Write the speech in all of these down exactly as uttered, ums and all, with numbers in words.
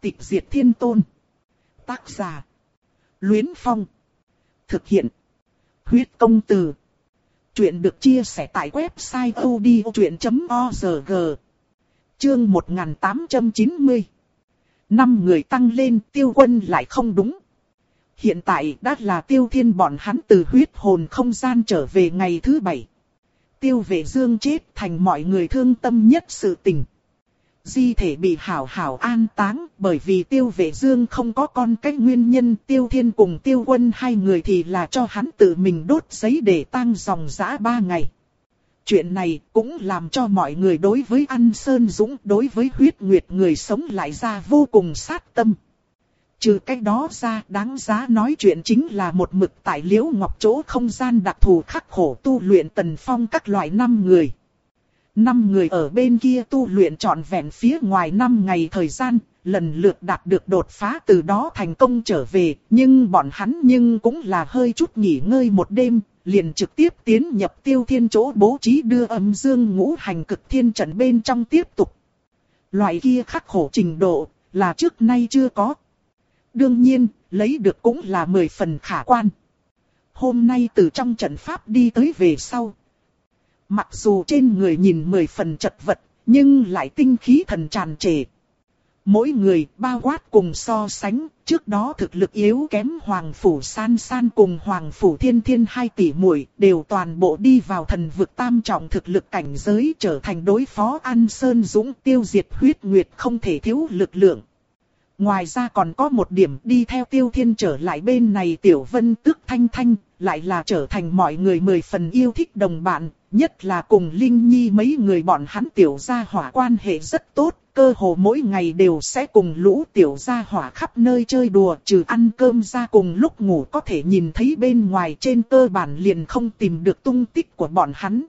Tịch diệt thiên tôn. Tác giả: Luyến Phong. Thực hiện: Huyết công từ. Chuyện được chia sẻ tại website odchuyện chấm org. Chương một nghìn tám trăm chín mươi. Năm người tăng lên, Tiêu Quân lại không đúng. Hiện tại đã là Tiêu Thiên bọn hắn từ huyết hồn không gian trở về ngày thứ bảy. Tiêu Vệ Dương chết thành mọi người thương tâm nhất sự tình. Di thể bị hảo hảo an táng, bởi vì Tiêu Vệ Dương không có con cái nguyên nhân. Tiêu Thiên cùng Tiêu Quân hai người thì là cho hắn tự mình đốt giấy để tang dòng dã ba ngày. Chuyện này cũng làm cho mọi người đối với An Sơn Dũng, đối với huyết nguyệt người sống lại ra vô cùng sát tâm. Trừ cái đó ra, đáng giá nói chuyện chính là một mực tại Liễu Ngọc chỗ không gian đặc thù khắc khổ tu luyện Tần Phong các loại năm người. Năm người ở bên kia tu luyện trọn vẹn phía ngoài năm ngày thời gian, lần lượt đạt được đột phá, từ đó thành công trở về, nhưng bọn hắn nhưng cũng là hơi chút nghỉ ngơi một đêm, liền trực tiếp tiến nhập Tiêu Thiên chỗ bố trí đưa âm dương ngũ hành cực thiên trận bên trong tiếp tục. Loại kia khắc khổ trình độ là trước nay chưa có. Đương nhiên, lấy được cũng là mười phần khả quan. Hôm nay từ trong trận pháp đi tới về sau, mặc dù trên người nhìn mười phần chật vật, nhưng lại tinh khí thần tràn trề. Mỗi người bao quát cùng so sánh, trước đó thực lực yếu kém Hoàng Phủ San San cùng Hoàng Phủ Thiên Thiên hai tỷ muội đều toàn bộ đi vào thần vực tam trọng thực lực cảnh giới, trở thành đối phó An Sơn Dũng tiêu diệt huyết nguyệt không thể thiếu lực lượng. Ngoài ra còn có một điểm, đi theo Tiêu Thiên trở lại bên này Tiểu Vân Tước Thanh Thanh, lại là trở thành mọi người mười phần yêu thích đồng bạn, nhất là cùng Linh Nhi mấy người bọn hắn tiểu gia hỏa quan hệ rất tốt, cơ hồ mỗi ngày đều sẽ cùng lũ tiểu gia hỏa khắp nơi chơi đùa, trừ ăn cơm ra cùng lúc ngủ có thể nhìn thấy bên ngoài, trên cơ bản liền không tìm được tung tích của bọn hắn.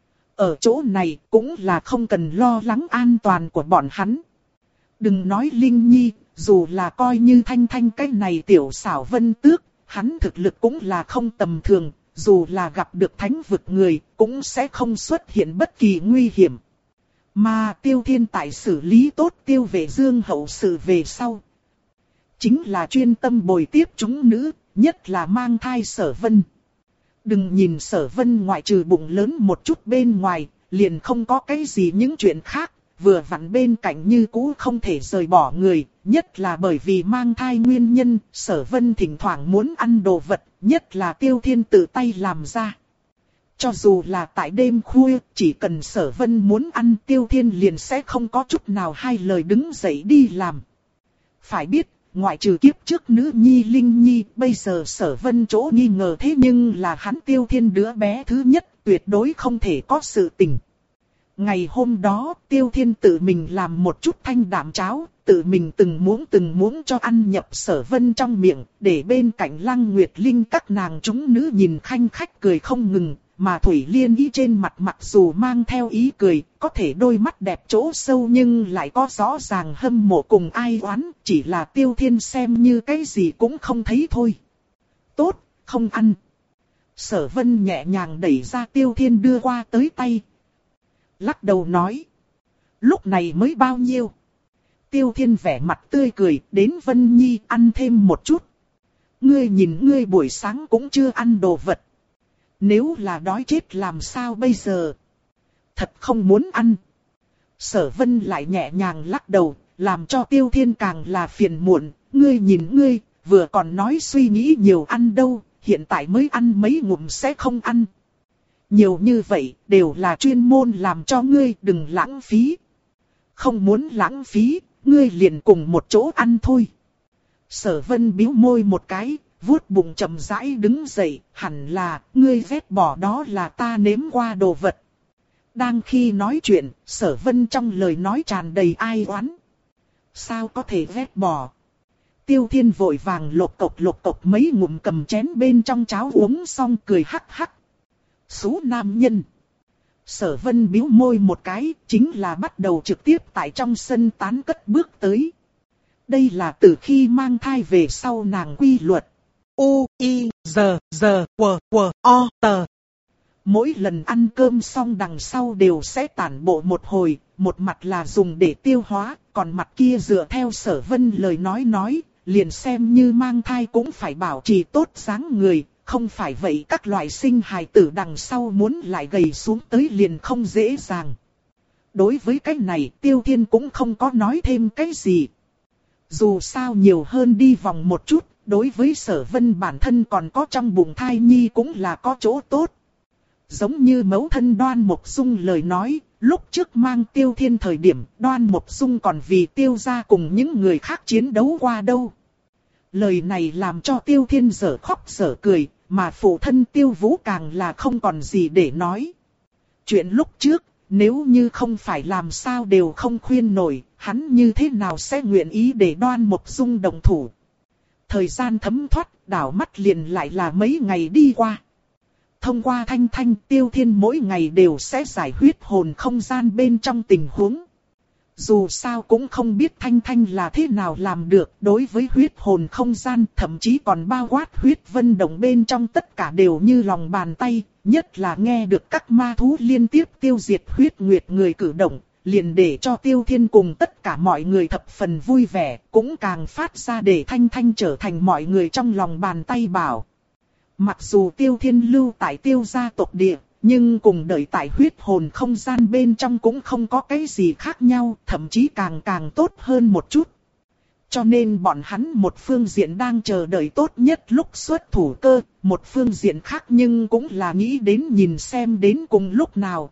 Ở chỗ này cũng là không cần lo lắng an toàn của bọn hắn. Đừng nói Linh Nhi, dù là coi như Thanh Thanh cái này tiểu xảo Vân Tước, hắn thực lực cũng là không tầm thường, dù là gặp được thánh vực người, cũng sẽ không xuất hiện bất kỳ nguy hiểm. Mà Tiêu Thiên tại xử lý tốt Tiêu Vệ Dương hậu sự về sau, chính là chuyên tâm bồi tiếp chúng nữ, nhất là mang thai Sở Vân. Đừng nhìn Sở Vân ngoại trừ bụng lớn một chút bên ngoài, liền không có cái gì những chuyện khác, vừa vặn bên cạnh như cũ không thể rời bỏ người, nhất là bởi vì mang thai nguyên nhân, Sở Vân thỉnh thoảng muốn ăn đồ vật, nhất là Tiêu Thiên tự tay làm ra. Cho dù là tại đêm khuya, chỉ cần Sở Vân muốn ăn, Tiêu Thiên liền sẽ không có chút nào hai lời đứng dậy đi làm. Phải biết, ngoại trừ kiếp trước nữ nhi Linh Nhi, bây giờ Sở Vân chỗ nghi ngờ thế nhưng là hắn Tiêu Thiên đứa bé thứ nhất, tuyệt đối không thể có sự tình. Ngày hôm đó, Tiêu Thiên tự mình làm một chút thanh đạm cháo, tự mình từng muỗng từng muỗng cho ăn nhập Sở Vân trong miệng, để bên cạnh Lăng Nguyệt Linh các nàng chúng nữ nhìn khanh khách cười không ngừng, mà Thủy Liên ý trên mặt mặc dù mang theo ý cười, có thể đôi mắt đẹp chỗ sâu nhưng lại có rõ ràng hâm mộ cùng ai oán, chỉ là Tiêu Thiên xem như cái gì cũng không thấy thôi. Tốt, không ăn. Sở Vân nhẹ nhàng đẩy ra Tiêu Thiên đưa qua tới tay, lắc đầu nói, lúc này mới bao nhiêu. Tiêu Thiên vẻ mặt tươi cười, đến Vân Nhi ăn thêm một chút. Ngươi nhìn ngươi buổi sáng cũng chưa ăn đồ vật. Nếu là đói chết làm sao bây giờ? Thật không muốn ăn. Sở Vân lại nhẹ nhàng lắc đầu, làm cho Tiêu Thiên càng là phiền muộn. Ngươi nhìn ngươi, vừa còn nói suy nghĩ nhiều ăn đâu, hiện tại mới ăn mấy ngụm sẽ không ăn. Nhiều như vậy, đều là chuyên môn làm cho ngươi đừng lãng phí. Không muốn lãng phí, ngươi liền cùng một chỗ ăn thôi. Sở Vân bĩu môi một cái, vuốt bụng chậm rãi đứng dậy, hẳn là, ngươi vét bỏ đó là ta nếm qua đồ vật. Đang khi nói chuyện, Sở Vân trong lời nói tràn đầy ai oán. Sao có thể vét bỏ? Tiêu Thiên vội vàng lột cộc lột cộc mấy ngụm cầm chén bên trong cháo uống xong cười hắc hắc. Xú nam nhân. Sở Vân bĩu môi một cái, chính là bắt đầu trực tiếp tại trong sân tán cất bước tới. Đây là từ khi mang thai về sau nàng quy luật. U, I, Z, Z, W, W, O, T. Mỗi lần ăn cơm xong đằng sau đều sẽ tản bộ một hồi, một mặt là dùng để tiêu hóa, còn mặt kia dựa theo Sở Vân lời nói nói, liền xem như mang thai cũng phải bảo trì tốt dáng người, không phải vậy các loại sinh hài tử đằng sau muốn lại gầy xuống tới liền không dễ dàng. Đối với cái này Tiêu Thiên cũng không có nói thêm cái gì. Dù sao nhiều hơn đi vòng một chút, đối với Sở Vân bản thân còn có trong bụng thai nhi cũng là có chỗ tốt. Giống như mẫu thân Đoan Mộc Dung lời nói, lúc trước mang Tiêu Thiên thời điểm Đoan Mộc Dung còn vì Tiêu gia cùng những người khác chiến đấu qua đâu. Lời này làm cho Tiêu Thiên dở khóc dở cười, mà phụ thân Tiêu Vũ càng là không còn gì để nói. Chuyện lúc trước, nếu như không phải làm sao đều không khuyên nổi, hắn như thế nào sẽ nguyện ý để Đoan Mộc Dung đồng thủ. Thời gian thấm thoát, đảo mắt liền lại là mấy ngày đi qua. Thông qua Thanh Thanh, Tiêu Thiên mỗi ngày đều sẽ giải huyết hồn không gian bên trong tình huống. Dù sao cũng không biết Thanh Thanh là thế nào làm được, đối với huyết hồn không gian thậm chí còn bao quát huyết vân động bên trong tất cả đều như lòng bàn tay, nhất là nghe được các ma thú liên tiếp tiêu diệt huyết nguyệt người cử động, liền để cho Tiêu Thiên cùng tất cả mọi người thập phần vui vẻ, cũng càng phát ra để Thanh Thanh trở thành mọi người trong lòng bàn tay bảo. Mặc dù Tiêu Thiên lưu tại Tiêu gia tộc địa, nhưng cùng đợi tại huyết hồn không gian bên trong cũng không có cái gì khác nhau, thậm chí càng càng tốt hơn một chút. Cho nên bọn hắn một phương diện đang chờ đợi tốt nhất lúc xuất thủ cơ, một phương diện khác nhưng cũng là nghĩ đến nhìn xem đến cùng lúc nào.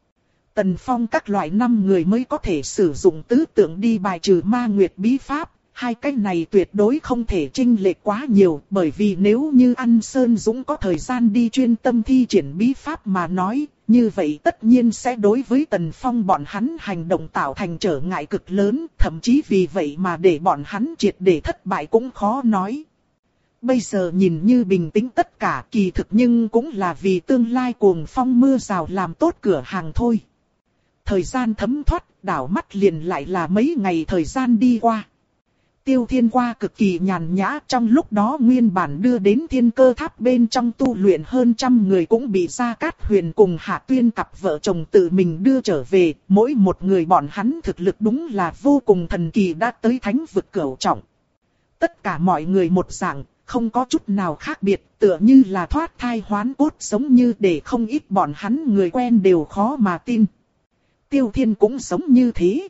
Tần Phong các loại năm người mới có thể sử dụng tứ tượng đi bài trừ ma nguyệt bí pháp. Hai cái này tuyệt đối không thể chênh lệch quá nhiều, bởi vì nếu như An Sơn Dũng có thời gian đi chuyên tâm thi triển bí pháp mà nói, như vậy tất nhiên sẽ đối với Tần Phong bọn hắn hành động tạo thành trở ngại cực lớn, thậm chí vì vậy mà để bọn hắn triệt để thất bại cũng khó nói. Bây giờ nhìn như bình tĩnh tất cả kỳ thực nhưng cũng là vì tương lai cuồng phong mưa rào làm tốt cửa hàng thôi. Thời gian thấm thoát, đảo mắt liền lại là mấy ngày thời gian đi qua. Tiêu Thiên qua cực kỳ nhàn nhã, trong lúc đó nguyên bản đưa đến thiên cơ tháp bên trong tu luyện hơn trăm người cũng bị Gia Cát Huyền cùng Hạ Tuyên cặp vợ chồng tự mình đưa trở về, mỗi một người bọn hắn thực lực đúng là vô cùng thần kỳ đã tới thánh vực cửu trọng. Tất cả mọi người một dạng, không có chút nào khác biệt, tựa như là thoát thai hoán cốt giống như để không ít bọn hắn người quen đều khó mà tin. Tiêu Thiên cũng giống như thế.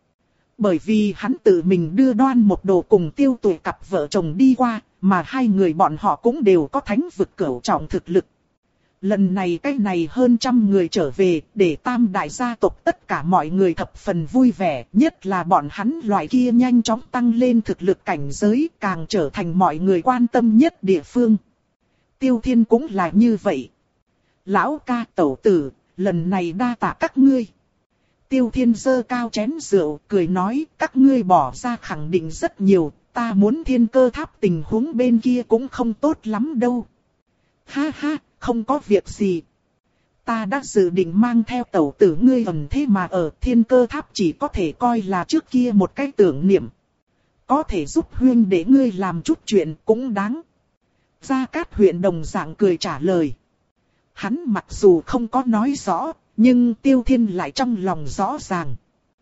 Bởi vì hắn tự mình đưa Đoan Mộc Đồ cùng Tiêu Tuệ cặp vợ chồng đi qua, mà hai người bọn họ cũng đều có thánh vực cửu trọng thực lực. Lần này cái này hơn trăm người trở về, để tam đại gia tộc tất cả mọi người thập phần vui vẻ, nhất là bọn hắn loại kia nhanh chóng tăng lên thực lực cảnh giới, càng trở thành mọi người quan tâm nhất địa phương. Tiêu Thiên cũng là như vậy. Lão ca tẩu tử, lần này đa tạ các ngươi. Tiêu Thiên giơ cao chén rượu, cười nói, các ngươi bỏ ra khẳng định rất nhiều, ta muốn thiên cơ tháp tình huống bên kia cũng không tốt lắm đâu. Ha ha, không có việc gì. Ta đã dự định mang theo tẩu tử ngươi ẩn thế mà ở thiên cơ tháp chỉ có thể coi là trước kia một cái tưởng niệm. Có thể giúp huynh để ngươi làm chút chuyện cũng đáng. Gia Cát Huyền đồng dạng cười trả lời. Hắn mặc dù không có nói rõ, nhưng Tiêu Thiên lại trong lòng rõ ràng.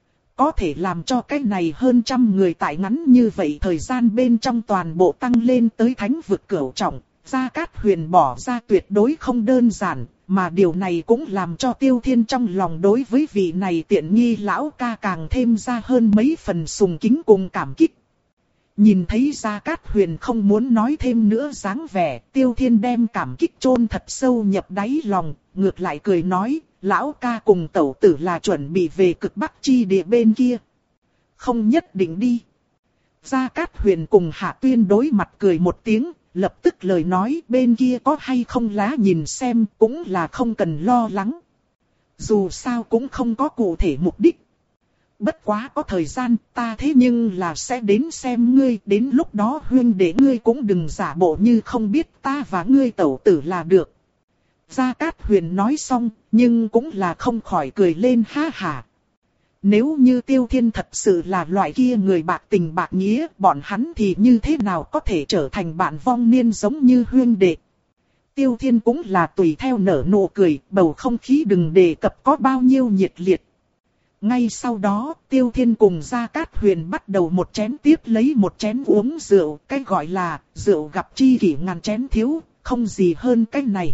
Có thể làm cho cái này hơn trăm người tại ngắn như vậy thời gian bên trong toàn bộ tăng lên tới thánh vực cửu trọng, Gia Cát Huyền bỏ ra tuyệt đối không đơn giản, mà điều này cũng làm cho Tiêu Thiên trong lòng đối với vị này tiện nghi lão ca càng thêm ra hơn mấy phần sùng kính cùng cảm kích. Nhìn thấy Gia Cát Huyền không muốn nói thêm nữa dáng vẻ, Tiêu Thiên đem cảm kích chôn thật sâu nhập đáy lòng, ngược lại cười nói, lão ca cùng tẩu tử là chuẩn bị về cực bắc chi địa bên kia. Không nhất định đi. Gia Cát Huyền cùng Hạ Tuyên đối mặt cười một tiếng, lập tức lời nói bên kia có hay không lá nhìn xem cũng là không cần lo lắng. Dù sao cũng không có cụ thể mục đích. Bất quá có thời gian ta thế nhưng là sẽ đến xem ngươi, đến lúc đó huynh để ngươi cũng đừng giả bộ như không biết ta và ngươi tẩu tử là được. Gia Cát Huyền nói xong, nhưng cũng là không khỏi cười lên ha hả. Nếu như Tiêu Thiên thật sự là loại kia người bạc tình bạc nghĩa, bọn hắn thì như thế nào có thể trở thành bạn vong niên giống như huynh đệ. Tiêu Thiên cũng là tùy theo nở nụ cười, bầu không khí đừng đề cập có bao nhiêu nhiệt liệt. Ngay sau đó, Tiêu Thiên cùng Gia Cát Huyền bắt đầu một chén tiếp lấy một chén uống rượu, cái gọi là rượu gặp chi kỷ ngàn chén thiếu, không gì hơn cái này.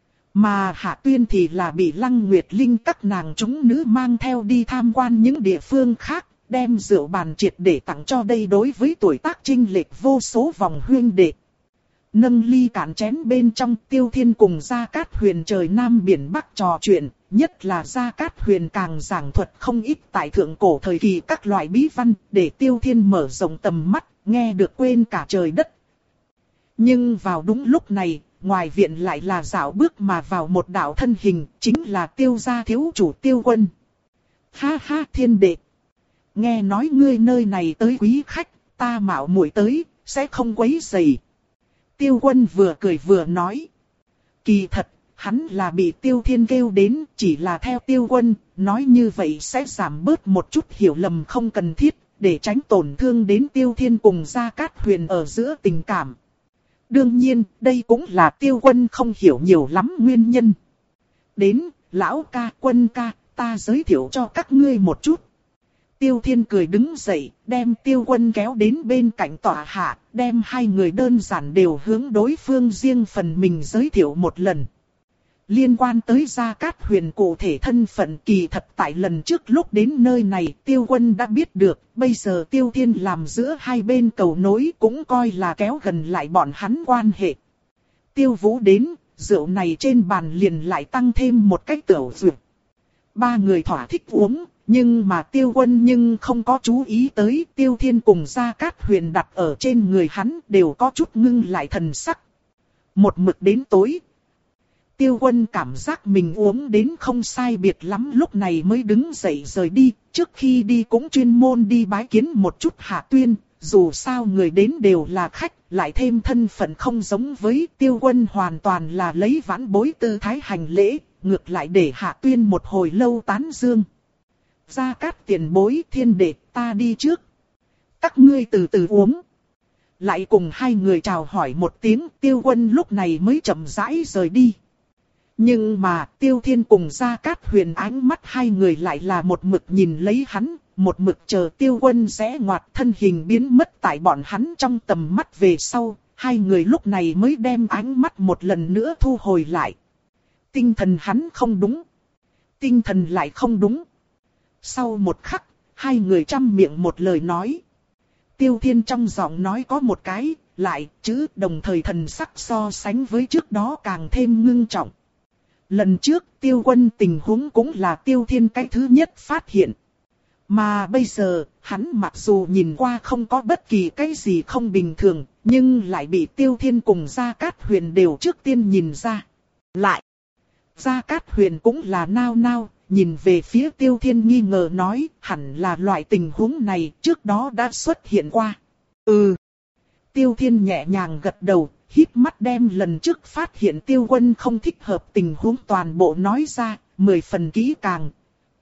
Mà Hạ Tuyên thì là bị Lăng Nguyệt Linh các nàng chúng nữ mang theo đi tham quan những địa phương khác, đem rượu bàn triệt để tặng cho đây đối với tuổi tác chênh lệch vô số vòng huyên đệ. Nâng ly cạn chén bên trong, Tiêu Thiên cùng Gia Cát Huyền trời Nam biển Bắc trò chuyện, nhất là Gia Cát Huyền càng giảng thuật không ít tại thượng cổ thời kỳ các loại bí văn, để Tiêu Thiên mở rộng tầm mắt, nghe được quên cả trời đất. Nhưng vào đúng lúc này, ngoài viện lại là dạo bước mà vào một đạo thân hình, chính là Tiêu gia thiếu chủ Tiêu Quân. Ha ha Thiên đệ! Nghe nói ngươi nơi này tới quý khách, ta mạo muội tới, sẽ không quấy rầy. Tiêu Quân vừa cười vừa nói. Kỳ thật, hắn là bị Tiêu Thiên kêu đến, chỉ là theo Tiêu Quân, nói như vậy sẽ giảm bớt một chút hiểu lầm không cần thiết, để tránh tổn thương đến Tiêu Thiên cùng Gia Cát Huyền ở giữa tình cảm. Đương nhiên, đây cũng là Tiêu Quân không hiểu nhiều lắm nguyên nhân. Đến, lão ca, Quân ca, ta giới thiệu cho các ngươi một chút. Tiêu Thiên cười đứng dậy, đem Tiêu Quân kéo đến bên cạnh tòa hạ, đem hai người đơn giản đều hướng đối phương riêng phần mình giới thiệu một lần. Liên quan tới Gia Cát Huyền cụ thể thân phận kỳ thật tại lần trước lúc đến nơi này Tiêu Quân đã biết được, bây giờ Tiêu Thiên làm giữa hai bên cầu nối cũng coi là kéo gần lại bọn hắn quan hệ. Tiêu Vũ đến, rượu này trên bàn liền lại tăng thêm một cái tiểu rượu. Ba người thỏa thích uống, nhưng mà Tiêu Quân nhưng không có chú ý tới Tiêu Thiên cùng Gia Cát Huyền đặt ở trên người hắn đều có chút ngưng lại thần sắc. Một mực đến tối. Tiêu Quân cảm giác mình uống đến không sai biệt lắm lúc này mới đứng dậy rời đi, trước khi đi cũng chuyên môn đi bái kiến một chút Hạ Tuyên, dù sao người đến đều là khách, lại thêm thân phận không giống với Tiêu Quân hoàn toàn là lấy vãn bối tư thái hành lễ, ngược lại để Hạ Tuyên một hồi lâu tán dương. Gia Cát tiền bối Thiên đệ ta đi trước. Các ngươi từ từ uống. Lại cùng hai người chào hỏi một tiếng Tiêu Quân lúc này mới chậm rãi rời đi. Nhưng mà Tiêu Thiên cùng Gia Cát Huyền ánh mắt hai người lại là một mực nhìn lấy hắn, một mực chờ Tiêu Quân rẽ ngoặt thân hình biến mất tại bọn hắn trong tầm mắt về sau, hai người lúc này mới đem ánh mắt một lần nữa thu hồi lại. Tinh thần hắn không đúng. Tinh thần lại không đúng. Sau một khắc, hai người trăm miệng một lời nói. Tiêu Thiên trong giọng nói có một cái, lại, chữ đồng thời thần sắc so sánh với trước đó càng thêm ngưng trọng. Lần trước Tiêu Quân tình huống cũng là Tiêu Thiên cái thứ nhất phát hiện. Mà bây giờ, hắn mặc dù nhìn qua không có bất kỳ cái gì không bình thường, nhưng lại bị Tiêu Thiên cùng Gia Cát Huyền đều trước tiên nhìn ra. Lại, Gia Cát Huyền cũng là nao nao, nhìn về phía Tiêu Thiên nghi ngờ nói, hẳn là loại tình huống này trước đó đã xuất hiện qua. Ừ. Tiêu Thiên nhẹ nhàng gật đầu, híp mắt đem lần trước phát hiện Tiêu Quân không thích hợp tình huống toàn bộ nói ra, mười phần kỹ càng.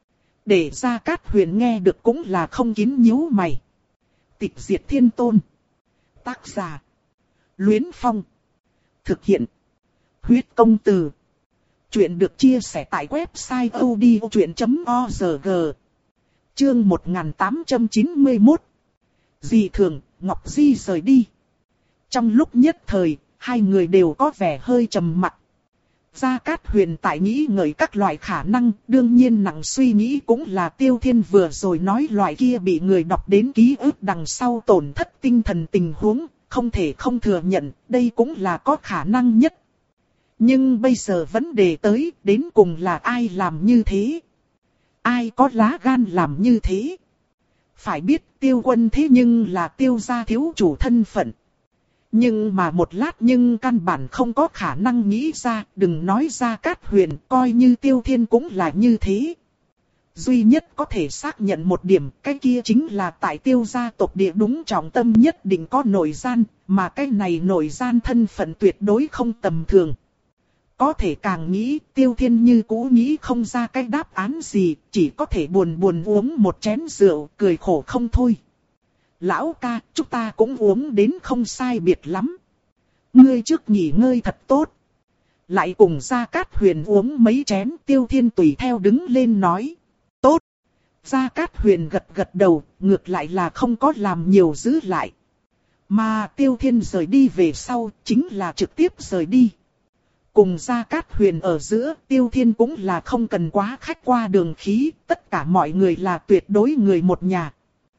Để Gia Cát Huyền nghe được cũng là không kín nhíu mày. Tịch diệt thiên tôn. Tác giả. Luyến Phong. Thực hiện. Huyết công từ. Chuyện được chia sẻ tại website odchuyện chấm org. Chương một nghìn tám trăm chín mươi mốt. Dị thường, Ngọc Di rời đi. Trong lúc nhất thời, hai người đều có vẻ hơi trầm mặc. Gia Cát Huyền tại nghĩ ngợi các loại khả năng, đương nhiên nặng suy nghĩ cũng là Tiêu Thiên vừa rồi nói loại kia bị người đọc đến ký ức đằng sau tổn thất tinh thần tình huống, không thể không thừa nhận, đây cũng là có khả năng nhất. Nhưng bây giờ vấn đề tới, đến cùng là ai làm như thế? Ai có lá gan làm như thế? Phải biết Tiêu Quân thế nhưng là Tiêu gia thiếu chủ thân phận. Nhưng mà một lát nhưng căn bản không có khả năng nghĩ ra, đừng nói Gia Cát Huyền, coi như Tiêu Thiên cũng là như thế. Duy nhất có thể xác nhận một điểm, cái kia chính là tại Tiêu gia tộc địa đúng trọng tâm nhất định có nội gian, mà cái này nội gian thân phận tuyệt đối không tầm thường. Có thể càng nghĩ, Tiêu Thiên như cũ nghĩ không ra cái đáp án gì, chỉ có thể buồn buồn uống một chén rượu, cười khổ không thôi. Lão ca, chúng ta cũng uống đến không sai biệt lắm. Ngươi trước nghỉ ngơi thật tốt. Lại cùng Gia Cát Huyền uống mấy chén, Tiêu Thiên tùy theo đứng lên nói. Tốt. Gia Cát Huyền gật gật đầu, ngược lại là không có làm nhiều giữ lại. Mà Tiêu Thiên rời đi về sau, chính là trực tiếp rời đi. Cùng Gia Cát Huyền ở giữa, Tiêu Thiên cũng là không cần quá khách qua đường khí, tất cả mọi người là tuyệt đối người một nhà.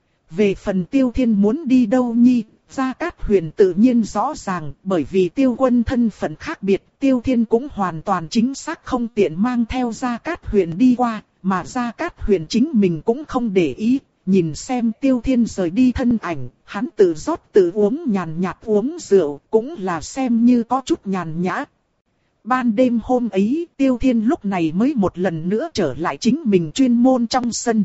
Về phần Tiêu Thiên muốn đi đâu nhi, Gia Cát Huyền tự nhiên rõ ràng, bởi vì Tiêu Quân thân phận khác biệt, Tiêu Thiên cũng hoàn toàn chính xác không tiện mang theo Gia Cát Huyền đi qua, mà Gia Cát Huyền chính mình cũng không để ý, nhìn xem Tiêu Thiên rời đi thân ảnh, hắn tự rót tự uống nhàn nhạt uống rượu, cũng là xem như có chút nhàn nhã. Ban đêm hôm ấy, Tiêu Thiên lúc này mới một lần nữa trở lại chính mình chuyên môn trong sân.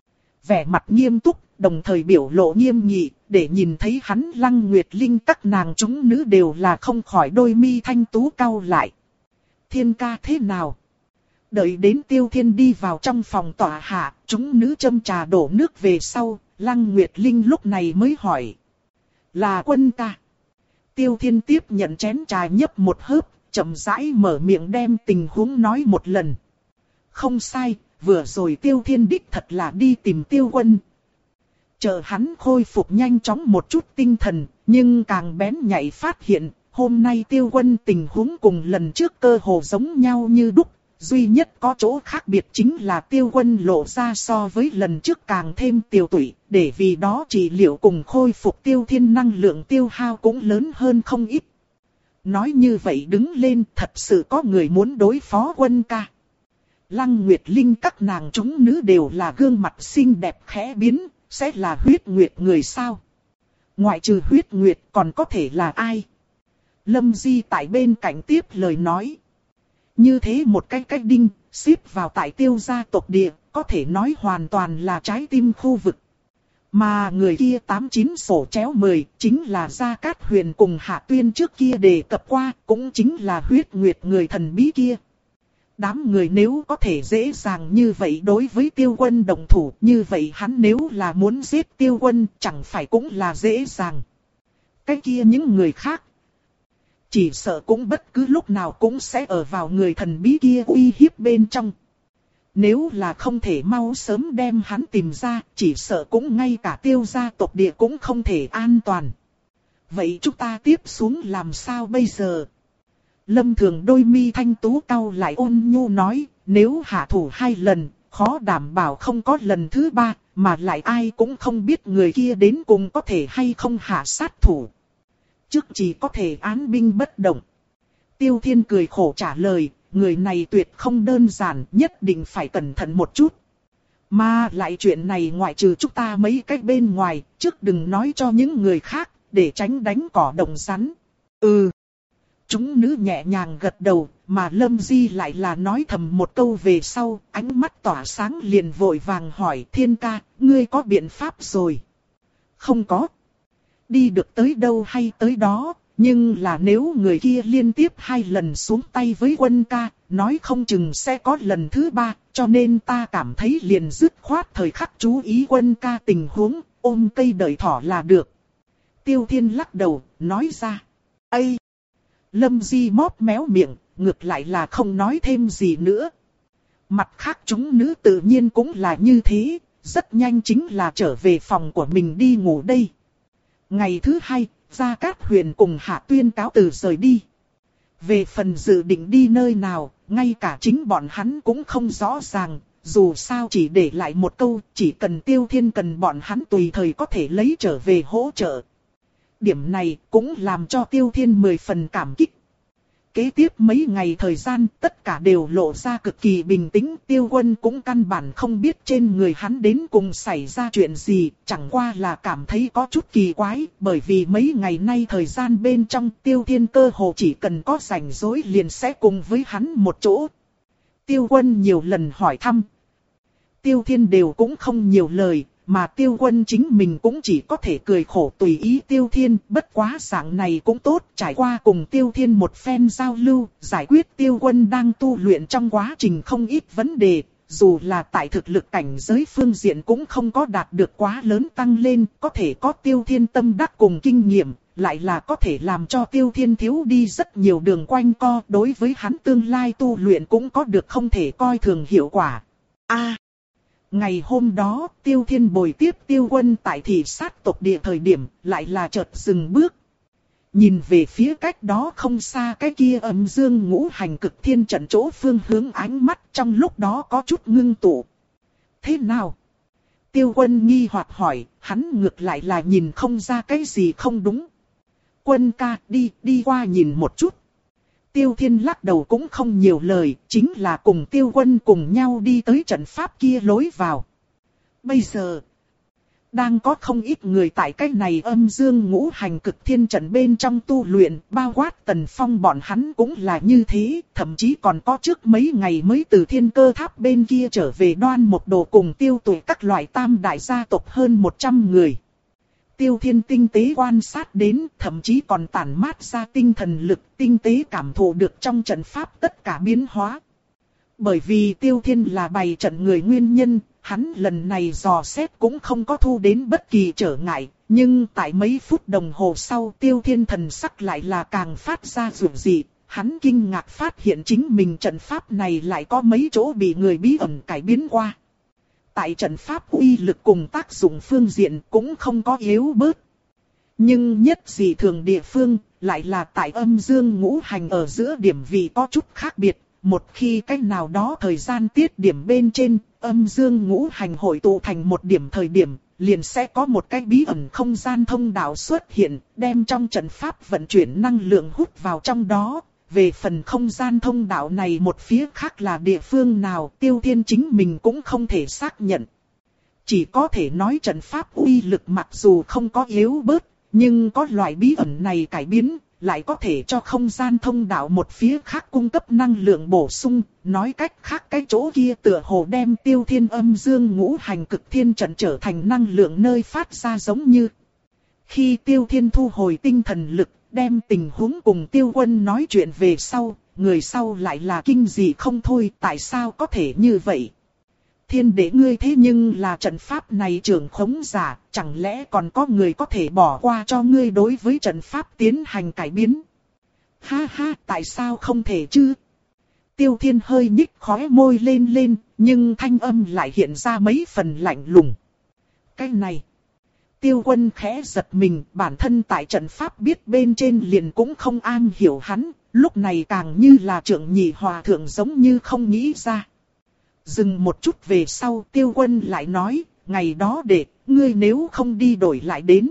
Vẻ mặt nghiêm túc, đồng thời biểu lộ nghiêm nghị, để nhìn thấy hắn Lăng Nguyệt Linh các nàng chúng nữ đều là không khỏi đôi mi thanh tú cau lại. Thiên ca thế nào? Đợi đến Tiêu Thiên đi vào trong phòng tọa hạ, chúng nữ châm trà đổ nước về sau, Lăng Nguyệt Linh lúc này mới hỏi. Là Quân ca. Tiêu Thiên tiếp nhận chén trà nhấp một hớp, chậm rãi mở miệng đem tình huống nói một lần. Không sai, vừa rồi Tiêu Thiên đích thật là đi tìm Tiêu Quân. Chờ hắn khôi phục nhanh chóng một chút tinh thần, nhưng càng bén nhạy phát hiện, hôm nay Tiêu Quân tình huống cùng lần trước cơ hồ giống nhau như đúc. Duy nhất có chỗ khác biệt chính là Tiêu Quân lộ ra so với lần trước càng thêm tiêu tụy, để vì đó trị liệu cùng khôi phục Tiêu Thiên năng lượng tiêu hao cũng lớn hơn không ít. Nói như vậy đứng lên thật sự có người muốn đối phó Quân ca. Lăng Nguyệt Linh các nàng chúng nữ đều là gương mặt xinh đẹp khẽ biến, sẽ là Huyết Nguyệt người sao? Ngoại trừ Huyết Nguyệt còn có thể là ai? Lâm Di tại bên cạnh tiếp lời nói. Như thế một cái cách đinh, xếp vào tại Tiêu gia tộc địa, có thể nói hoàn toàn là trái tim khu vực. Mà người kia tám chín sổ chéo mười, chính là Gia Cát Huyền cùng Hạ Tuyên trước kia đề cập qua, cũng chính là Huyết Nguyệt người thần bí kia. Đám người nếu có thể dễ dàng như vậy đối với Tiêu Quân đồng thủ, như vậy hắn nếu là muốn giết Tiêu Quân, chẳng phải cũng là dễ dàng. Cái kia những người khác, chỉ sợ cũng bất cứ lúc nào cũng sẽ ở vào người thần bí kia uy hiếp bên trong. Nếu là không thể mau sớm đem hắn tìm ra, chỉ sợ cũng ngay cả Tiêu gia tộc địa cũng không thể an toàn. Vậy chúng ta tiếp xuống làm sao bây giờ? Lâm Thường đôi mi thanh tú cau lại ôn nhu nói, nếu hạ thủ hai lần, khó đảm bảo không có lần thứ ba, mà lại ai cũng không biết người kia đến cùng có thể hay không hạ sát thủ. Trước chỉ có thể án binh bất động. Tiêu Thiên cười khổ trả lời, người này tuyệt không đơn giản, nhất định phải cẩn thận một chút. Mà lại chuyện này ngoại trừ chúng ta mấy cách bên ngoài, trước đừng nói cho những người khác, để tránh đánh cỏ động rắn. Ừ. Chúng nữ nhẹ nhàng gật đầu, mà Lâm Di lại là nói thầm một câu về sau, ánh mắt tỏa sáng liền vội vàng hỏi Thiên ca, ngươi có biện pháp rồi? Không có. Đi được tới đâu hay tới đó, nhưng là nếu người kia liên tiếp hai lần xuống tay với Quân ca, nói không chừng sẽ có lần thứ ba, cho nên ta cảm thấy liền dứt khoát thời khắc chú ý Quân ca tình huống, ôm cây đợi thỏ là được. Tiêu Thiên lắc đầu, nói ra. Ây! Lâm Di móp méo miệng, ngược lại là không nói thêm gì nữa. Mặt khác chúng nữ tự nhiên cũng là như thế, rất nhanh chính là trở về phòng của mình đi ngủ đây. Ngày thứ hai, Gia Cát Huyền cùng Hạ Tuyên cáo từ rời đi. Về phần dự định đi nơi nào, ngay cả chính bọn hắn cũng không rõ ràng, dù sao chỉ để lại một câu, chỉ cần Tiêu Thiên cần bọn hắn tùy thời có thể lấy trở về hỗ trợ. Điểm này cũng làm cho Tiêu Thiên mười phần cảm kích. Kế tiếp mấy ngày thời gian tất cả đều lộ ra cực kỳ bình tĩnh. Tiêu Quân cũng căn bản không biết trên người hắn đến cùng xảy ra chuyện gì. Chẳng qua là cảm thấy có chút kỳ quái. Bởi vì mấy ngày nay thời gian bên trong Tiêu Thiên cơ hồ chỉ cần có rảnh rỗi liền sẽ cùng với hắn một chỗ. Tiêu Quân nhiều lần hỏi thăm. Tiêu Thiên đều cũng không nhiều lời. Mà Tiêu Quân chính mình cũng chỉ có thể cười khổ tùy ý Tiêu Thiên, bất quá dạng này cũng tốt, trải qua cùng Tiêu Thiên một phen giao lưu, giải quyết Tiêu Quân đang tu luyện trong quá trình không ít vấn đề, dù là tại thực lực cảnh giới phương diện cũng không có đạt được quá lớn tăng lên, có thể có Tiêu Thiên tâm đắc cùng kinh nghiệm, lại là có thể làm cho Tiêu Thiên thiếu đi rất nhiều đường quanh co, đối với hắn tương lai tu luyện cũng có được không thể coi thường hiệu quả. A. Ngày hôm đó, Tiêu Thiên bồi tiếp Tiêu Quân tại thị sát tộc địa thời điểm, lại là chợt dừng bước. Nhìn về phía cách đó không xa cái kia âm dương ngũ hành cực thiên trận chỗ phương hướng, ánh mắt trong lúc đó có chút ngưng tụ. Thế nào? Tiêu Quân nghi hoặc hỏi, hắn ngược lại là nhìn không ra cái gì không đúng. Quân ca, đi, đi qua nhìn một chút. Tiêu Thiên lắc đầu cũng không nhiều lời, chính là cùng Tiêu Quân cùng nhau đi tới trận pháp kia lối vào. Bây giờ, đang có không ít người tại cái này âm dương ngũ hành cực thiên trận bên trong tu luyện, bao quát Tần Phong bọn hắn cũng là như thế, thậm chí còn có trước mấy ngày mới từ Thiên Cơ Tháp bên kia trở về Đoan Một Đồ cùng Tiêu Tụy các loại tam đại gia tộc hơn một trăm người. Tiêu Thiên tinh tế quan sát đến, thậm chí còn tản mát ra tinh thần lực, tinh tế cảm thụ được trong trận pháp tất cả biến hóa. Bởi vì Tiêu Thiên là bày trận người nguyên nhân, hắn lần này dò xét cũng không có thu đến bất kỳ trở ngại, nhưng tại mấy phút đồng hồ sau Tiêu Thiên thần sắc lại là càng phát ra rủi dị. Hắn kinh ngạc phát hiện chính mình trận pháp này lại có mấy chỗ bị người bí ẩn cải biến qua. Tại trận pháp uy lực cùng tác dụng phương diện cũng không có yếu bớt. Nhưng nhất dị thường địa phương lại là tại âm dương ngũ hành ở giữa điểm vị có chút khác biệt. Một khi cách nào đó thời gian tiết điểm bên trên, âm dương ngũ hành hội tụ thành một điểm thời điểm, liền sẽ có một cái bí ẩn không gian thông đạo xuất hiện, đem trong trận pháp vận chuyển năng lượng hút vào trong đó. Về phần không gian thông đạo này một phía khác là địa phương nào, Tiêu Thiên chính mình cũng không thể xác nhận. Chỉ có thể nói trận pháp uy lực mặc dù không có yếu bớt, nhưng có loại bí ẩn này cải biến, lại có thể cho không gian thông đạo một phía khác cung cấp năng lượng bổ sung. Nói cách khác, cái chỗ kia tựa hồ đem Tiêu Thiên âm dương ngũ hành cực thiên trận trở thành năng lượng nơi phát ra giống như. Khi Tiêu Thiên thu hồi tinh thần lực, đem tình huống cùng Tiêu Quân nói chuyện về sau, người sau lại là kinh dị không thôi, tại sao có thể như vậy? Thiên đế ngươi thế nhưng là trận pháp này trưởng khống giả, chẳng lẽ còn có người có thể bỏ qua cho ngươi đối với trận pháp tiến hành cải biến? Ha ha, tại sao không thể chứ? Tiêu Thiên hơi nhích khóe môi lên lên, nhưng thanh âm lại hiện ra mấy phần lạnh lùng. Cái này... Tiêu Quân khẽ giật mình, bản thân tại trận pháp biết bên trên liền cũng không an hiểu hắn, lúc này càng như là trưởng nhị hòa thượng giống như không nghĩ ra. Dừng một chút về sau, Tiêu Quân lại nói, ngày đó để, ngươi nếu không đi đổi lại đến.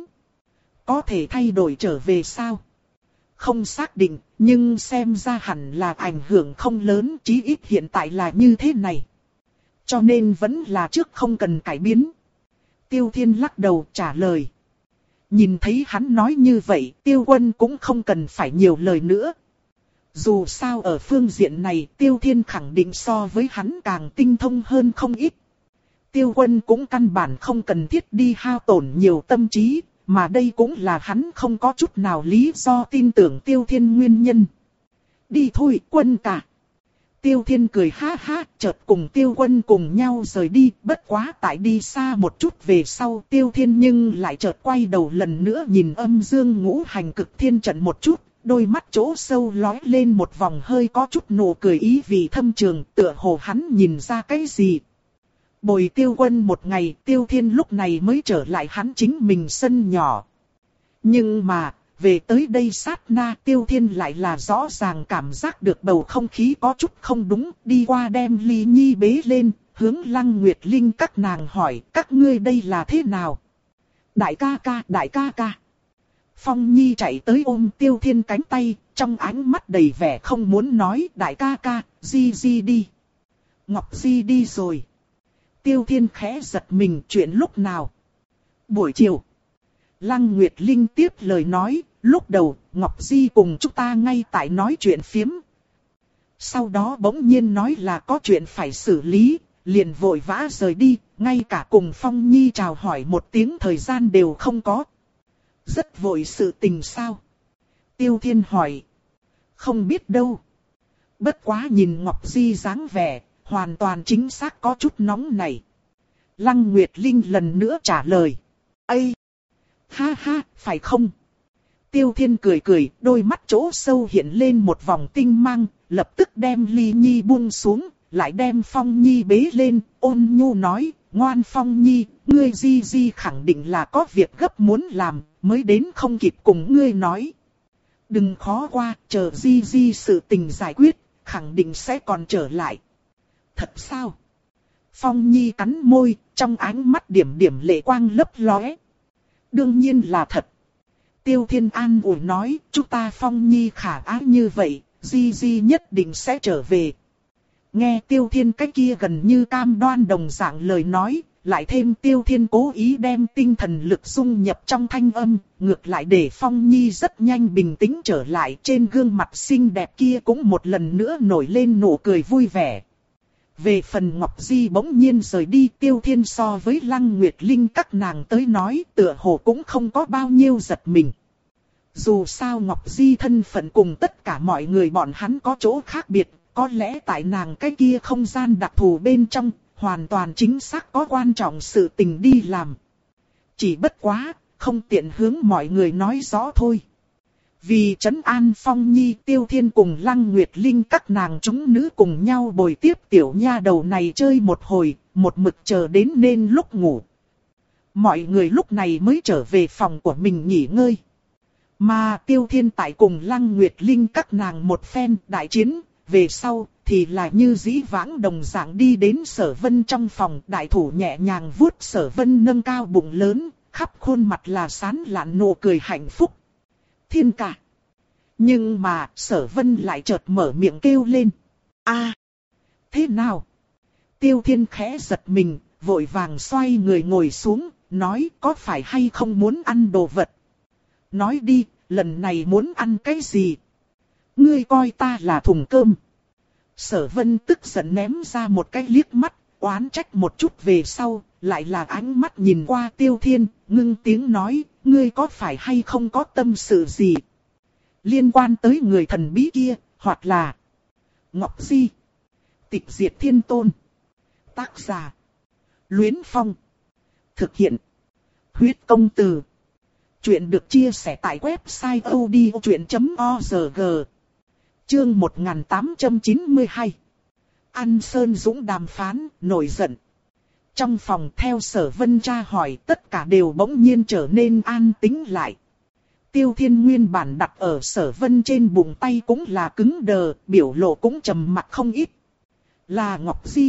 Có thể thay đổi trở về sao? Không xác định, nhưng xem ra hẳn là ảnh hưởng không lớn, chí ít hiện tại là như thế này. Cho nên vẫn là trước không cần cải biến. Tiêu Thiên lắc đầu trả lời. Nhìn thấy hắn nói như vậy, Tiêu Quân cũng không cần phải nhiều lời nữa. Dù sao ở phương diện này, Tiêu Thiên khẳng định so với hắn càng tinh thông hơn không ít. Tiêu Quân cũng căn bản không cần thiết đi hao tổn nhiều tâm trí, mà đây cũng là hắn không có chút nào lý do tin tưởng Tiêu Thiên nguyên nhân. Đi thôi, Quân cả. Tiêu Thiên cười ha ha, chợt cùng Tiêu Quân cùng nhau rời đi, bất quá tại đi xa một chút về sau Tiêu Thiên nhưng lại chợt quay đầu lần nữa nhìn âm dương ngũ hành cực thiên trận một chút, đôi mắt chỗ sâu lóe lên một vòng hơi có chút nụ cười ý vì thâm trường, tựa hồ hắn nhìn ra cái gì. Bồi Tiêu Quân một ngày, Tiêu Thiên lúc này mới trở lại hắn chính mình sân nhỏ. Nhưng mà... Về tới đây sát na, Tiêu Thiên lại là rõ ràng cảm giác được bầu không khí có chút không đúng, đi qua đem Ly Nhi bế lên, hướng Lăng Nguyệt Linh các nàng hỏi, các ngươi đây là thế nào? Đại ca ca, đại ca ca. Phong Nhi chạy tới ôm Tiêu Thiên cánh tay, trong ánh mắt đầy vẻ không muốn nói, đại ca ca, di di đi. Ngọc di đi rồi. Tiêu Thiên khẽ giật mình, chuyện lúc nào? Buổi chiều. Lăng Nguyệt Linh tiếp lời nói, lúc đầu, Ngọc Di cùng chúng ta ngay tại nói chuyện phiếm. Sau đó bỗng nhiên nói là có chuyện phải xử lý, liền vội vã rời đi, ngay cả cùng Phong Nhi chào hỏi một tiếng thời gian đều không có. Rất vội sự tình sao? Tiêu Thiên hỏi. Không biết đâu. Bất quá nhìn Ngọc Di dáng vẻ, hoàn toàn chính xác có chút nóng này. Lăng Nguyệt Linh lần nữa trả lời. Ây! Ha ha, phải không? Tiêu Thiên cười cười, đôi mắt chỗ sâu hiện lên một vòng tinh mang, lập tức đem Ly Nhi buông xuống, lại đem Phong Nhi bế lên, ôn nhu nói, ngoan Phong Nhi, ngươi Di Di khẳng định là có việc gấp muốn làm, mới đến không kịp cùng ngươi nói. Đừng khó qua, chờ Di Di sự tình giải quyết, khẳng định sẽ còn trở lại. Thật sao? Phong Nhi cắn môi, trong ánh mắt điểm điểm lệ quang lấp lóe. Đương nhiên là thật. Tiêu Thiên an ủi nói, chúng ta Phong Nhi khả ái như vậy, Di Di nhất định sẽ trở về. Nghe Tiêu Thiên cái kia gần như cam đoan đồng dạng lời nói, lại thêm Tiêu Thiên cố ý đem tinh thần lực dung nhập trong thanh âm, ngược lại để Phong Nhi rất nhanh bình tĩnh trở lại, trên gương mặt xinh đẹp kia cũng một lần nữa nổi lên nụ cười vui vẻ. Về phần Ngọc Di bỗng nhiên rời đi, Tiêu Thiên so với Lăng Nguyệt Linh các nàng tới nói tựa hồ cũng không có bao nhiêu giật mình. Dù sao Ngọc Di thân phận cùng tất cả mọi người bọn hắn có chỗ khác biệt, có lẽ tại nàng cái kia không gian đặc thù bên trong, hoàn toàn chính xác có quan trọng sự tình đi làm. Chỉ bất quá, không tiện hướng mọi người nói rõ thôi. Vì trấn an Phong Nhi, Tiêu Thiên cùng Lăng Nguyệt Linh các nàng chúng nữ cùng nhau bồi tiếp tiểu nha đầu này chơi một hồi, một mực chờ đến nên lúc ngủ. Mọi người lúc này mới trở về phòng của mình nghỉ ngơi. Mà Tiêu Thiên tại cùng Lăng Nguyệt Linh các nàng một phen đại chiến, về sau thì là như dĩ vãng đồng dạng đi đến Sở Vân trong phòng, đại thủ nhẹ nhàng vuốt Sở Vân nâng cao bụng lớn, khắp khuôn mặt là sán lạn nụ cười hạnh phúc. Thiên ca. Nhưng mà Sở Vân lại chợt mở miệng kêu lên. A, thế nào? Tiêu Thiên khẽ giật mình, vội vàng xoay người ngồi xuống, nói có phải hay không muốn ăn đồ vật? Nói đi, lần này muốn ăn cái gì? Ngươi coi ta là thùng cơm. Sở Vân tức giận ném ra một cái liếc mắt, oán trách một chút về sau, lại là ánh mắt nhìn qua Tiêu Thiên, ngưng tiếng nói, ngươi có phải hay không có tâm sự gì? Liên quan tới người thần bí kia, hoặc là Ngọc Di, Tịch Diệt Thiên Tôn. Tác giả Luyến Phong. Thực hiện Huyết Công Từ. Chuyện được chia sẻ tại website odchuyện chấm org. Chương một nghìn tám trăm chín mươi hai. An Sơn Dũng đàm phán, nổi giận. Trong phòng theo Sở Vân tra hỏi, tất cả đều bỗng nhiên trở nên an tĩnh lại. Tiêu Thiên nguyên bản đặt ở Sở Vân trên bụng tay cũng là cứng đờ, biểu lộ cũng trầm mặc không ít. Là Ngọc Di.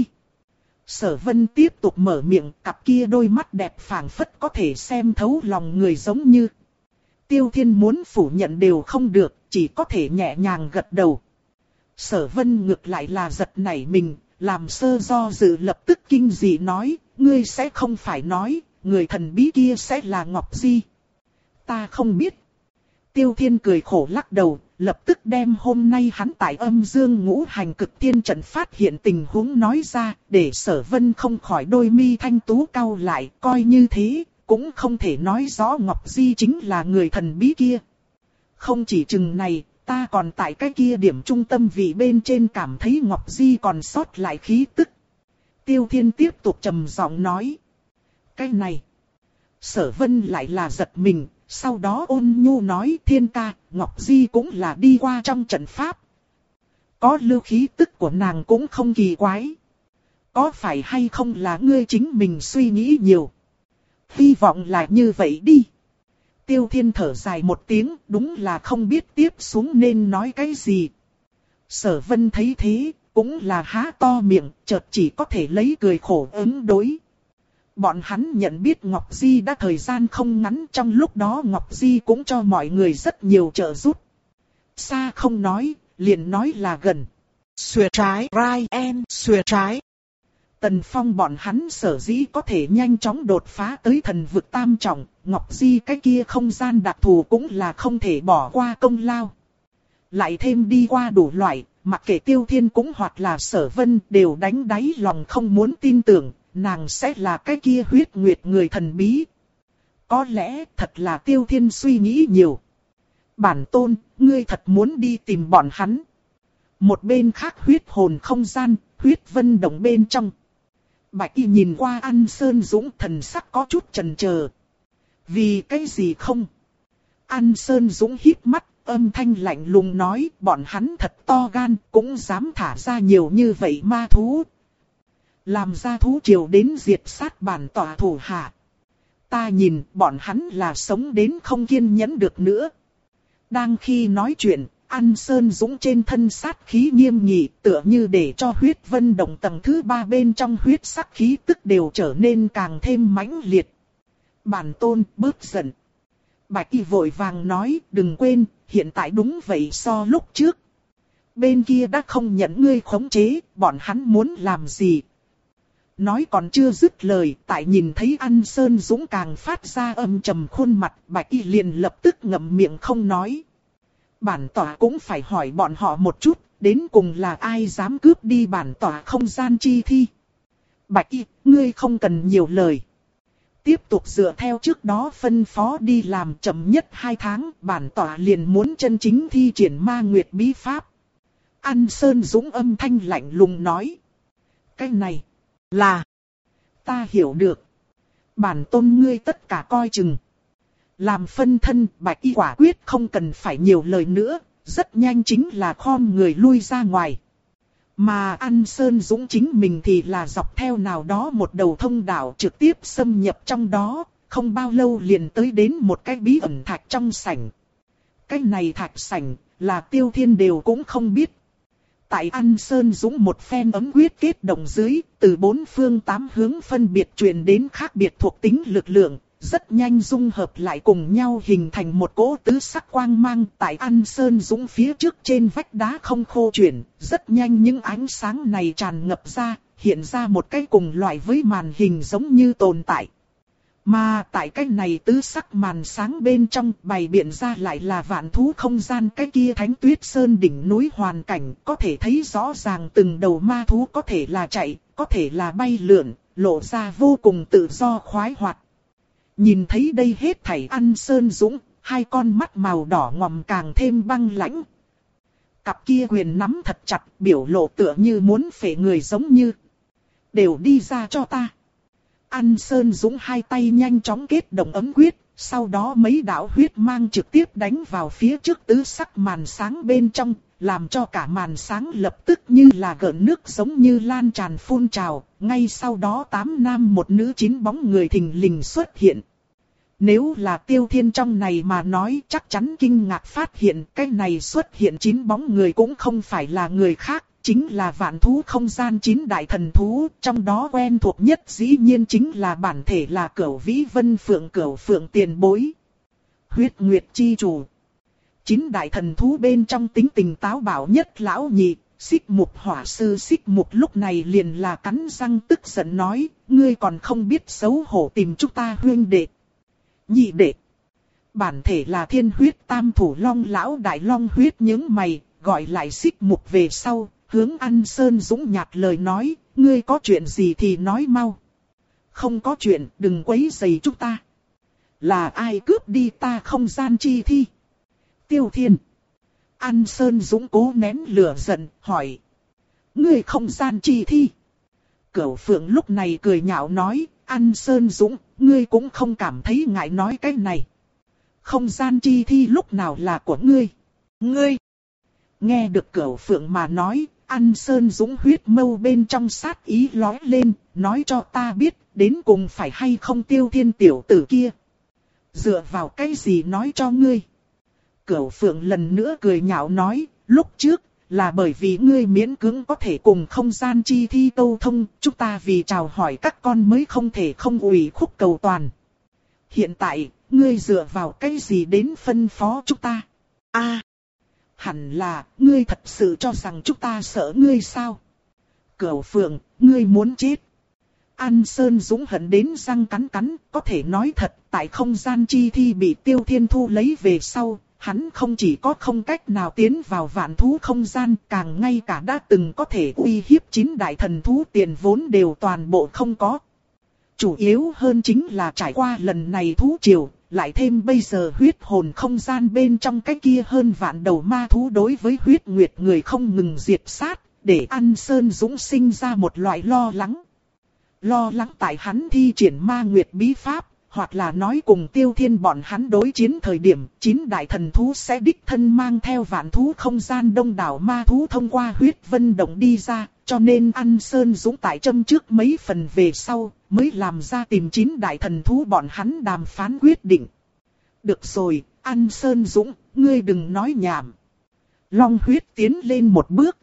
Sở Vân tiếp tục mở miệng, cặp kia đôi mắt đẹp phảng phất có thể xem thấu lòng người giống như. Tiêu Thiên muốn phủ nhận đều không được, chỉ có thể nhẹ nhàng gật đầu. Sở Vân ngược lại là giật nảy mình, làm sơ do dự lập tức kinh dị nói, ngươi sẽ không phải nói, người thần bí kia sẽ là Ngọc Di. Ta không biết. Tiêu Thiên cười khổ lắc đầu, lập tức đem hôm nay hắn tại âm dương ngũ hành cực thiên trận phát hiện tình huống nói ra, để Sở Vân không khỏi đôi mi thanh tú cau lại, coi như thế, cũng không thể nói rõ Ngọc Di chính là người thần bí kia. Không chỉ chừng này, ta còn tại cái kia điểm trung tâm vị bên trên cảm thấy Ngọc Di còn sót lại khí tức. Tiêu Thiên tiếp tục trầm giọng nói. Cái này. Sở Vân lại là giật mình, sau đó ôn nhu nói Thiên ca, Ngọc Di cũng là đi qua trong trận pháp. Có lưu khí tức của nàng cũng không kỳ quái. Có phải hay không là ngươi chính mình suy nghĩ nhiều. Hy vọng là như vậy đi. Tiêu Thiên thở dài một tiếng, đúng là không biết tiếp xuống nên nói cái gì. Sở Vân thấy thế, cũng là há to miệng, chợt chỉ có thể lấy cười khổ ứng đối. Bọn hắn nhận biết Ngọc Di đã thời gian không ngắn, trong lúc đó Ngọc Di cũng cho mọi người rất nhiều trợ giúp. Xa không nói, liền nói là gần. Xuề trái, Ryan, xuề trái. Tần Phong bọn hắn sở dĩ có thể nhanh chóng đột phá tới thần vực tam trọng, Ngọc Di cái kia không gian đặc thù cũng là không thể bỏ qua công lao. Lại thêm đi qua đủ loại, mặc kệ Tiêu Thiên cũng hoặc là Sở Vân đều đánh đáy lòng không muốn tin tưởng, nàng sẽ là cái kia huyết nguyệt người thần bí. Có lẽ thật là Tiêu Thiên suy nghĩ nhiều. Bản tôn, ngươi thật muốn đi tìm bọn hắn. Một bên khác huyết hồn không gian, huyết vân động bên trong. Bạch Y nhìn qua An Sơn Dũng, thần sắc có chút chần chờ. Vì cái gì không? An Sơn Dũng híp mắt, âm thanh lạnh lùng nói, bọn hắn thật to gan, cũng dám thả ra nhiều như vậy ma thú. Làm ra thú triều đến diệt sát bản tỏa thủ hạ. Ta nhìn bọn hắn là sống đến không kiên nhẫn được nữa. Đang khi nói chuyện, An Sơn Dũng trên thân sát khí nghiêm nghị, tựa như để cho huyết vân động tầng thứ ba bên trong huyết sắc khí tức đều trở nên càng thêm mãnh liệt. Bản tôn bớt giận. Bạch Y vội vàng nói, đừng quên, hiện tại đúng vậy so lúc trước. Bên kia đã không nhận ngươi khống chế, bọn hắn muốn làm gì? Nói còn chưa dứt lời, tại nhìn thấy An Sơn Dũng càng phát ra âm trầm khuôn mặt, Bạch Y liền lập tức ngậm miệng không nói. Bản tỏa cũng phải hỏi bọn họ một chút, đến cùng là ai dám cướp đi bản tỏa không gian chi thi. Bạch Y, ngươi không cần nhiều lời. Tiếp tục dựa theo trước đó phân phó đi làm, chậm nhất hai tháng, bản tỏa liền muốn chân chính thi triển ma nguyệt bí pháp. An Sơn Dũng âm thanh lạnh lùng nói. Cái này là, ta hiểu được. Bản tôn ngươi tất cả coi chừng. Làm phân thân, Bạch Y quả quyết không cần phải nhiều lời nữa, rất nhanh chính là khom người lui ra ngoài. Mà An Sơn Dũng chính mình thì là dọc theo nào đó một đầu thông đạo trực tiếp xâm nhập trong đó, không bao lâu liền tới đến một cái bí ẩn thạch trong sảnh. Cái này thạch sảnh là Tiêu Thiên đều cũng không biết. Tại An Sơn Dũng một phen ấm quyết kết động dưới, từ bốn phương tám hướng phân biệt truyền đến khác biệt thuộc tính lực lượng, rất nhanh dung hợp lại cùng nhau hình thành một cỗ tứ sắc quang mang. Tại An Sơn Dũng phía trước trên vách đá không khô chuyển, rất nhanh những ánh sáng này tràn ngập ra, hiện ra một cái cùng loại với màn hình giống như tồn tại. Mà tại cái này tứ sắc màn sáng bên trong bày biện ra lại là vạn thú không gian, cái kia Thánh Tuyết Sơn đỉnh núi hoàn cảnh, có thể thấy rõ ràng từng đầu ma thú có thể là chạy, có thể là bay lượn, lộ ra vô cùng tự do khoái hoạt. Nhìn thấy đây hết thảy, An Sơn Dũng, hai con mắt màu đỏ ngòm càng thêm băng lãnh. Cặp kia quyền nắm thật chặt, biểu lộ tựa như muốn phệ người giống như. Đều đi ra cho ta. An Sơn Dũng hai tay nhanh chóng kết động ấm quyết, sau đó mấy đạo huyết mang trực tiếp đánh vào phía trước tứ sắc màn sáng bên trong, làm cho cả màn sáng lập tức như là gợn nước giống như lan tràn phun trào. Ngay sau đó tám nam một nữ chín bóng người thình lình xuất hiện. Nếu là Tiêu Thiên trong này mà nói, chắc chắn kinh ngạc phát hiện cái này xuất hiện chín bóng người cũng không phải là người khác, chính là vạn thú không gian chín đại thần thú, trong đó quen thuộc nhất dĩ nhiên chính là bản thể là Cửu Vĩ Vân Phượng Cửu Phượng tiền bối. Huyết Nguyệt chi chủ. Chín đại thần thú bên trong tính tình táo bạo nhất lão nhị, Xích Mục Hỏa Sư. Xích Mục lúc này liền là cắn răng tức giận nói, ngươi còn không biết xấu hổ tìm chúng ta huynh đệ. Nhị đệ. Bản thể là Thiên Huyết Tam Thủ Long lão đại long huyết những mày, gọi lại Xích Mục về sau, hướng An Sơn Dũng nhạt lời nói, ngươi có chuyện gì thì nói mau. Không có chuyện, đừng quấy rầy chúng ta. Là ai cướp đi ta không gian chi thi? Tiêu Thiên. An Sơn Dũng cố nén lửa giận, hỏi. Ngươi không gian chi thi? Cửu Phượng lúc này cười nhạo nói, An Sơn Dũng, ngươi cũng không cảm thấy ngại nói cái này. Không gian chi thi lúc nào là của ngươi? Ngươi! Nghe được Cửu Phượng mà nói, An Sơn Dũng huyết mâu bên trong sát ý lóe lên, nói cho ta biết, đến cùng phải hay không Tiêu Thiên tiểu tử kia. Dựa vào cái gì nói cho ngươi? Cửu Phượng lần nữa cười nhạo nói, lúc trước, là bởi vì ngươi miễn cưỡng có thể cùng không gian chi thi câu thông, chúng ta vì chào hỏi các con mới không thể không ủy khúc cầu toàn. Hiện tại, ngươi dựa vào cái gì đến phân phó chúng ta? A, à, hẳn là, ngươi thật sự cho rằng chúng ta sợ ngươi sao? Cửu Phượng, ngươi muốn chết. An Sơn Dũng hận đến răng cắn cắn, có thể nói thật, tại không gian chi thi bị Tiêu Thiên thu lấy về sau, hắn không chỉ có không cách nào tiến vào vạn thú không gian, càng ngay cả đã từng có thể uy hiếp chín đại thần thú tiền vốn đều toàn bộ không có. Chủ yếu hơn chính là trải qua lần này thú triều, lại thêm bây giờ huyết hồn không gian bên trong cái kia hơn vạn đầu ma thú đối với huyết nguyệt người không ngừng diệt sát, để An Sơn Dũng sinh ra một loại lo lắng. Lo lắng tại hắn thi triển ma nguyệt bí pháp, hoặc là nói cùng Tiêu Thiên bọn hắn đối chiến thời điểm, chín đại thần thú sẽ đích thân mang theo vạn thú không gian đông đảo ma thú thông qua huyết vân động đi ra, cho nên An Sơn Dũng tại châm trước mấy phần về sau, mới làm ra tìm chín đại thần thú bọn hắn đàm phán quyết định. Được rồi, An Sơn Dũng, ngươi đừng nói nhảm. Long huyết tiến lên một bước.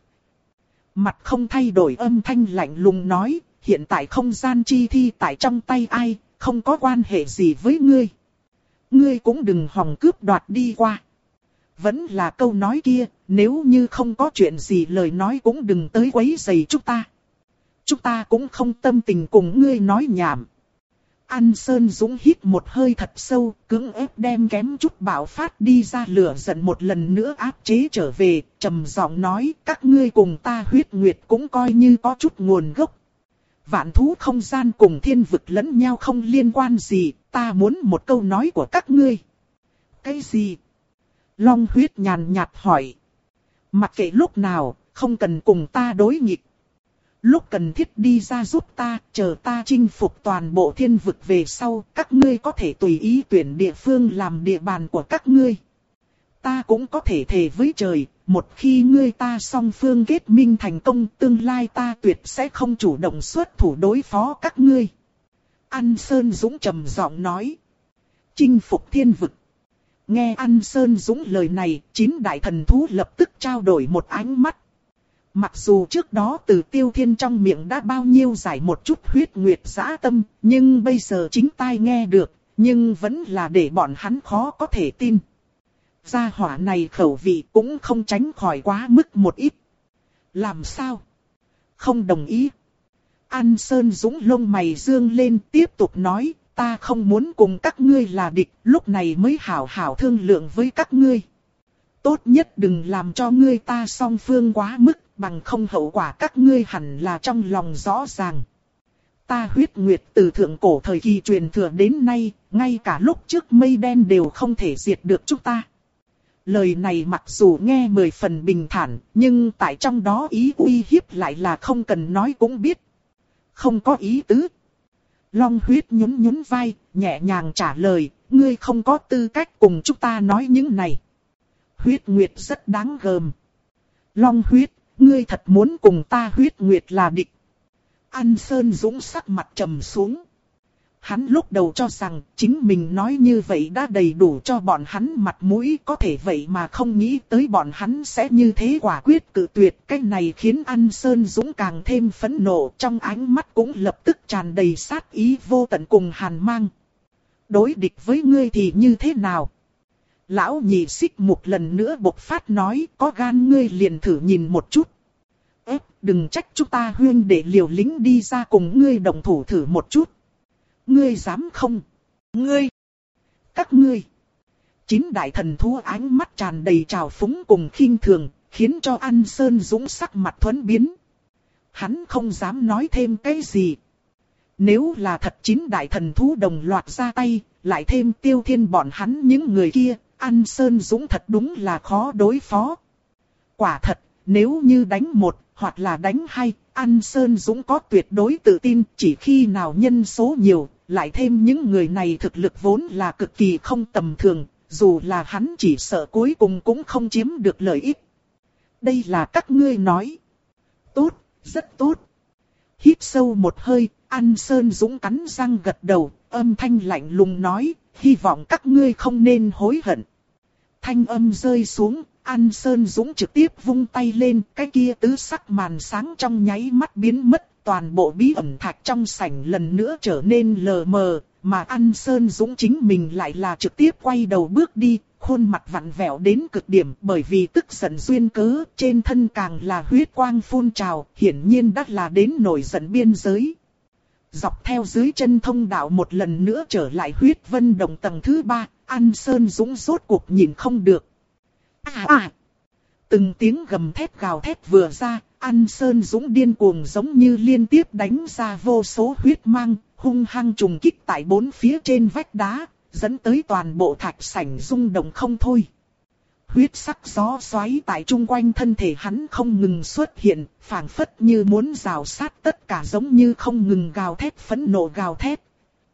Mặt không thay đổi âm thanh lạnh lùng nói, hiện tại không gian chi thi tại trong tay ai, không có quan hệ gì với ngươi. Ngươi cũng đừng hòng cướp đoạt đi qua. Vẫn là câu nói kia, nếu như không có chuyện gì lời nói cũng đừng tới quấy rầy chúng ta. Chúng ta cũng không tâm tình cùng ngươi nói nhảm. An Sơn Dũng hít một hơi thật sâu, cưỡng ép đem kém chút bạo phát đi ra lửa giận một lần nữa áp chế trở về, trầm giọng nói, các ngươi cùng ta huyết nguyệt cũng coi như có chút nguồn gốc. Vạn thú không gian cùng thiên vực lẫn nhau không liên quan gì, ta muốn một câu nói của các ngươi. Cái gì? Long huyết nhàn nhạt hỏi. Mặc kệ lúc nào, không cần cùng ta đối nghịch. Lúc cần thiết đi ra giúp ta, chờ ta chinh phục toàn bộ thiên vực về sau, các ngươi có thể tùy ý tuyển địa phương làm địa bàn của các ngươi. Ta cũng có thể thề với trời, một khi ngươi ta song phương kết minh thành công, tương lai ta tuyệt sẽ không chủ động xuất thủ đối phó các ngươi. An Sơn Dũng trầm giọng nói. Chinh phục thiên vực. Nghe An Sơn Dũng lời này, chín đại thần thú lập tức trao đổi một ánh mắt. Mặc dù trước đó từ Tiêu Thiên trong miệng đã bao nhiêu giải một chút huyết nguyệt dã tâm, nhưng bây giờ chính tai nghe được, nhưng vẫn là để bọn hắn khó có thể tin. Gia hỏa này khẩu vị cũng không tránh khỏi quá mức một ít. Làm sao? Không đồng ý. An Sơn Dũng lông mày dương lên tiếp tục nói, ta không muốn cùng các ngươi là địch, lúc này mới hảo hảo thương lượng với các ngươi. Tốt nhất đừng làm cho ngươi ta song phương quá mức, bằng không hậu quả các ngươi hẳn là trong lòng rõ ràng. Ta huyết nguyệt từ thượng cổ thời kỳ truyền thừa đến nay, ngay cả lúc trước mây đen đều không thể diệt được chúng ta. Lời này mặc dù nghe mười phần bình thản, nhưng tại trong đó ý uy hiếp lại là không cần nói cũng biết. Không có ý tứ. Long huyết nhún nhún vai, nhẹ nhàng trả lời, ngươi không có tư cách cùng chúng ta nói những này. Huyết nguyệt rất đáng gờm. Long huyết, ngươi thật muốn cùng ta huyết nguyệt là địch. An Sơn Dũng sắc mặt trầm xuống. Hắn lúc đầu cho rằng chính mình nói như vậy đã đầy đủ cho bọn hắn mặt mũi, có thể vậy mà không nghĩ tới bọn hắn sẽ như thế quả quyết cự tuyệt. Cái này khiến An Sơn Dũng càng thêm phẫn nộ, trong ánh mắt cũng lập tức tràn đầy sát ý vô tận cùng hàn mang. Đối địch với ngươi thì như thế nào? Lão nhị xích một lần nữa bộc phát nói, có gan ngươi liền thử nhìn một chút. Ép, đừng trách chúng ta huyên để liều lính đi ra cùng ngươi đồng thủ thử một chút. Ngươi dám không? Ngươi! Các ngươi! Chín đại thần thú ánh mắt tràn đầy trào phúng cùng khinh thường, khiến cho An Sơn Dũng sắc mặt thuẫn biến. Hắn không dám nói thêm cái gì. Nếu là thật chín đại thần thú đồng loạt ra tay, lại thêm Tiêu Thiên bọn hắn những người kia, An Sơn Dũng thật đúng là khó đối phó. Quả thật, nếu như đánh một, hoặc là đánh hai, An Sơn Dũng có tuyệt đối tự tin, chỉ khi nào nhân số nhiều, lại thêm những người này thực lực vốn là cực kỳ không tầm thường, dù là hắn chỉ sợ cuối cùng cũng không chiếm được lợi ích. Đây là các ngươi nói. Tốt, rất tốt. Hít sâu một hơi, An Sơn Dũng cắn răng gật đầu, âm thanh lạnh lùng nói, hy vọng các ngươi không nên hối hận. Thanh âm rơi xuống, An Sơn Dũng trực tiếp vung tay lên, cái kia tứ sắc màn sáng trong nháy mắt biến mất, toàn bộ bí ẩn thạch trong sảnh lần nữa trở nên lờ mờ, mà An Sơn Dũng chính mình lại là trực tiếp quay đầu bước đi, khuôn mặt vặn vẹo đến cực điểm, bởi vì tức giận duyên cớ, trên thân càng là huyết quang phun trào, hiển nhiên đã là đến nổi giận biên giới. Dọc theo dưới chân thông đạo một lần nữa trở lại huyết vân đồng tầng thứ ba, An Sơn Dũng rốt cuộc nhìn không được. À à! Từng tiếng gầm thét gào thét vừa ra, An Sơn Dũng điên cuồng giống như liên tiếp đánh ra vô số huyết mang, hung hăng trùng kích tại bốn phía trên vách đá, dẫn tới toàn bộ thạch sảnh rung động không thôi. Huyết sắc gió xoáy tại chung quanh thân thể hắn không ngừng xuất hiện, phảng phất như muốn rào sát tất cả, giống như không ngừng gào thét phẫn nộ gào thét.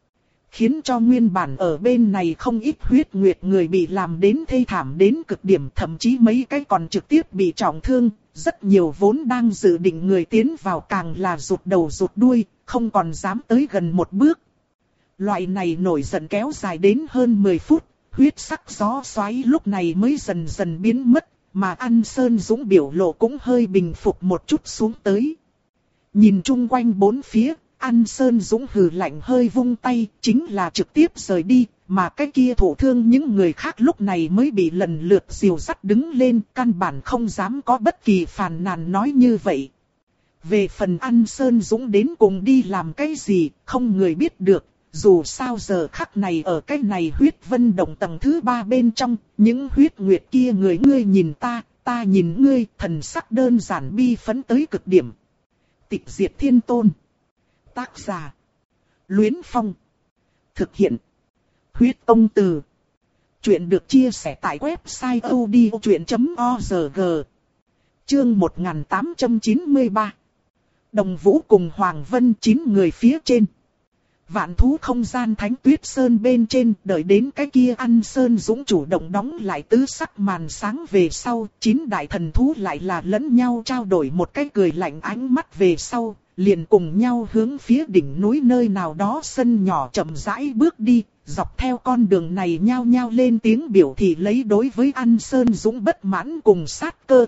khiến cho nguyên bản ở bên này không ít huyết nguyệt người bị làm đến thê thảm đến cực điểm, thậm chí mấy cái còn trực tiếp bị trọng thương, rất nhiều vốn đang dự định người tiến vào càng là rụt đầu rụt đuôi, không còn dám tới gần một bước. Loại này nổi giận kéo dài đến hơn mười phút, huyết sắc gió xoáy lúc này mới dần dần biến mất, mà An Sơn Dũng biểu lộ cũng hơi bình phục một chút xuống tới. Nhìn chung quanh bốn phía, An Sơn Dũng hừ lạnh hơi vung tay, chính là trực tiếp rời đi, mà cái kia thổ thương những người khác lúc này mới bị lần lượt dìu dắt đứng lên, căn bản không dám có bất kỳ phàn nàn nói như vậy. Về phần An Sơn Dũng đến cùng đi làm cái gì, không người biết được, dù sao giờ khắc này ở cái này huyết vân động tầng thứ ba bên trong, những huyết nguyệt kia người ngươi nhìn ta, ta nhìn ngươi, thần sắc đơn giản bi phấn tới cực điểm. Tịch diệt thiên tôn. Tác giả. Luyến Phong. Thực hiện. Huyết Tông Từ. Chuyện được chia sẻ tại website odchuyện chấm org. Chương một nghìn tám trăm chín mươi ba. Đồng Vũ cùng Hoàng Vân chín người phía trên. Vạn thú không gian Thánh Tuyết Sơn bên trên, đợi đến cái kia An Sơn Dũng chủ động đóng lại tứ sắc màn sáng về sau, chín đại thần thú lại là lẫn nhau trao đổi một cái cười lạnh ánh mắt về sau, liền cùng nhau hướng phía đỉnh núi nơi nào đó sân nhỏ chậm rãi bước đi, dọc theo con đường này nhao nhao lên tiếng biểu thị lấy đối với An Sơn Dũng bất mãn cùng sát cơ.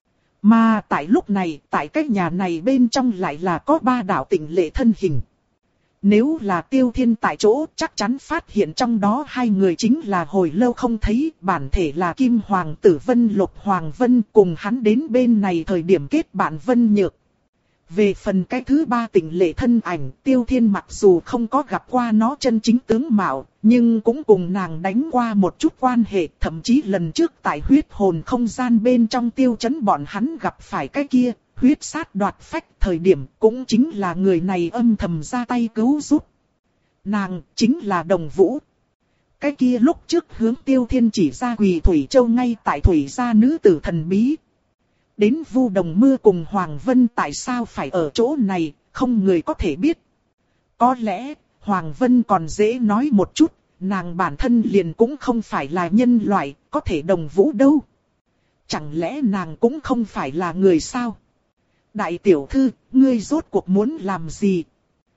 Mà tại lúc này, tại cái nhà này bên trong lại là có ba đạo tịnh lệ thân hình. Nếu là Tiêu Thiên tại chỗ, chắc chắn phát hiện trong đó hai người chính là hồi lâu không thấy, bản thể là Kim Hoàng tử Vân Lục Hoàng Vân, cùng hắn đến bên này thời điểm kết bạn Vân Nhược. Về phần cái thứ ba tịnh lệ thân ảnh, Tiêu Thiên mặc dù không có gặp qua nó chân chính tướng mạo, nhưng cũng cùng nàng đánh qua một chút quan hệ, thậm chí lần trước tại huyết hồn không gian bên trong tiêu chấn bọn hắn gặp phải cái kia, huyết sát đoạt phách thời điểm cũng chính là người này âm thầm ra tay cứu giúp. Nàng chính là Đồng Vũ. Cái kia lúc trước hướng Tiêu Thiên chỉ ra Quỳ Thủy Châu ngay tại Thủy gia nữ tử thần bí. Đến Vu Đồng Mưa cùng Hoàng Vân tại sao phải ở chỗ này, không người có thể biết. Có lẽ, Hoàng Vân còn dễ nói một chút, nàng bản thân liền cũng không phải là nhân loại, có thể Đồng Vũ đâu. Chẳng lẽ nàng cũng không phải là người sao? Đại tiểu thư, ngươi rốt cuộc muốn làm gì?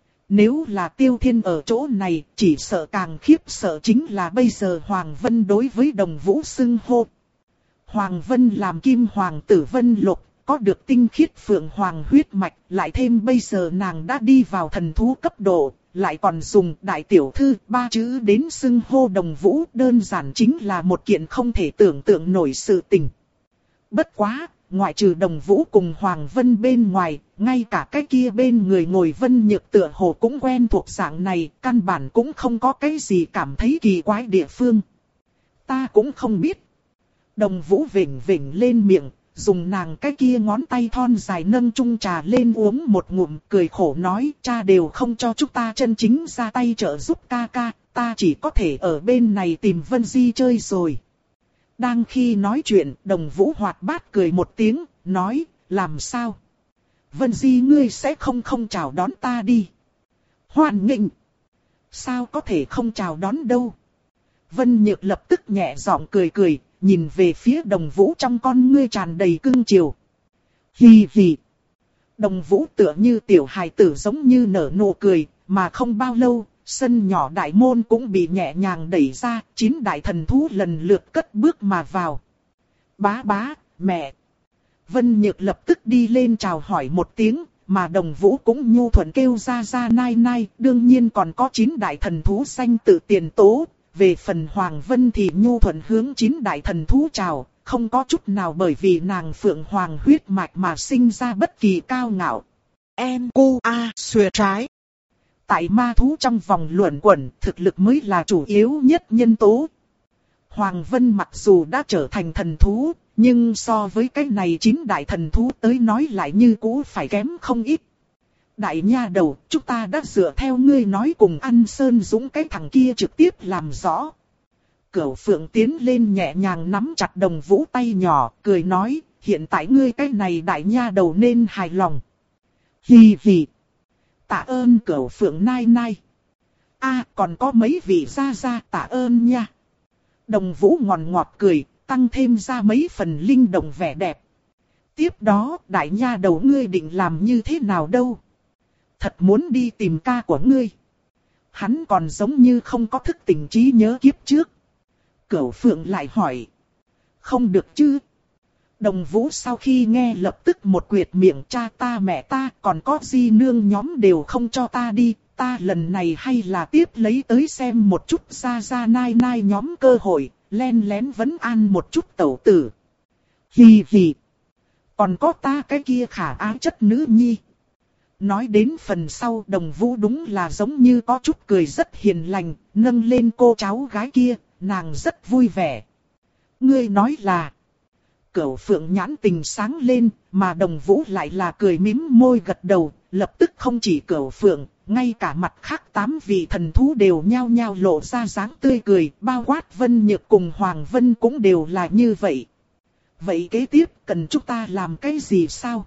Nếu là Tiêu Thiên ở chỗ này, chỉ sợ càng khiếp sợ chính là bây giờ Hoàng Vân đối với Đồng Vũ xưng hô. Hoàng Vân làm Kim Hoàng tử Vân Lục, có được tinh khiết phượng hoàng huyết mạch, lại thêm bây giờ nàng đã đi vào thần thú cấp độ, lại còn dùng đại tiểu thư ba chữ đến xưng hô Đồng Vũ, đơn giản chính là một kiện không thể tưởng tượng nổi sự tình. Bất quá, ngoại trừ Đồng Vũ cùng Hoàng Vân bên ngoài, ngay cả cái kia bên người ngồi Vân Nhược tựa hồ cũng quen thuộc dạng này, căn bản cũng không có cái gì cảm thấy kỳ quái địa phương. Ta cũng không biết. Đồng Vũ vểnh vểnh lên miệng, dùng nàng cái kia ngón tay thon dài nâng chung trà lên uống một ngụm, cười khổ nói, cha đều không cho chúng ta chân chính ra tay trợ giúp ca ca, ta chỉ có thể ở bên này tìm Vân Di chơi rồi. Đang khi nói chuyện, Đồng Vũ hoạt bát cười một tiếng, nói, làm sao? Vân Di ngươi sẽ không không chào đón ta đi. Hoan nghênh. Sao có thể không chào đón đâu? Vân Nhược lập tức nhẹ giọng cười cười, nhìn về phía Đồng Vũ trong con ngươi tràn đầy cưng chiều. Hì hì. Đồng Vũ tựa như tiểu hài tử giống như nở nụ cười, mà không bao lâu, sân nhỏ đại môn cũng bị nhẹ nhàng đẩy ra, chín đại thần thú lần lượt cất bước mà vào. Bá bá, mẹ. Vân Nhược lập tức đi lên chào hỏi một tiếng, mà Đồng Vũ cũng nhu thuận kêu ra ra nai nai, đương nhiên còn có chín đại thần thú danh tự tiền tố. Về phần Hoàng Vân thì nhu thuận hướng chín đại thần thú chào, không có chút nào bởi vì nàng phượng hoàng huyết mạch mà sinh ra bất kỳ cao ngạo. Em cô A xuề trái. Tại ma thú trong vòng luẩn quẩn, thực lực mới là chủ yếu nhất nhân tố. Hoàng Vân mặc dù đã trở thành thần thú, nhưng so với cái này chín đại thần thú tới nói lại như cũ phải kém không ít. Đại nha đầu, chúng ta đã dựa theo ngươi nói cùng An Sơn Dũng cái thằng kia trực tiếp làm rõ. Cửu Phượng tiến lên nhẹ nhàng nắm chặt Đồng Vũ tay nhỏ, cười nói, hiện tại ngươi cái này đại nha đầu nên hài lòng. Hì hì. Tạ ơn Cửu Phượng nai nai. a còn có mấy vị gia gia tạ ơn nha. Đồng Vũ ngọt ngọt cười, tăng thêm ra mấy phần linh động vẻ đẹp. Tiếp đó, đại nha đầu ngươi định làm như thế nào đâu? Thật muốn đi tìm ca của ngươi. Hắn còn giống như không có thức tỉnh trí nhớ kiếp trước. Cửu Phượng lại hỏi. Không được chứ? Đồng Vũ sau khi nghe lập tức một quyệt miệng, cha ta mẹ ta còn có di nương nhóm đều không cho ta đi. Ta lần này hay là tiếp lấy tới xem một chút ra ra nai nai nhóm cơ hội, len lén vấn an một chút tẩu tử. Hì hì. Còn có ta cái kia khả ái chất nữ nhi. Nói đến phần sau, Đồng Vũ đúng là giống như có chút cười rất hiền lành, nâng lên cô cháu gái kia, nàng rất vui vẻ. Ngươi nói là... Cửu Phượng nhãn tình sáng lên, mà Đồng Vũ lại là cười mím môi gật đầu, lập tức không chỉ Cửu Phượng, ngay cả mặt khác tám vị thần thú đều nhao nhao lộ ra dáng tươi cười, bao quát Vân Nhược cùng Hoàng Vân cũng đều là như vậy. Vậy kế tiếp cần chúng ta làm cái gì sao?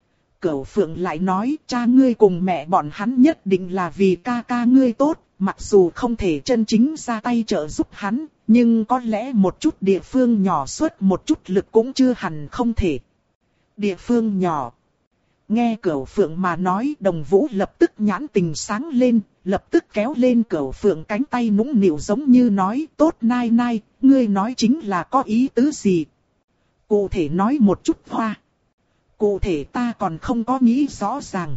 Cửu Phượng lại nói, cha ngươi cùng mẹ bọn hắn nhất định là vì ca ca ngươi tốt, mặc dù không thể chân chính ra tay trợ giúp hắn, nhưng có lẽ một chút địa phương nhỏ xuất một chút lực cũng chưa hẳn không thể. Địa phương nhỏ. Nghe Cửu Phượng mà nói, Đồng Vũ lập tức nhãn tình sáng lên, lập tức kéo lên Cửu Phượng cánh tay nũng nịu giống như nói, tốt nai nai, ngươi nói chính là có ý tứ gì? Cụ thể nói một chút hoa. Cụ thể ta còn không có nghĩ rõ ràng.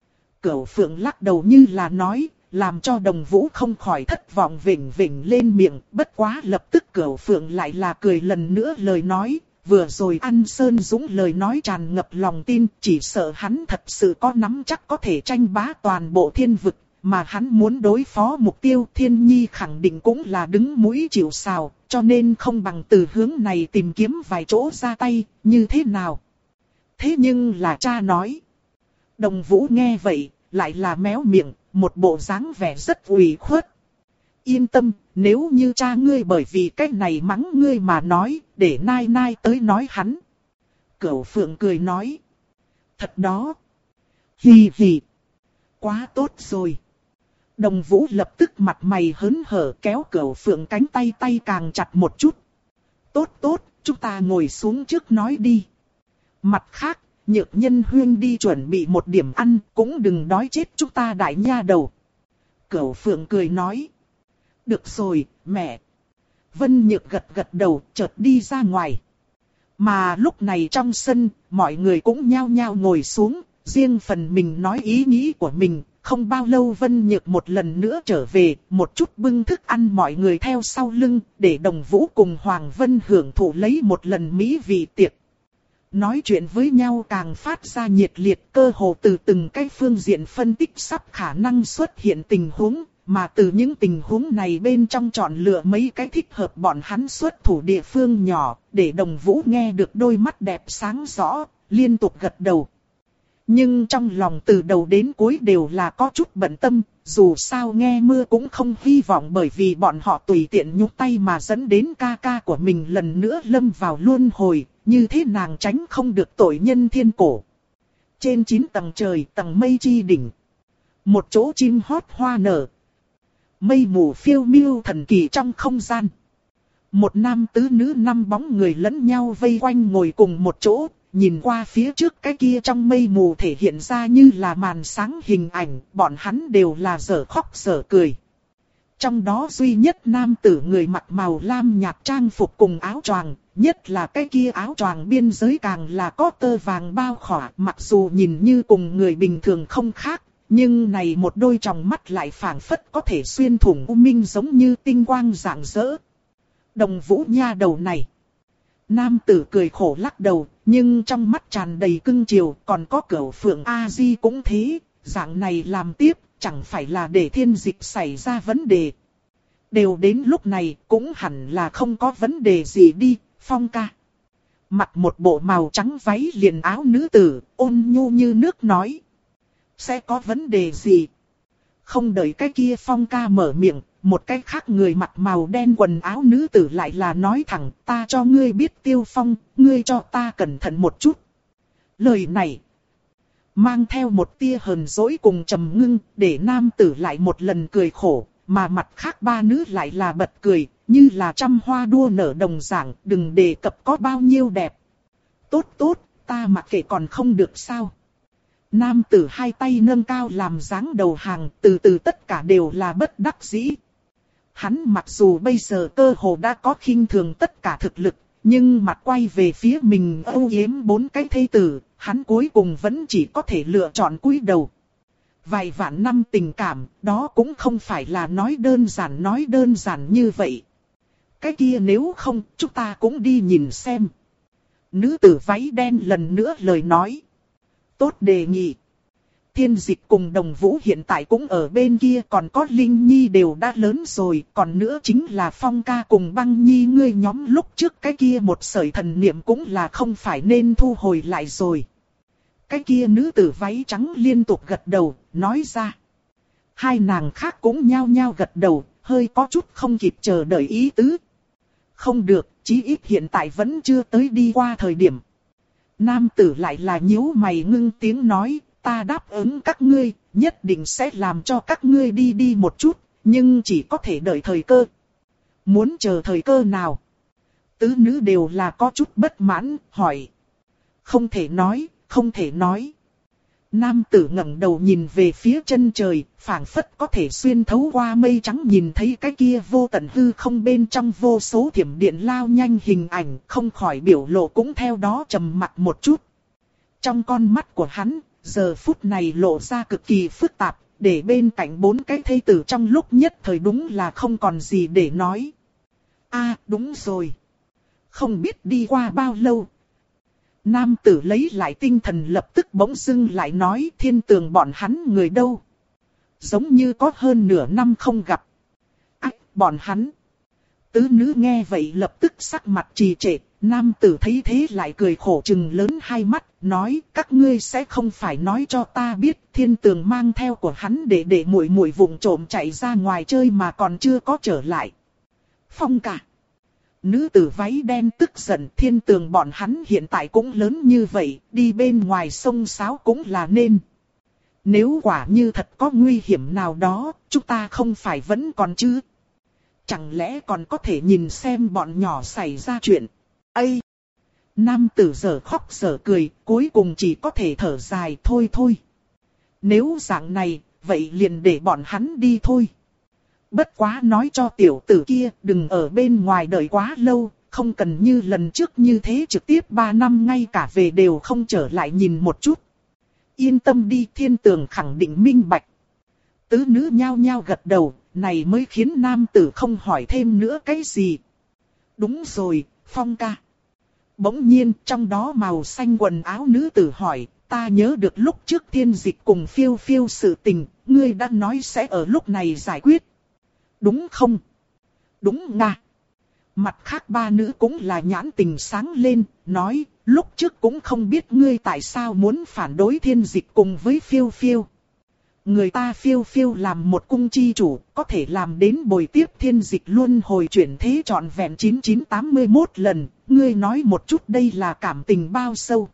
Cửu Phượng lắc đầu như là nói, làm cho Đồng Vũ không khỏi thất vọng vỉnh vỉnh lên miệng. Bất quá lập tức Cửu Phượng lại là cười lần nữa lời nói. Vừa rồi An Sơn Dũng lời nói tràn ngập lòng tin, chỉ sợ hắn thật sự có nắm chắc có thể tranh bá toàn bộ thiên vực. Mà hắn muốn đối phó mục tiêu Thiên Nhi khẳng định cũng là đứng mũi chịu sào, cho nên không bằng từ hướng này tìm kiếm vài chỗ ra tay, như thế nào? Thế nhưng là cha nói. Đồng Vũ nghe vậy, lại là méo miệng, một bộ dáng vẻ rất ủy khuất. Yên tâm, nếu như cha ngươi bởi vì cái này mắng ngươi mà nói, để nai nai tới nói hắn. Cửu Phượng cười nói. Thật đó. Hì hì. Quá tốt rồi. Đồng Vũ lập tức mặt mày hớn hở kéo Cửu Phượng cánh tay tay càng chặt một chút. Tốt tốt, chúng ta ngồi xuống trước nói đi. Mặt khác, Nhược Nhân Huyên đi chuẩn bị một điểm ăn, cũng đừng đói chết chúng ta đại nha đầu. Cửu Phượng cười nói. Được rồi, mẹ. Vân Nhược gật gật đầu, chợt đi ra ngoài. Mà lúc này trong sân, mọi người cũng nhao nhao ngồi xuống, riêng phần mình nói ý nghĩ của mình. Không bao lâu Vân Nhược một lần nữa trở về, một chút bưng thức ăn mọi người theo sau lưng, để Đồng Vũ cùng Hoàng Vân hưởng thụ lấy một lần mỹ vị tiệc. Nói chuyện với nhau càng phát ra nhiệt liệt, cơ hồ từ từng cái phương diện phân tích sắp khả năng xuất hiện tình huống, mà từ những tình huống này bên trong chọn lựa mấy cái thích hợp bọn hắn xuất thủ địa phương nhỏ, để Đồng Vũ nghe được đôi mắt đẹp sáng rõ, liên tục gật đầu. Nhưng trong lòng từ đầu đến cuối đều là có chút bận tâm, dù sao nghe mưa cũng không hy vọng bởi vì bọn họ tùy tiện nhúc tay mà dẫn đến ca ca của mình lần nữa lâm vào luân hồi, như thế nàng tránh không được tội nhân thiên cổ. Trên chín tầng trời tầng mây chi đỉnh, một chỗ chim hót hoa nở, mây mù phiêu miêu thần kỳ trong không gian. Một nam tứ nữ năm bóng người lẫn nhau vây quanh ngồi cùng một chỗ. Nhìn qua phía trước cái kia trong mây mù thể hiện ra như là màn sáng hình ảnh, bọn hắn đều là dở khóc dở cười. Trong đó duy nhất nam tử người mặc màu lam nhạt trang phục cùng áo choàng, nhất là cái kia áo choàng biên giới càng là có tơ vàng bao khỏa, mặc dù nhìn như cùng người bình thường không khác, nhưng này một đôi tròng mắt lại phảng phất có thể xuyên thủng u minh giống như tinh quang rạng rỡ. Đồng Vũ nha đầu này. Nam tử cười khổ lắc đầu, nhưng trong mắt tràn đầy cưng chiều, còn có Cửu Phượng A Di cũng thế, dạng này làm tiếp, chẳng phải là để thiên dịch xảy ra vấn đề. Đều đến lúc này, cũng hẳn là không có vấn đề gì đi, Phong ca. Mặc một bộ màu trắng váy liền áo nữ tử, ôn nhu như nước nói. Sẽ có vấn đề gì? Không đợi cái kia Phong ca mở miệng. Một cái khác người mặc màu đen quần áo nữ tử lại là nói thẳng, ta cho ngươi biết Tiêu Phong, ngươi cho ta cẩn thận một chút. Lời này mang theo một tia hờn dỗi cùng trầm ngưng, để nam tử lại một lần cười khổ, mà mặt khác ba nữ lại là bật cười, như là trăm hoa đua nở đồng dạng, đừng đề cập có bao nhiêu đẹp. Tốt tốt, ta mặc kệ còn không được sao. Nam tử hai tay nâng cao làm dáng đầu hàng, từ từ tất cả đều là bất đắc dĩ. Hắn mặc dù bây giờ cơ hồ đã có khinh thường tất cả thực lực, nhưng mặt quay về phía mình âu yếm bốn cái thê tử, hắn cuối cùng vẫn chỉ có thể lựa chọn cúi đầu. Vài vạn năm tình cảm, đó cũng không phải là nói đơn giản nói đơn giản như vậy. Cái kia nếu không, chúng ta cũng đi nhìn xem. Nữ tử váy đen lần nữa lời nói. Tốt đề nghị. Thiên Dịch cùng Đồng Vũ hiện tại cũng ở bên kia, còn có Linh Nhi đều đã lớn rồi, còn nữa chính là Phong ca cùng Băng Nhi ngươi nhóm lúc trước cái kia một sợi thần niệm cũng là không phải nên thu hồi lại rồi. Cái kia nữ tử váy trắng liên tục gật đầu, nói ra. Hai nàng khác cũng nhao nhao gật đầu, hơi có chút không kịp chờ đợi ý tứ. Không được, chí ít hiện tại vẫn chưa tới đi qua thời điểm. Nam tử lại là nhíu mày ngưng tiếng nói, ta đáp ứng các ngươi, nhất định sẽ làm cho các ngươi đi đi một chút, nhưng chỉ có thể đợi thời cơ. Muốn chờ thời cơ nào? Tứ nữ đều là có chút bất mãn, hỏi. Không thể nói, không thể nói. Nam tử ngẩng đầu nhìn về phía chân trời, phảng phất có thể xuyên thấu qua mây trắng nhìn thấy cái kia vô tận hư không bên trong vô số thiểm điện lao nhanh hình ảnh, không khỏi biểu lộ cũng theo đó trầm mặc một chút. Trong con mắt của hắn, giờ phút này lộ ra cực kỳ phức tạp, để bên cạnh bốn cái thây tử trong lúc nhất thời đúng là không còn gì để nói. A, đúng rồi. Không biết đi qua bao lâu. Nam tử lấy lại tinh thần lập tức bỗng dưng lại nói Thiên Tường bọn hắn người đâu. Giống như có hơn nửa năm không gặp. Ách, bọn hắn. Tứ nữ nghe vậy lập tức sắc mặt trì trệ. Nam tử thấy thế lại cười khổ trừng lớn hai mắt, nói các ngươi sẽ không phải nói cho ta biết Thiên Tường mang theo của hắn để để muội muội vụng trộm chạy ra ngoài chơi mà còn chưa có trở lại. Phong cả. Nữ tử váy đen tức giận, Thiên Tường bọn hắn hiện tại cũng lớn như vậy, đi bên ngoài sông sáo cũng là nên. Nếu quả như thật có nguy hiểm nào đó, chúng ta không phải vẫn còn chứ? Chẳng lẽ còn có thể nhìn xem bọn nhỏ xảy ra chuyện? Ây! Nam tử giờ khóc giờ cười, cuối cùng chỉ có thể thở dài thôi thôi. Nếu dạng này, vậy liền để bọn hắn đi thôi. Bất quá nói cho tiểu tử kia đừng ở bên ngoài đợi quá lâu, không cần như lần trước như thế trực tiếp ba năm ngay cả về đều không trở lại nhìn một chút. Yên tâm đi, Thiên Tường khẳng định minh bạch. Tứ nữ nhao nhao gật đầu, này mới khiến nam tử không hỏi thêm nữa cái gì. Đúng rồi, Phong ca. Bỗng nhiên trong đó màu xanh quần áo nữ tử hỏi, ta nhớ được lúc trước Thiên Dịch cùng phiêu phiêu sự tình, ngươi đã nói sẽ ở lúc này giải quyết. Đúng không? Đúng nga. Mặt khác ba nữ cũng là nhãn tình sáng lên, nói, lúc trước cũng không biết ngươi tại sao muốn phản đối Thiên Dịch cùng với phiêu phiêu. Người ta phiêu phiêu làm một cung chi chủ, có thể làm đến bồi tiếp Thiên Dịch luôn hồi chuyển thế trọn vẹn chín chín tám mươi mốt lần, ngươi nói một chút đây là cảm tình bao sâu.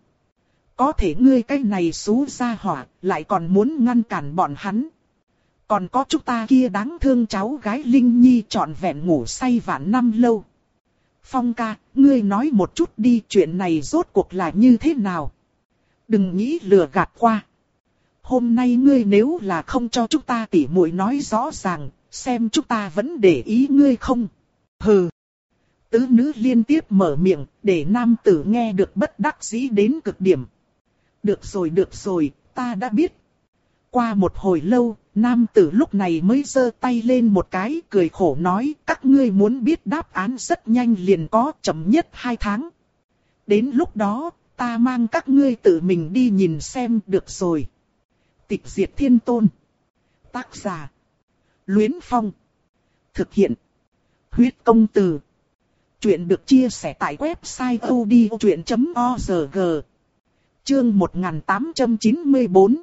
Có thể ngươi cái này xú ra hỏa, lại còn muốn ngăn cản bọn hắn. Còn có chúng ta kia đáng thương cháu gái Linh Nhi trọn vẹn ngủ say vạn năm lâu. Phong ca, ngươi nói một chút đi, chuyện này rốt cuộc là như thế nào? Đừng nghĩ lừa gạt qua. Hôm nay ngươi nếu là không cho chúng ta tỉ muội nói rõ ràng, xem chúng ta vẫn để ý ngươi không? Hừ. Tứ nữ liên tiếp mở miệng, để nam tử nghe được bất đắc dĩ đến cực điểm. Được rồi được rồi, ta đã biết. Qua một hồi lâu, nam tử lúc này mới giơ tay lên một cái, cười khổ nói, các ngươi muốn biết đáp án rất nhanh liền có, chậm nhất hai tháng. Đến lúc đó, ta mang các ngươi tự mình đi nhìn xem được rồi. Tịch Diệt Thiên Tôn. Tác giả. Luyến Phong. Thực hiện. Huyết Công Từ. Chuyện được chia sẻ tại website odchuyện chấm org. Chương một nghìn tám trăm chín mươi bốn.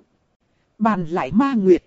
Bàn lại ma nguyệt.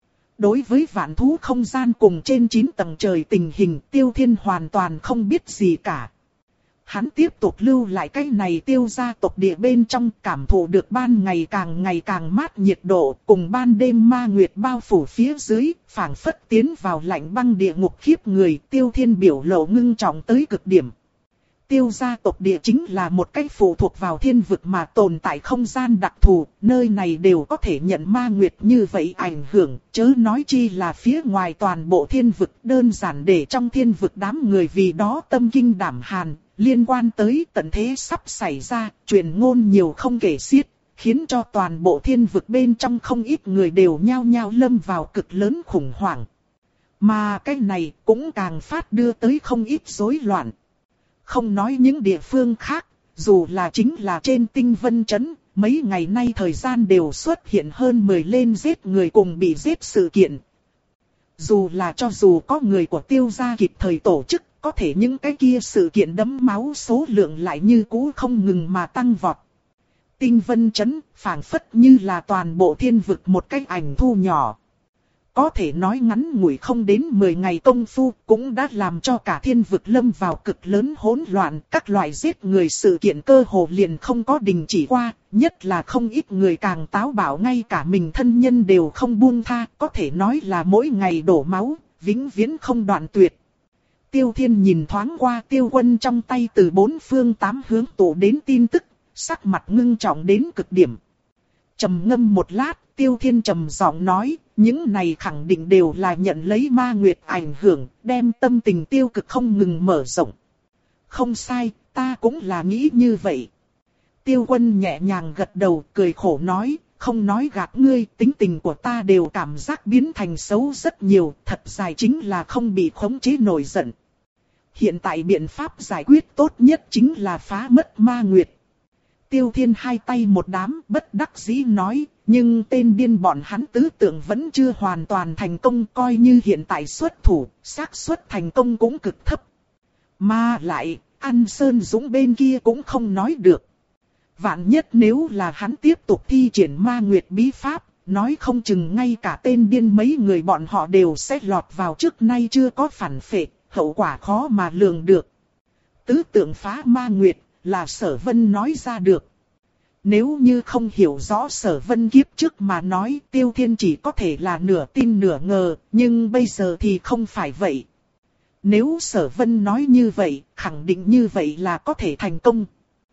Đối với vạn thú không gian cùng trên chín tầng trời tình hình, Tiêu Thiên hoàn toàn không biết gì cả. hắn tiếp tục lưu lại cái này Tiêu gia tộc địa bên trong, cảm thụ được ban ngày càng ngày càng mát nhiệt độ, cùng ban đêm ma nguyệt bao phủ phía dưới, phảng phất tiến vào lạnh băng địa ngục khiếp người. Tiêu Thiên biểu lộ ngưng trọng tới cực điểm. Tiêu gia tộc địa chính là một cách phụ thuộc vào thiên vực mà tồn tại không gian đặc thù, nơi này đều có thể nhận ma nguyệt như vậy ảnh hưởng, chớ nói chi là phía ngoài toàn bộ thiên vực, đơn giản để trong thiên vực đám người vì đó tâm kinh đảm hàn, liên quan tới tận thế sắp xảy ra, truyền ngôn nhiều không kể xiết, khiến cho toàn bộ thiên vực bên trong không ít người đều nhao nhao lâm vào cực lớn khủng hoảng. Mà cái này cũng càng phát đưa tới không ít rối loạn. Không nói những địa phương khác, dù là chính là trên Tinh Vân Trấn, mấy ngày nay thời gian đều xuất hiện hơn mười lên giết người cùng bị giết sự kiện. Dù là cho dù có người của Tiêu gia kịp thời tổ chức, có thể những cái kia sự kiện đẫm máu số lượng lại như cũ không ngừng mà tăng vọt. Tinh Vân Trấn phảng phất như là toàn bộ thiên vực một cái ảnh thu nhỏ. Có thể nói ngắn ngủi không đến mười ngày công phu cũng đã làm cho cả thiên vực lâm vào cực lớn hỗn loạn. Các loại giết người sự kiện cơ hồ liền không có đình chỉ qua, nhất là không ít người càng táo bạo, ngay cả mình thân nhân đều không buông tha. Có thể nói là mỗi ngày đổ máu, vĩnh viễn không đoạn tuyệt. Tiêu Thiên nhìn thoáng qua Tiêu Quân trong tay từ bốn phương tám hướng tụ đến tin tức, sắc mặt ngưng trọng đến cực điểm. Trầm ngâm một lát, Tiêu Thiên trầm giọng nói, những này khẳng định đều là nhận lấy ma nguyệt ảnh hưởng, đem tâm tình tiêu cực không ngừng mở rộng. Không sai, ta cũng là nghĩ như vậy. Tiêu Quân nhẹ nhàng gật đầu, cười khổ nói, không nói gạt ngươi, tính tình của ta đều cảm giác biến thành xấu rất nhiều, thật dài chính là không bị khống chế nổi giận. Hiện tại biện pháp giải quyết tốt nhất chính là phá mất ma nguyệt. Tiêu Thiên hai tay một đám, bất đắc dĩ nói, nhưng tên điên bọn hắn tứ tưởng vẫn chưa hoàn toàn thành công, coi như hiện tại xuất thủ, xác suất thành công cũng cực thấp. Mà lại, An Sơn Dũng bên kia cũng không nói được. Vạn nhất nếu là hắn tiếp tục thi triển ma nguyệt bí pháp, nói không chừng ngay cả tên điên mấy người bọn họ đều sẽ lọt vào trước nay chưa có phản phệ, hậu quả khó mà lường được. Tứ tưởng phá ma nguyệt là Sở Vân nói ra được. Nếu như không hiểu rõ Sở Vân kiếp trước mà nói, Tiêu Thiên chỉ có thể là nửa tin nửa ngờ, nhưng bây giờ thì không phải vậy. Nếu Sở Vân nói như vậy, khẳng định như vậy là có thể thành công.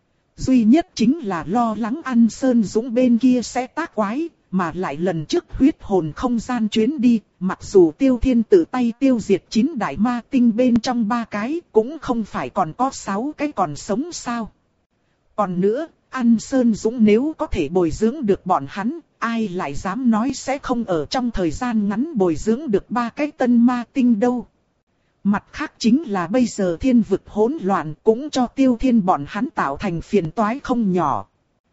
Duy nhất chính là lo lắng An Sơn Dũng bên kia sẽ tác quái, mà lại lần trước huyết hồn không gian chuyến đi, mặc dù Tiêu Thiên tự tay tiêu diệt chín đại ma tinh bên trong ba cái, cũng không phải còn có sáu cái còn sống sao. Còn nữa, An Sơn Dũng nếu có thể bồi dưỡng được bọn hắn, ai lại dám nói sẽ không ở trong thời gian ngắn bồi dưỡng được ba cái tân ma tinh đâu. Mặt khác chính là bây giờ thiên vực hỗn loạn cũng cho Tiêu Thiên bọn hắn tạo thành phiền toái không nhỏ.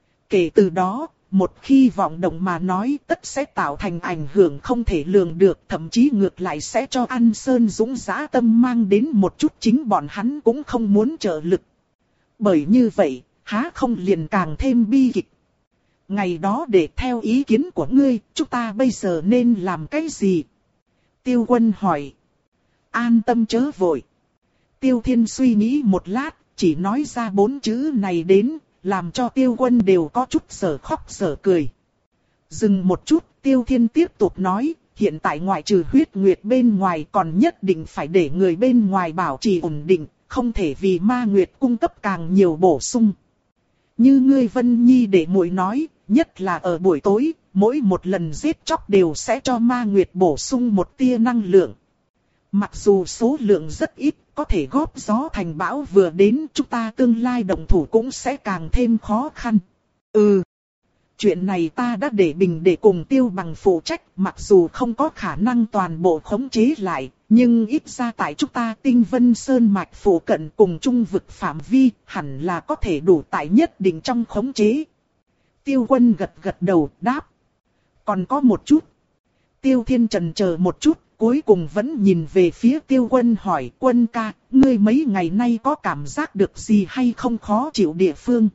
Kể từ đó, một khi vọng động mà nói tất sẽ tạo thành ảnh hưởng không thể lường được, thậm chí ngược lại sẽ cho An Sơn Dũng dã tâm mang đến một chút chính bọn hắn cũng không muốn trợ lực. Bởi như vậy, há không liền càng thêm bi kịch. Ngày đó để theo ý kiến của ngươi, chúng ta bây giờ nên làm cái gì? Tiêu Quân hỏi. An tâm chớ vội. Tiêu Thiên suy nghĩ một lát, chỉ nói ra bốn chữ này đến, làm cho Tiêu Quân đều có chút sở khóc sở cười. Dừng một chút, Tiêu Thiên tiếp tục nói, hiện tại ngoại trừ huyết nguyệt bên ngoài còn nhất định phải để người bên ngoài bảo trì ổn định, không thể vì ma nguyệt cung cấp càng nhiều bổ sung. Như ngươi Vân Nhi để muội nói, nhất là ở buổi tối, mỗi một lần giết chóc đều sẽ cho ma nguyệt bổ sung một tia năng lượng. Mặc dù số lượng rất ít, có thể góp gió thành bão vừa đến, chúng ta tương lai động thủ cũng sẽ càng thêm khó khăn. Ừ, chuyện này ta đã để Bình để cùng Tiêu Bằng phụ trách, mặc dù không có khả năng toàn bộ khống chế lại, nhưng ít ra tại chúng ta Tinh Vân Sơn mạch phụ cận cùng trung vực phạm vi, hẳn là có thể đủ tại nhất định trong khống chế. Tiêu Quân gật gật đầu, đáp. Còn có một chút. Tiêu Thiên chần chờ một chút, cuối cùng vẫn nhìn về phía Tiêu Quân hỏi, Quân ca, ngươi mấy ngày nay có cảm giác được gì hay không khó chịu địa phương?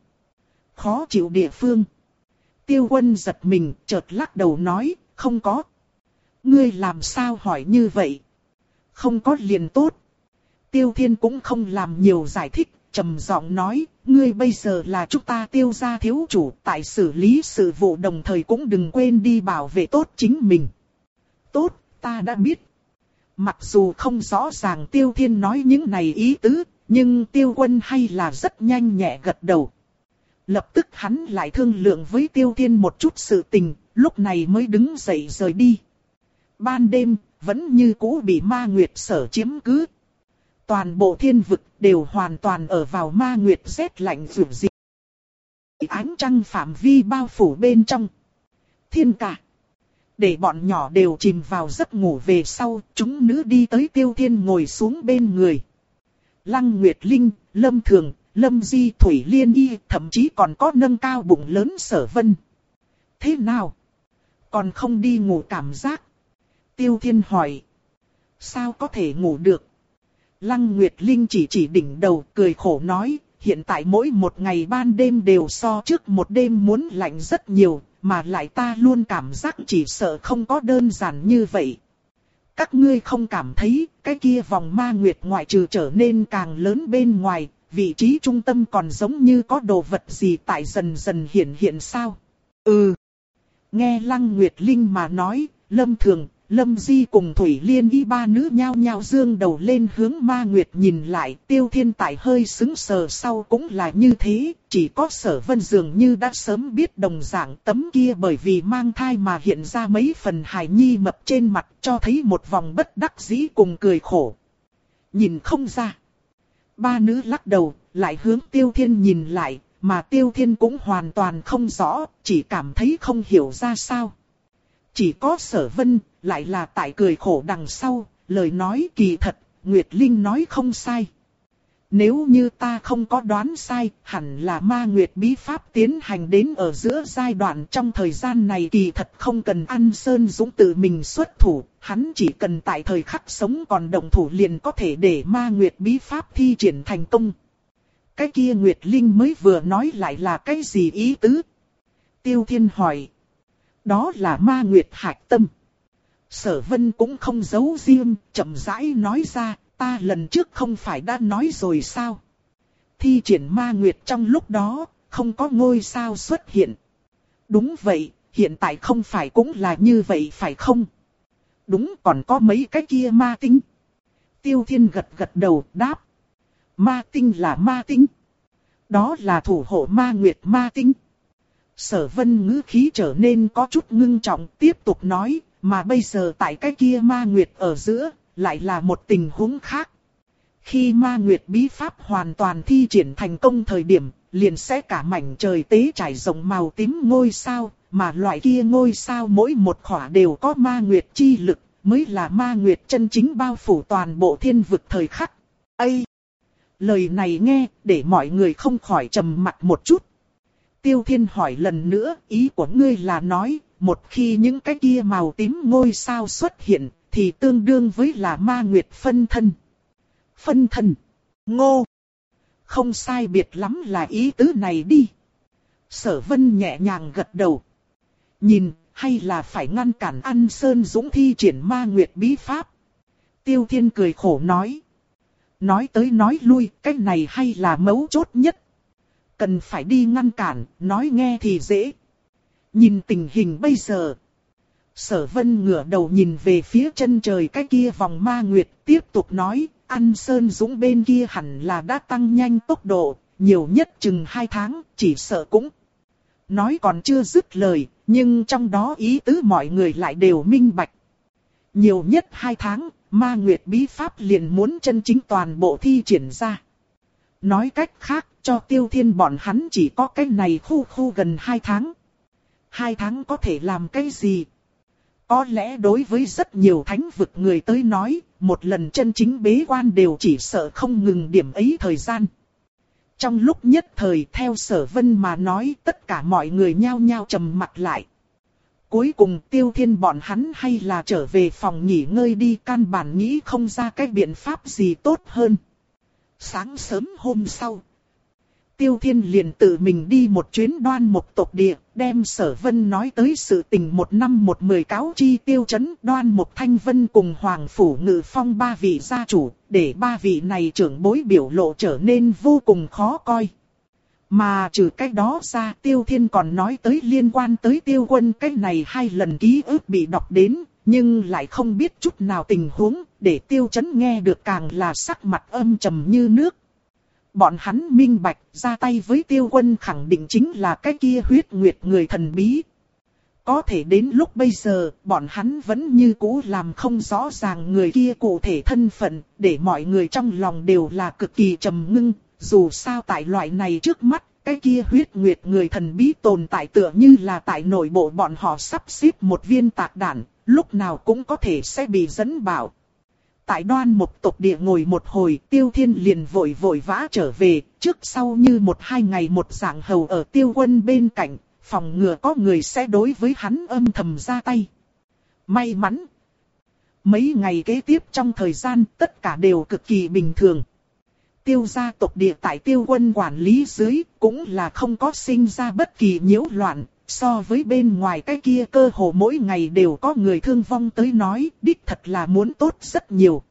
Khó chịu địa phương. Tiêu Quân giật mình, chợt lắc đầu nói, không có. Ngươi làm sao hỏi như vậy? Không có liền tốt. Tiêu Thiên cũng không làm nhiều giải thích, trầm giọng nói, ngươi bây giờ là chúng ta Tiêu gia thiếu chủ, tại xử lý sự vụ đồng thời cũng đừng quên đi bảo vệ tốt chính mình. Tốt, ta đã biết. Mặc dù không rõ ràng Tiêu Thiên nói những này ý tứ, nhưng Tiêu Quân hay là rất nhanh nhẹ gật đầu. Lập tức hắn lại thương lượng với Tiêu Thiên một chút sự tình, lúc này mới đứng dậy rời đi. Ban đêm, vẫn như cũ bị ma nguyệt sở chiếm cứ. Toàn bộ thiên vực đều hoàn toàn ở vào ma nguyệt rét lạnh rủi dị. Ánh trăng phạm vi bao phủ bên trong. Thiên cả. Để bọn nhỏ đều chìm vào giấc ngủ về sau, chúng nữ đi tới Tiêu Thiên ngồi xuống bên người. Lăng Nguyệt Linh, Lâm Thường, Lâm Di, Thủy Liên Y, thậm chí còn có nâng cao bụng lớn Sở Vân. Thế nào? Còn không đi ngủ cảm giác? Tiêu Thiên hỏi. Sao có thể ngủ được? Lăng Nguyệt Linh chỉ chỉ đỉnh đầu cười khổ nói, hiện tại mỗi một ngày ban đêm đều so trước một đêm muốn lạnh rất nhiều, mà lại ta luôn cảm giác chỉ sợ không có đơn giản như vậy. Các ngươi không cảm thấy cái kia vòng ma nguyệt ngoại trừ trở nên càng lớn bên ngoài, vị trí trung tâm còn giống như có đồ vật gì tại dần dần hiện hiện sao? Ừ. Nghe Lăng Nguyệt Linh mà nói, Lâm Thường, Lâm Di cùng Thủy Liên Y ba nữ nhao nhao dương đầu lên hướng ma nguyệt nhìn lại. Tiêu Thiên tại hơi sững sờ sau cũng là như thế, chỉ có Sở Vân dường như đã sớm biết đồng dạng tấm kia bởi vì mang thai mà hiện ra mấy phần hài nhi mập trên mặt cho thấy một vòng bất đắc dĩ cùng cười khổ. Nhìn không ra. Ba nữ lắc đầu, lại hướng Tiêu Thiên nhìn lại, mà Tiêu Thiên cũng hoàn toàn không rõ, chỉ cảm thấy không hiểu ra sao. Chỉ có Sở Vân, lại là tại cười khổ đằng sau, lời nói kỳ thật, Nguyệt Linh nói không sai. Nếu như ta không có đoán sai, hẳn là ma nguyệt bí pháp tiến hành đến ở giữa giai đoạn trong thời gian này kỳ thật không cần An Sơn Dũng tự mình xuất thủ, hắn chỉ cần tại thời khắc sống còn động thủ liền có thể để ma nguyệt bí pháp thi triển thành công. Cái kia Nguyệt Linh mới vừa nói lại là cái gì ý tứ? Tiêu Thiên hỏi. Đó là ma nguyệt hạch tâm. Sở Vân cũng không giấu riêng, chậm rãi nói ra, ta lần trước không phải đã nói rồi sao? Thi triển ma nguyệt trong lúc đó, không có ngôi sao xuất hiện. Đúng vậy, hiện tại không phải cũng là như vậy phải không? Đúng, còn có mấy cái kia ma tinh. Tiêu Thiên gật gật đầu đáp. Ma tinh là ma tinh. Đó là thủ hộ ma nguyệt ma tinh. Sở Vân ngữ khí trở nên có chút ngưng trọng, tiếp tục nói, mà bây giờ tại cái kia ma nguyệt ở giữa, lại là một tình huống khác. Khi ma nguyệt bí pháp hoàn toàn thi triển thành công thời điểm, liền sẽ cả mảnh trời tế trải rộng màu tím ngôi sao, mà loại kia ngôi sao mỗi một khỏa đều có ma nguyệt chi lực, mới là ma nguyệt chân chính bao phủ toàn bộ thiên vực thời khắc. Ây! Lời này nghe, để mọi người không khỏi trầm mặt một chút. Tiêu Thiên hỏi lần nữa, ý của ngươi là nói, một khi những cái kia màu tím ngôi sao xuất hiện, thì tương đương với là ma nguyệt phân thân. Phân thân. Ngô. Không sai biệt lắm là ý tứ này đi. Sở Vân nhẹ nhàng gật đầu. Nhìn, hay là phải ngăn cản An Sơn Dũng thi triển ma nguyệt bí pháp. Tiêu Thiên cười khổ nói. Nói tới nói lui, cái này hay là mấu chốt nhất. Cần phải đi ngăn cản, nói nghe thì dễ. Nhìn tình hình bây giờ. Sở Vân ngửa đầu nhìn về phía chân trời cái kia vòng ma nguyệt, tiếp tục nói, An Sơn Dũng bên kia hẳn là đã tăng nhanh tốc độ, nhiều nhất chừng hai tháng, chỉ sợ cũng. Nói còn chưa dứt lời, nhưng trong đó ý tứ mọi người lại đều minh bạch. Nhiều nhất hai tháng, ma nguyệt bí pháp liền muốn chân chính toàn bộ thi triển ra. Nói cách khác, cho Tiêu Thiên bọn hắn chỉ có cái này khu khu gần hai tháng. Hai tháng có thể làm cái gì? Có lẽ đối với rất nhiều thánh vực người tới nói, một lần chân chính bế quan đều chỉ sợ không ngừng điểm ấy thời gian. Trong lúc nhất thời theo Sở Vân mà nói, tất cả mọi người nhao nhao trầm mặt lại. Cuối cùng Tiêu Thiên bọn hắn hay là trở về phòng nghỉ ngơi đi, căn bản nghĩ không ra cái biện pháp gì tốt hơn. Sáng sớm hôm sau, Tiêu Thiên liền tự mình đi một chuyến Đoan Mục tộc địa, đem Sở Vân nói tới sự tình một năm một mười cáo chi Tiêu Chấn, Đoan Mục Thanh Vân cùng Hoàng Phủ Ngự Phong ba vị gia chủ, để ba vị này trưởng bối biểu lộ trở nên vô cùng khó coi. Mà trừ cái đó ra, Tiêu Thiên còn nói tới liên quan tới Tiêu Quân cái này hai lần ký ức bị đọc đến, nhưng lại không biết chút nào tình huống, để Tiêu Chấn nghe được càng là sắc mặt âm trầm như nước. Bọn hắn minh bạch, ra tay với Tiêu Quân khẳng định chính là cái kia huyết nguyệt người thần bí. Có thể đến lúc bây giờ, bọn hắn vẫn như cũ làm không rõ ràng người kia cụ thể thân phận, để mọi người trong lòng đều là cực kỳ trầm ngưng. Dù sao tại loại này trước mắt, cái kia huyết nguyệt người thần bí tồn tại tựa như là tại nội bộ bọn họ sắp xếp một viên tạc đạn, lúc nào cũng có thể sẽ bị dẫn bảo. Tại Đoan Mục tộc địa ngồi một hồi, Tiêu Thiên liền vội vội vã trở về, trước sau như một hai ngày một dạng hầu ở Tiêu Quân bên cạnh, phòng ngừa có người sẽ đối với hắn âm thầm ra tay. May mắn, mấy ngày kế tiếp trong thời gian tất cả đều cực kỳ bình thường. Tiêu gia tộc địa tại Tiêu Quân quản lý dưới cũng là không có sinh ra bất kỳ nhiễu loạn. So với bên ngoài cái kia cơ hồ mỗi ngày đều có người thương vong tới nói, đích thật là muốn tốt rất nhiều.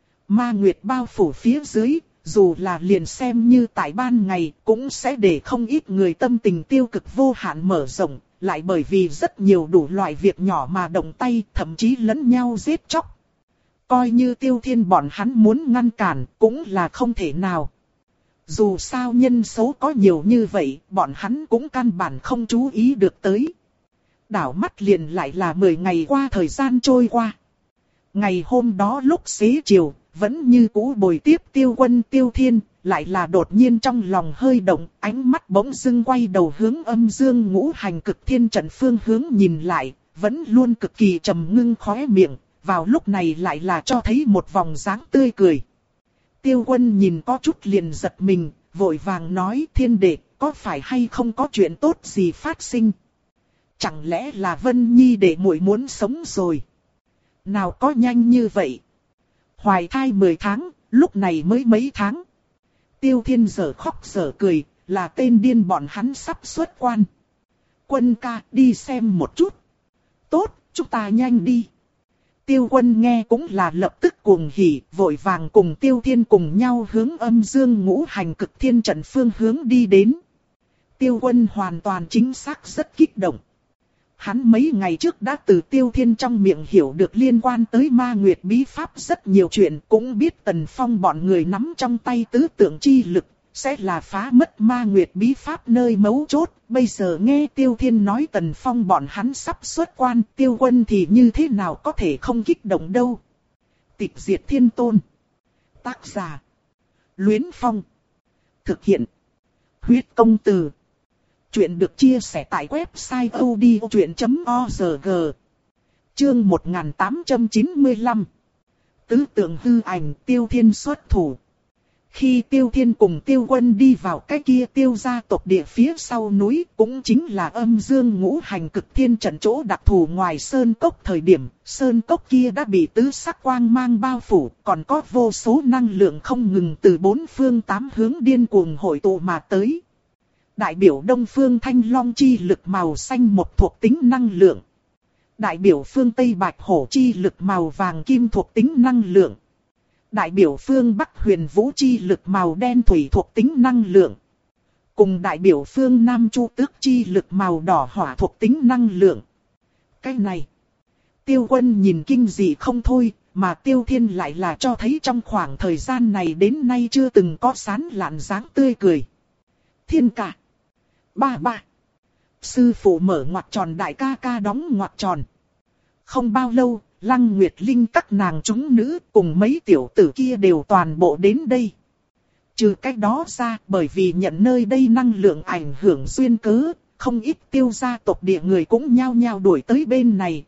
Ma Nguyệt bao phủ phía dưới, dù là liền xem như tại ban ngày, cũng sẽ để không ít người tâm tình tiêu cực vô hạn mở rộng, lại bởi vì rất nhiều đủ loại việc nhỏ mà động tay, thậm chí lẫn nhau giết chóc. Coi như Tiêu Thiên bọn hắn muốn ngăn cản, cũng là không thể nào. Dù sao nhân số có nhiều như vậy, bọn hắn cũng căn bản không chú ý được tới. Đảo mắt liền lại là mười ngày qua thời gian trôi qua. Ngày hôm đó lúc xế chiều, vẫn như cũ bồi tiếp Tiêu Quân Tiêu Thiên, lại là đột nhiên trong lòng hơi động, ánh mắt bỗng dưng quay đầu hướng âm dương ngũ hành cực thiên trận phương hướng nhìn lại, vẫn luôn cực kỳ trầm ngưng khóe miệng, vào lúc này lại là cho thấy một vòng dáng tươi cười. Tiêu Quân nhìn có chút liền giật mình, vội vàng nói Thiên đệ, có phải hay không có chuyện tốt gì phát sinh? Chẳng lẽ là Vân Nhi đệ muội muốn sống rồi? Nào có nhanh như vậy? Hoài thai mười tháng, lúc này mới mấy tháng. Tiêu Thiên giờ khóc giờ cười, là tên điên bọn hắn sắp xuất quan. Quân ca, đi xem một chút. Tốt, chúng ta nhanh đi. Tiêu Quân nghe cũng là lập tức cuồng hỉ, vội vàng cùng Tiêu Thiên cùng nhau hướng âm dương ngũ hành cực thiên trận phương hướng đi đến. Tiêu Quân hoàn toàn chính xác rất kích động. Hắn mấy ngày trước đã từ Tiêu Thiên trong miệng hiểu được liên quan tới Ma Nguyệt bí pháp rất nhiều chuyện, cũng biết Tần Phong bọn người nắm trong tay tứ tượng chi lực, sẽ là phá mất Ma Nguyệt bí pháp nơi mấu chốt. Bây giờ nghe Tiêu Thiên nói Tần Phong bọn hắn sắp xuất quan, Tiêu Quân thì như thế nào có thể không kích động đâu. Tịch diệt thiên tôn. Tác giả: Luyến Phong. Thực hiện: Huyết công từ. Chuyện được chia sẻ tại website odchuyện chấm org. Chương một nghìn tám trăm chín mươi lăm. Tứ tượng hư ảnh Tiêu Thiên xuất thủ. Khi Tiêu Thiên cùng Tiêu Quân đi vào cái kia Tiêu gia tộc địa phía sau núi, cũng chính là âm dương ngũ hành cực thiên trận chỗ đặc thù ngoài sơn cốc thời điểm, sơn cốc kia đã bị tứ sắc quang mang bao phủ, còn có vô số năng lượng không ngừng từ bốn phương tám hướng điên cuồng hội tụ mà tới. Đại biểu Đông Phương Thanh Long chi lực màu xanh một thuộc tính năng lượng. Đại biểu phương Tây Bạch Hổ chi lực màu vàng kim thuộc tính năng lượng. Đại biểu phương Bắc Huyền Vũ chi lực màu đen thủy thuộc tính năng lượng. Cùng đại biểu phương Nam Chu Tước chi lực màu đỏ hỏa thuộc tính năng lượng. Cái này, Tiêu Quân nhìn kinh dị không thôi, mà Tiêu Thiên lại là cho thấy trong khoảng thời gian này đến nay chưa từng có sán lạn dáng tươi cười. Thiên ca. Ba ba. Sư phụ mở ngoặc tròn, đại ca ca đóng ngoặc tròn. Không bao lâu, Lăng Nguyệt Linh các nàng chúng nữ cùng mấy tiểu tử kia đều toàn bộ đến đây. Trừ cách đó ra, bởi vì nhận nơi đây năng lượng ảnh hưởng duyên cớ, không ít Tiêu gia tộc địa người cũng nhao nhao đuổi tới bên này.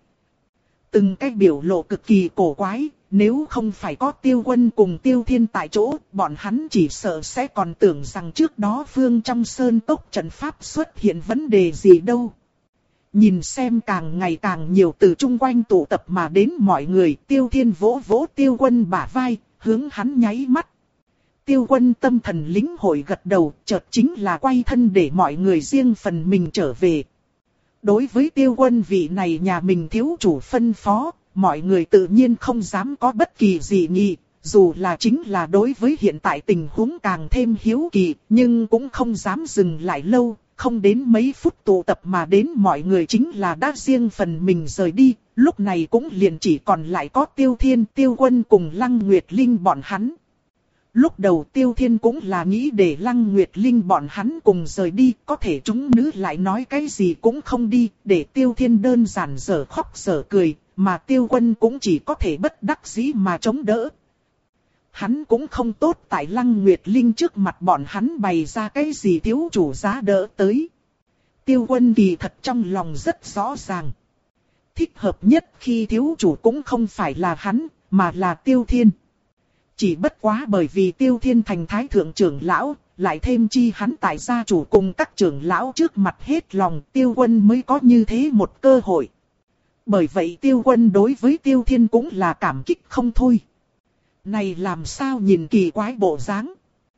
Từng cái biểu lộ cực kỳ cổ quái, nếu không phải có Tiêu Quân cùng Tiêu Thiên tại chỗ, bọn hắn chỉ sợ sẽ còn tưởng rằng trước đó phương trong sơn cốc trận pháp xuất hiện vấn đề gì đâu. Nhìn xem càng ngày càng nhiều từ chung quanh tụ tập mà đến mọi người, Tiêu Thiên vỗ vỗ Tiêu Quân bả vai, hướng hắn nháy mắt. Tiêu Quân tâm thần lĩnh hội gật đầu, chợt chính là quay thân để mọi người riêng phần mình trở về. Đối với Tiêu Quân vị này nhà mình thiếu chủ phân phó, mọi người tự nhiên không dám có bất kỳ dị nghị, dù là chính là đối với hiện tại tình huống càng thêm hiếu kỳ, nhưng cũng không dám dừng lại lâu, không đến mấy phút tụ tập mà đến mọi người chính là đã riêng phần mình rời đi, lúc này cũng liền chỉ còn lại có Tiêu Thiên, Tiêu Quân cùng Lăng Nguyệt Linh bọn hắn. Lúc đầu Tiêu Thiên cũng là nghĩ để Lăng Nguyệt Linh bọn hắn cùng rời đi, có thể chúng nữ lại nói cái gì cũng không đi, để Tiêu Thiên đơn giản dở khóc dở cười, mà Tiêu Quân cũng chỉ có thể bất đắc dĩ mà chống đỡ. Hắn cũng không tốt tại Lăng Nguyệt Linh trước mặt bọn hắn bày ra cái gì thiếu chủ giá đỡ tới. Tiêu Quân kỳ thật trong lòng rất rõ ràng. Thích hợp nhất khi thiếu chủ cũng không phải là hắn, mà là Tiêu Thiên. Chỉ bất quá bởi vì Tiêu Thiên thành thái thượng trưởng lão, lại thêm chi hắn tại gia chủ cùng các trưởng lão trước mặt hết lòng, Tiêu Quân mới có như thế một cơ hội. Bởi vậy Tiêu Quân đối với Tiêu Thiên cũng là cảm kích không thôi. Này làm sao nhìn kỳ quái bộ dáng.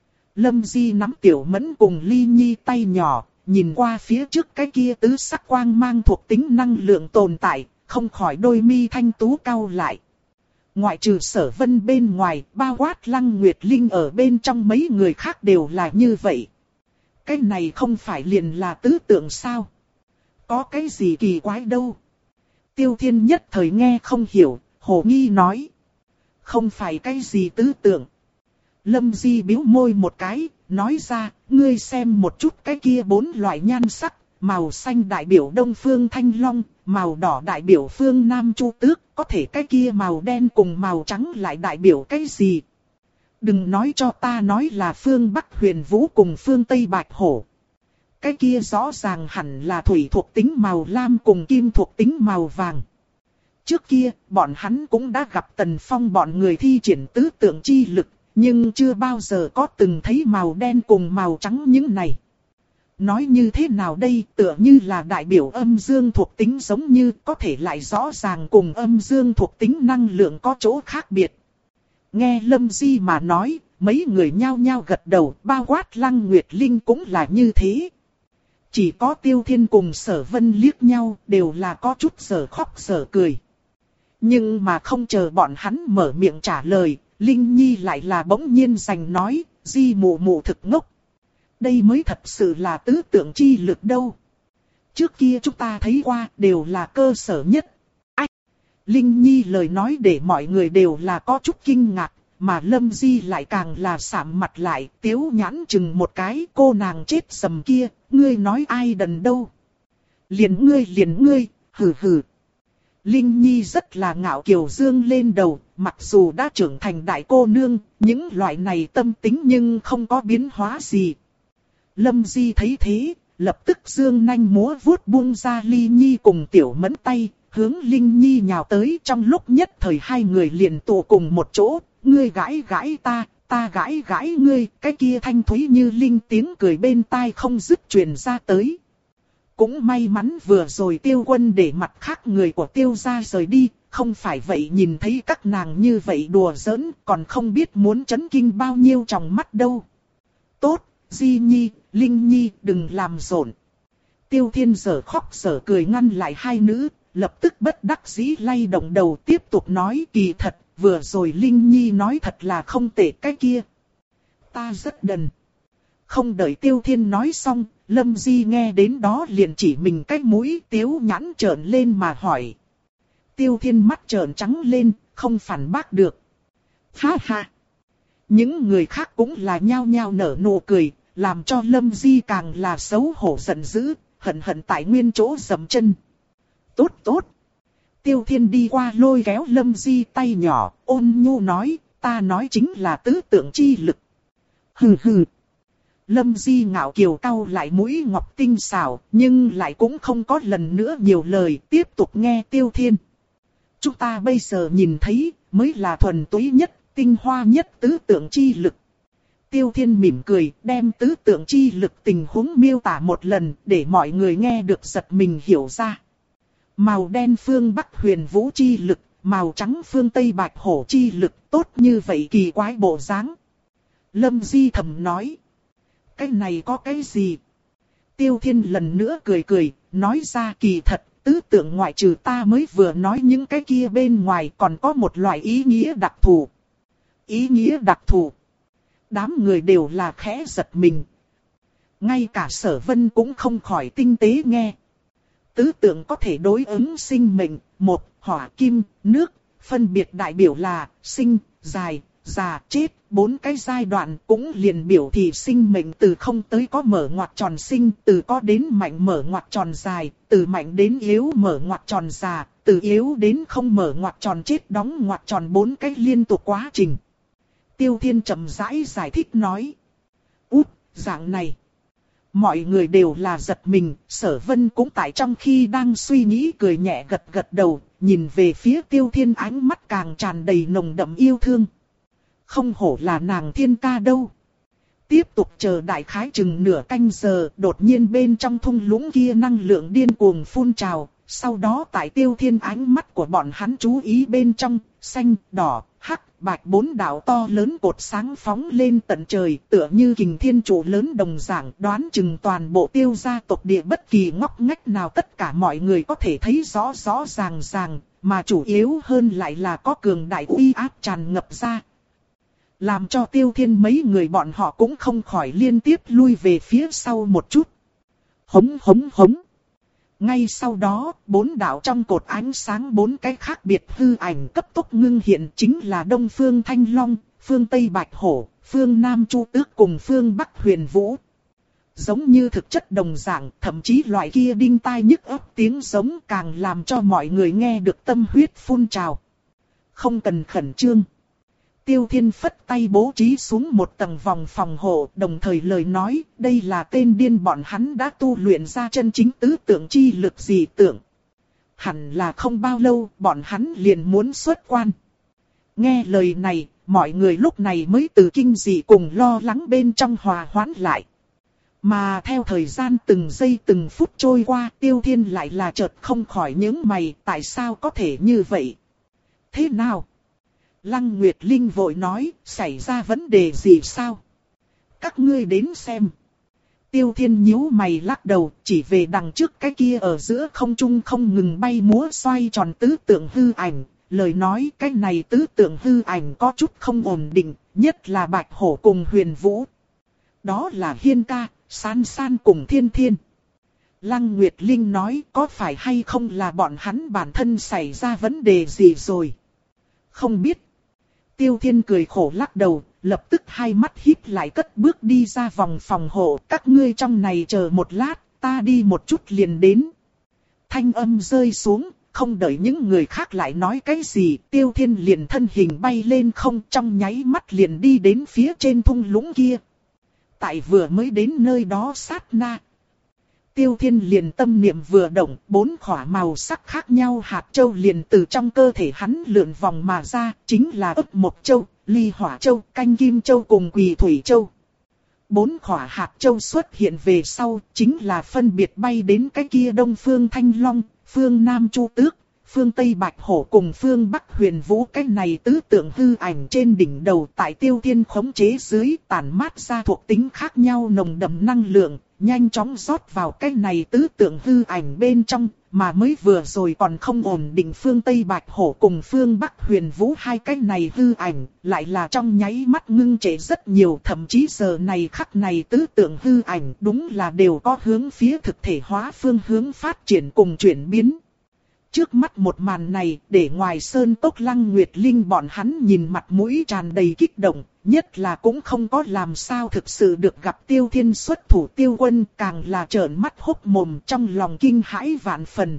Lâm Di nắm Tiểu Mẫn cùng Ly Nhi tay nhỏ, nhìn qua phía trước cái kia tứ sắc quang mang thuộc tính năng lượng tồn tại, không khỏi đôi mi thanh tú cau lại. Ngoại trừ Sở Vân bên ngoài, bao quát Lăng Nguyệt Linh ở bên trong mấy người khác đều là như vậy. Cái này không phải liền là tứ tượng sao? Có cái gì kỳ quái đâu? Tiêu Thiên nhất thời nghe không hiểu, hồ nghi nói. Không phải cái gì tứ tượng. Lâm Di bĩu môi một cái, nói ra, ngươi xem một chút cái kia bốn loại nhan sắc, màu xanh đại biểu Đông Phương Thanh Long, màu đỏ đại biểu Phương Nam Chu Tước, có thể cái kia màu đen cùng màu trắng lại đại biểu cái gì? Đừng nói cho ta nói là Phương Bắc Huyền Vũ cùng Phương Tây Bạch Hổ. Cái kia rõ ràng hẳn là thủy thuộc tính màu lam cùng kim thuộc tính màu vàng. Trước kia, bọn hắn cũng đã gặp Tần Phong bọn người thi triển tứ tượng chi lực, nhưng chưa bao giờ có từng thấy màu đen cùng màu trắng những này. Nói như thế nào đây, tựa như là đại biểu âm dương thuộc tính giống như có thể lại rõ ràng cùng âm dương thuộc tính năng lượng có chỗ khác biệt. Nghe Lâm Di mà nói, mấy người nhao nhao gật đầu, bao quát Lăng Nguyệt Linh cũng là như thế. Chỉ có Tiêu Thiên cùng Sở Vân liếc nhau, đều là có chút sở khóc sở cười. Nhưng mà không chờ bọn hắn mở miệng trả lời, Linh Nhi lại là bỗng nhiên giành nói, Di mụ mụ thực ngốc. Đây mới thật sự là tứ tượng chi lực đâu. Trước kia chúng ta thấy qua đều là cơ sở nhất. Ách! Linh Nhi lời nói để mọi người đều là có chút kinh ngạc, mà Lâm Di lại càng là sạm mặt lại, tiếu nhãn chừng một cái, cô nàng chết sầm kia, ngươi nói ai đần đâu. Liền ngươi liền ngươi, hừ hừ. Linh Nhi rất là ngạo kiều dương lên đầu, mặc dù đã trưởng thành đại cô nương, những loại này tâm tính nhưng không có biến hóa gì. Lâm Di thấy thế, lập tức dương nanh múa vuốt buông ra Ly Nhi cùng Tiểu Mẫn tay, hướng Linh Nhi nhào tới, trong lúc nhất thời hai người liền tụ cùng một chỗ, ngươi gãi gãi ta, ta gãi gãi ngươi, cái kia thanh thúy như linh tiếng cười bên tai không dứt truyền ra tới. Cũng may mắn vừa rồi Tiêu Quân để mặt khác người của Tiêu gia rời đi, không phải vậy nhìn thấy các nàng như vậy đùa giỡn, còn không biết muốn chấn kinh bao nhiêu trong mắt đâu. Tốt, Di Nhi, Linh Nhi, đừng làm rộn. Tiêu Thiên giở khóc giở cười ngăn lại hai nữ, lập tức bất đắc dĩ lay động đầu tiếp tục nói kỳ thật, vừa rồi Linh Nhi nói thật là không tệ cái kia. Ta rất đần. Không đợi Tiêu Thiên nói xong, Lâm Di nghe đến đó liền chỉ mình cái mũi tiếu nhãn trợn lên mà hỏi. Tiêu Thiên mắt trợn trắng lên, không phản bác được. Ha ha! Những người khác cũng là nhao nhao nở nụ cười, làm cho Lâm Di càng là xấu hổ giận dữ, hận hận tại nguyên chỗ dậm chân. Tốt tốt! Tiêu Thiên đi qua lôi kéo Lâm Di tay nhỏ, ôn nhu nói, ta nói chính là tứ tượng chi lực. Hừ hừ! Lâm Di ngạo kiều cau lại mũi ngọc tinh xảo, nhưng lại cũng không có lần nữa nhiều lời, tiếp tục nghe Tiêu Thiên. Chúng ta bây giờ nhìn thấy, mới là thuần túy nhất, tinh hoa nhất tứ tượng chi lực. Tiêu Thiên mỉm cười, đem tứ tượng chi lực tình huống miêu tả một lần, để mọi người nghe được giật mình hiểu ra. Màu đen phương Bắc Huyền Vũ chi lực, màu trắng phương Tây Bạch Hổ chi lực, tốt như vậy kỳ quái bộ dáng. Lâm Di thầm nói. Cái này có cái gì? Tiêu Thiên lần nữa cười cười, nói ra kỳ thật, tứ tượng ngoại trừ ta mới vừa nói những cái kia bên ngoài còn có một loại ý nghĩa đặc thù. Ý nghĩa đặc thù. Đám người đều là khẽ giật mình. Ngay cả Sở Vân cũng không khỏi tinh tế nghe. Tứ tượng có thể đối ứng sinh mệnh, một, hỏa kim, nước, phân biệt đại biểu là sinh, dài, già, chết, bốn cái giai đoạn cũng liền biểu thị sinh mệnh từ không tới có mở ngoặc tròn sinh, từ có đến mạnh mở ngoặc tròn dài, từ mạnh đến yếu mở ngoặc tròn già, từ yếu đến không mở ngoặc tròn chết đóng ngoặc tròn bốn cái liên tục quá trình. Tiêu Thiên chậm rãi giải thích nói. Út, dạng này. Mọi người đều là giật mình, Sở Vân cũng tại trong khi đang suy nghĩ cười nhẹ gật gật đầu, nhìn về phía Tiêu Thiên ánh mắt càng tràn đầy nồng đậm yêu thương. Không hổ là nàng thiên ca đâu. Tiếp tục chờ đại khái chừng nửa canh giờ, đột nhiên bên trong thung lũng kia năng lượng điên cuồng phun trào, sau đó tại Tiêu Thiên ánh mắt của bọn hắn chú ý bên trong, xanh, đỏ, hắc, bạch bốn đạo to lớn cột sáng phóng lên tận trời, tựa như kình thiên trụ lớn đồng dạng, đoán chừng toàn bộ Tiêu gia tộc địa bất kỳ ngóc ngách nào tất cả mọi người có thể thấy rõ rõ ràng ràng, mà chủ yếu hơn lại là có cường đại uy áp tràn ngập ra. Làm cho Tiêu Thiên mấy người bọn họ cũng không khỏi liên tiếp lui về phía sau một chút. Hống hống hống. Ngay sau đó, bốn đạo trong cột ánh sáng bốn cái khác biệt hư ảnh cấp tốc ngưng hiện chính là Đông Phương Thanh Long, Phương Tây Bạch Hổ, Phương Nam Chu Tước cùng Phương Bắc Huyền Vũ. Giống như thực chất đồng dạng, thậm chí loại kia đinh tai nhức óc tiếng giống càng làm cho mọi người nghe được tâm huyết phun trào. Không cần khẩn trương. Tiêu Thiên phất tay bố trí xuống một tầng vòng phòng hộ, đồng thời lời nói, đây là tên điên bọn hắn đã tu luyện ra chân chính tứ tượng chi lực dị tượng. Hẳn là không bao lâu, bọn hắn liền muốn xuất quan. Nghe lời này, mọi người lúc này mới từ kinh dị cùng lo lắng bên trong hòa hoãn lại. Mà theo thời gian từng giây từng phút trôi qua, Tiêu Thiên lại là chợt không khỏi nhướng mày, tại sao có thể như vậy? Thế nào? Lăng Nguyệt Linh vội nói, xảy ra vấn đề gì sao? Các ngươi đến xem. Tiêu Thiên nhíu mày lắc đầu, chỉ về đằng trước cái kia ở giữa không trung không ngừng bay múa xoay tròn tứ tượng hư ảnh. Lời nói cái này tứ tượng hư ảnh có chút không ổn định, nhất là Bạch Hổ cùng Huyền Vũ. Đó là Hiên ca, San San cùng Thiên Thiên. Lăng Nguyệt Linh nói, có phải hay không là bọn hắn bản thân xảy ra vấn đề gì rồi? Không biết. Tiêu Thiên cười khổ lắc đầu, lập tức hai mắt híp lại cất bước đi ra vòng phòng hộ. Các ngươi trong này chờ một lát, ta đi một chút liền đến. Thanh âm rơi xuống, không đợi những người khác lại nói cái gì, Tiêu Thiên liền thân hình bay lên không, trong nháy mắt liền đi đến phía trên thung lũng kia. Tại vừa mới đến nơi đó sát na, Tiêu Thiên liền tâm niệm vừa động, bốn khỏa màu sắc khác nhau hạt châu liền từ trong cơ thể hắn lượn vòng mà ra, chính là ấp mộc châu, ly hỏa châu, canh kim châu cùng quỳ thủy châu. Bốn khỏa hạt châu xuất hiện về sau, chính là phân biệt bay đến cái kia Đông Phương Thanh Long, Phương Nam Chu Tước, Phương Tây Bạch Hổ cùng Phương Bắc Huyền Vũ. Cái này tứ tượng hư ảnh trên đỉnh đầu tại Tiêu Thiên khống chế dưới tản mát ra thuộc tính khác nhau nồng đậm năng lượng, nhanh chóng rót vào cái này tứ tượng hư ảnh bên trong, mà mới vừa rồi còn không ổn định Phương Tây Bạch Hổ cùng Phương Bắc Huyền Vũ hai cái này hư ảnh, lại là trong nháy mắt ngưng trệ rất nhiều, thậm chí giờ này khắc này tứ tượng hư ảnh đúng là đều có hướng phía thực thể hóa phương hướng phát triển cùng chuyển biến. Trước mắt một màn này, để ngoài sơn tốc Lăng Nguyệt Linh bọn hắn nhìn mặt mũi tràn đầy kích động, nhất là cũng không có làm sao thực sự được gặp Tiêu Thiên xuất thủ Tiêu Quân, càng là trợn mắt hốc mồm trong lòng kinh hãi vạn phần.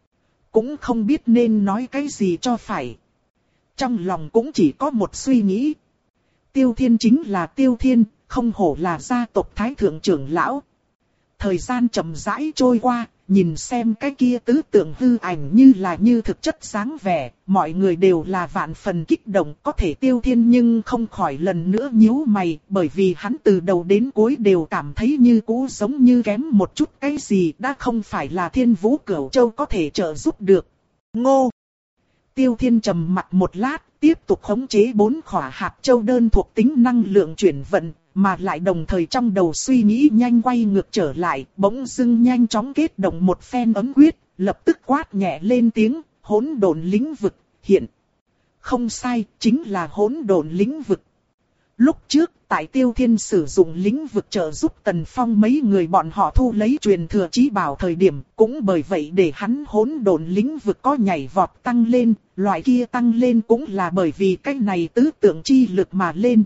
Cũng không biết nên nói cái gì cho phải. Trong lòng cũng chỉ có một suy nghĩ. Tiêu Thiên chính là Tiêu Thiên, không hổ là gia tộc Thái Thượng trưởng lão. Thời gian chậm rãi trôi qua, nhìn xem cái kia tứ tượng hư ảnh như là như thực chất dáng vẻ, mọi người đều là vạn phần kích động, có thể Tiêu Thiên nhưng không khỏi lần nữa nhíu mày, bởi vì hắn từ đầu đến cuối đều cảm thấy như cũ giống như kém một chút cái gì, đã không phải là Thiên Vũ Cửu Châu có thể trợ giúp được. Ngô! Tiêu Thiên trầm mặt một lát, tiếp tục khống chế bốn khỏa hạt châu đơn thuộc tính năng lượng chuyển vận, mà lại đồng thời trong đầu suy nghĩ nhanh quay ngược trở lại, bỗng dưng nhanh chóng kết động một phen ấm quyết, lập tức quát nhẹ lên tiếng, hỗn độn lĩnh vực, hiện. Không sai, chính là hỗn độn lĩnh vực. Lúc trước, tại Tiêu Thiên sử dụng lĩnh vực trợ giúp Tần Phong mấy người bọn họ thu lấy truyền thừa chí bảo thời điểm, cũng bởi vậy để hắn hỗn độn lĩnh vực có nhảy vọt tăng lên, loại kia tăng lên cũng là bởi vì cái này tứ tượng chi lực mà lên.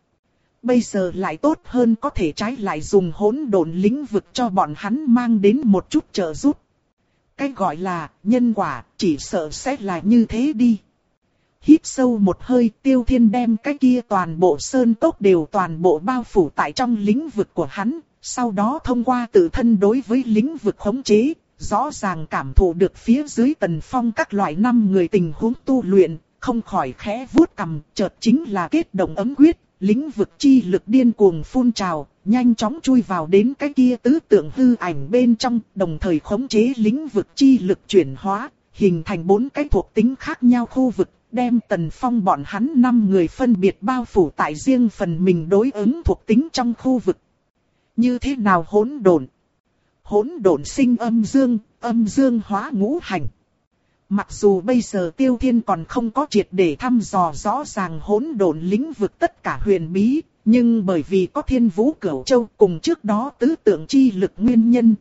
Bây giờ lại tốt hơn có thể trái lại dùng hỗn độn lĩnh vực cho bọn hắn mang đến một chút trợ giúp. Cái gọi là nhân quả, chỉ sợ sẽ là như thế đi. Hít sâu một hơi, Tiêu Thiên đem cái kia toàn bộ sơn cốc đều toàn bộ bao phủ tại trong lĩnh vực của hắn, sau đó thông qua tự thân đối với lĩnh vực khống chế, rõ ràng cảm thụ được phía dưới Tần Phong các loại năm người tình huống tu luyện, không khỏi khẽ vuốt cằm, chợt chính là kết động ấm quyết, lĩnh vực chi lực điên cuồng phun trào, nhanh chóng chui vào đến cái kia tứ tượng hư ảnh bên trong, đồng thời khống chế lĩnh vực chi lực chuyển hóa, hình thành bốn cái thuộc tính khác nhau khu vực. Đem Tần Phong bọn hắn năm người phân biệt bao phủ tại riêng phần mình đối ứng thuộc tính trong khu vực. Như thế nào hỗn độn? Hỗn độn sinh âm dương, âm dương hóa ngũ hành. Mặc dù bây giờ Tiêu Thiên còn không có triệt để thăm dò rõ ràng hỗn độn lĩnh vực tất cả huyền bí, nhưng bởi vì có Thiên Vũ Cửu Châu cùng trước đó tứ tượng chi lực nguyên nhân,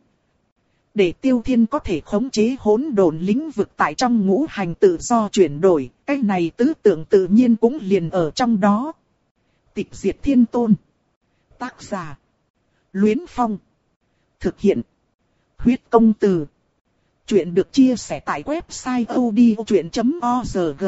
để Tiêu Thiên có thể khống chế hỗn độn lĩnh vực tại trong ngũ hành tự do chuyển đổi, cái này tứ tượng tự nhiên cũng liền ở trong đó. Tịch Diệt Thiên Tôn. Tác giả: Luyến Phong. Thực hiện: Huyết Công Từ. Chuyện được chia sẻ tại website odchuyện chấm org.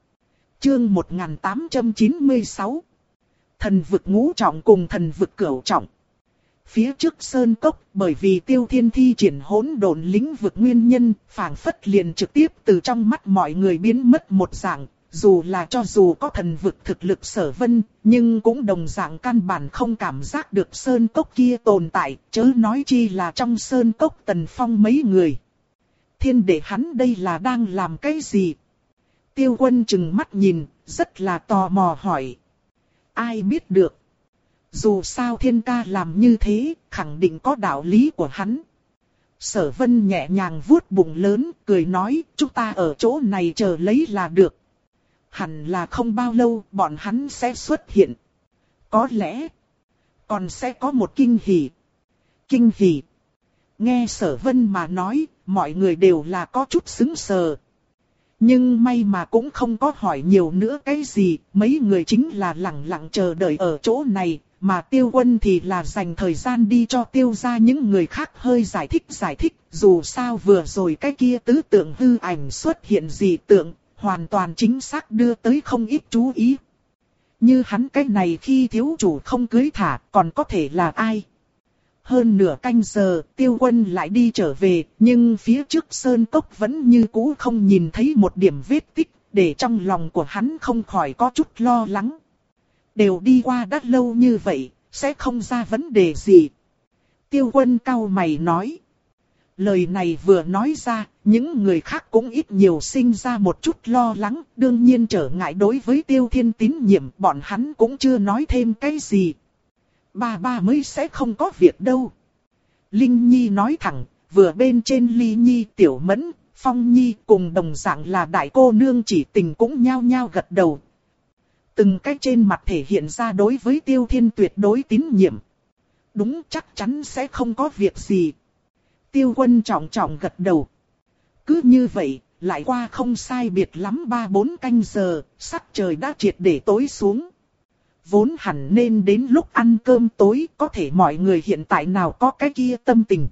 Chương một nghìn tám trăm chín mươi sáu. Thần vực ngũ trọng cùng thần vực cửu trọng. Phía trước sơn cốc, bởi vì Tiêu Thiên thi triển hỗn độn lĩnh vực nguyên nhân, phảng phất liền trực tiếp từ trong mắt mọi người biến mất một dạng, dù là cho dù có thần vực thực lực Sở Vân, nhưng cũng đồng dạng căn bản không cảm giác được sơn cốc kia tồn tại, chớ nói chi là trong sơn cốc Tần Phong mấy người. Thiên đệ hắn đây là đang làm cái gì? Tiêu Quân trừng mắt nhìn, rất là tò mò hỏi. Ai biết được? Dù sao Thiên ca làm như thế, khẳng định có đạo lý của hắn. Sở Vân nhẹ nhàng vuốt bụng lớn, cười nói, chúng ta ở chỗ này chờ lấy là được. Hẳn là không bao lâu, bọn hắn sẽ xuất hiện. Có lẽ, còn sẽ có một kinh hỉ. Kinh hỉ. Nghe Sở Vân mà nói, mọi người đều là có chút sững sờ. Nhưng may mà cũng không có hỏi nhiều nữa cái gì, mấy người chính là lặng lặng chờ đợi ở chỗ này. Mà Tiêu Quân thì là dành thời gian đi cho Tiêu gia những người khác hơi giải thích giải thích, dù sao vừa rồi cái kia tứ tượng hư ảnh xuất hiện dị tượng, hoàn toàn chính xác đưa tới không ít chú ý. Như hắn cái này khi thiếu chủ không cưới thả, còn có thể là ai? Hơn nửa canh giờ, Tiêu Quân lại đi trở về, nhưng phía trước sơn cốc vẫn như cũ không nhìn thấy một điểm vết tích, để trong lòng của hắn không khỏi có chút lo lắng. Đều đi qua đã lâu như vậy, sẽ không ra vấn đề gì. Tiêu Quân cau mày nói. Lời này vừa nói ra, những người khác cũng ít nhiều sinh ra một chút lo lắng. Đương nhiên trở ngại đối với Tiêu Thiên tín nhiệm, bọn hắn cũng chưa nói thêm cái gì. Ba ba mới sẽ không có việc đâu. Linh Nhi nói thẳng, vừa bên trên Ly Nhi, Tiểu Mẫn, Phong Nhi cùng đồng dạng là đại cô nương chỉ tình cũng nhao nhao gật đầu. Từng cái trên mặt thể hiện ra đối với Tiêu Thiên tuyệt đối tín nhiệm. Đúng, chắc chắn sẽ không có việc gì. Tiêu Quân trọng trọng gật đầu. Cứ như vậy, lại qua không sai biệt lắm ba bốn canh giờ, sắc trời đã triệt để tối xuống. Vốn hẳn nên đến lúc ăn cơm tối, có thể mọi người hiện tại nào có cái kia tâm tình.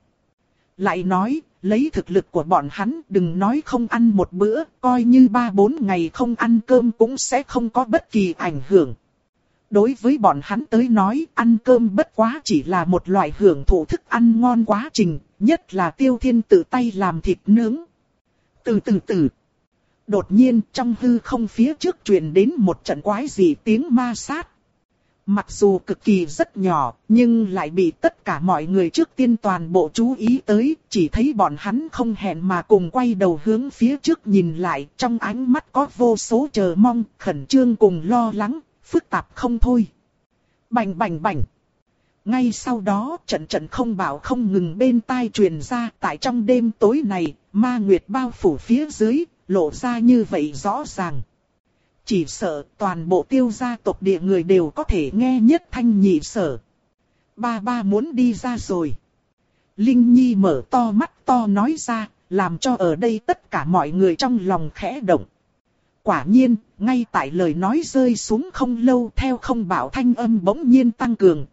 Lại nói, lấy thực lực của bọn hắn đừng nói không ăn một bữa, coi như ba bốn ngày không ăn cơm cũng sẽ không có bất kỳ ảnh hưởng. Đối với bọn hắn tới nói, ăn cơm bất quá chỉ là một loại hưởng thụ thức ăn ngon quá trình, nhất là Tiêu Thiên tự tay làm thịt nướng. Từ từ từ. Đột nhiên trong hư không phía trước truyền đến một trận quái dị tiếng ma sát. Mặc dù cực kỳ rất nhỏ, nhưng lại bị tất cả mọi người trước tiên toàn bộ chú ý tới, chỉ thấy bọn hắn không hẹn mà cùng quay đầu hướng phía trước nhìn lại, trong ánh mắt có vô số chờ mong, khẩn trương cùng lo lắng, phức tạp không thôi. Bành bành bành. Ngay sau đó, trận trận không bảo không ngừng bên tai truyền ra, tại trong đêm tối này, ma nguyệt bao phủ phía dưới, lộ ra như vậy rõ ràng. Chỉ sợ toàn bộ Tiêu gia tộc địa người đều có thể nghe nhất thanh nhị sở. Ba ba muốn đi ra rồi. Linh Nhi mở to mắt to nói ra, làm cho ở đây tất cả mọi người trong lòng khẽ động. Quả nhiên, ngay tại lời nói rơi xuống không lâu theo không bảo thanh âm bỗng nhiên tăng cường.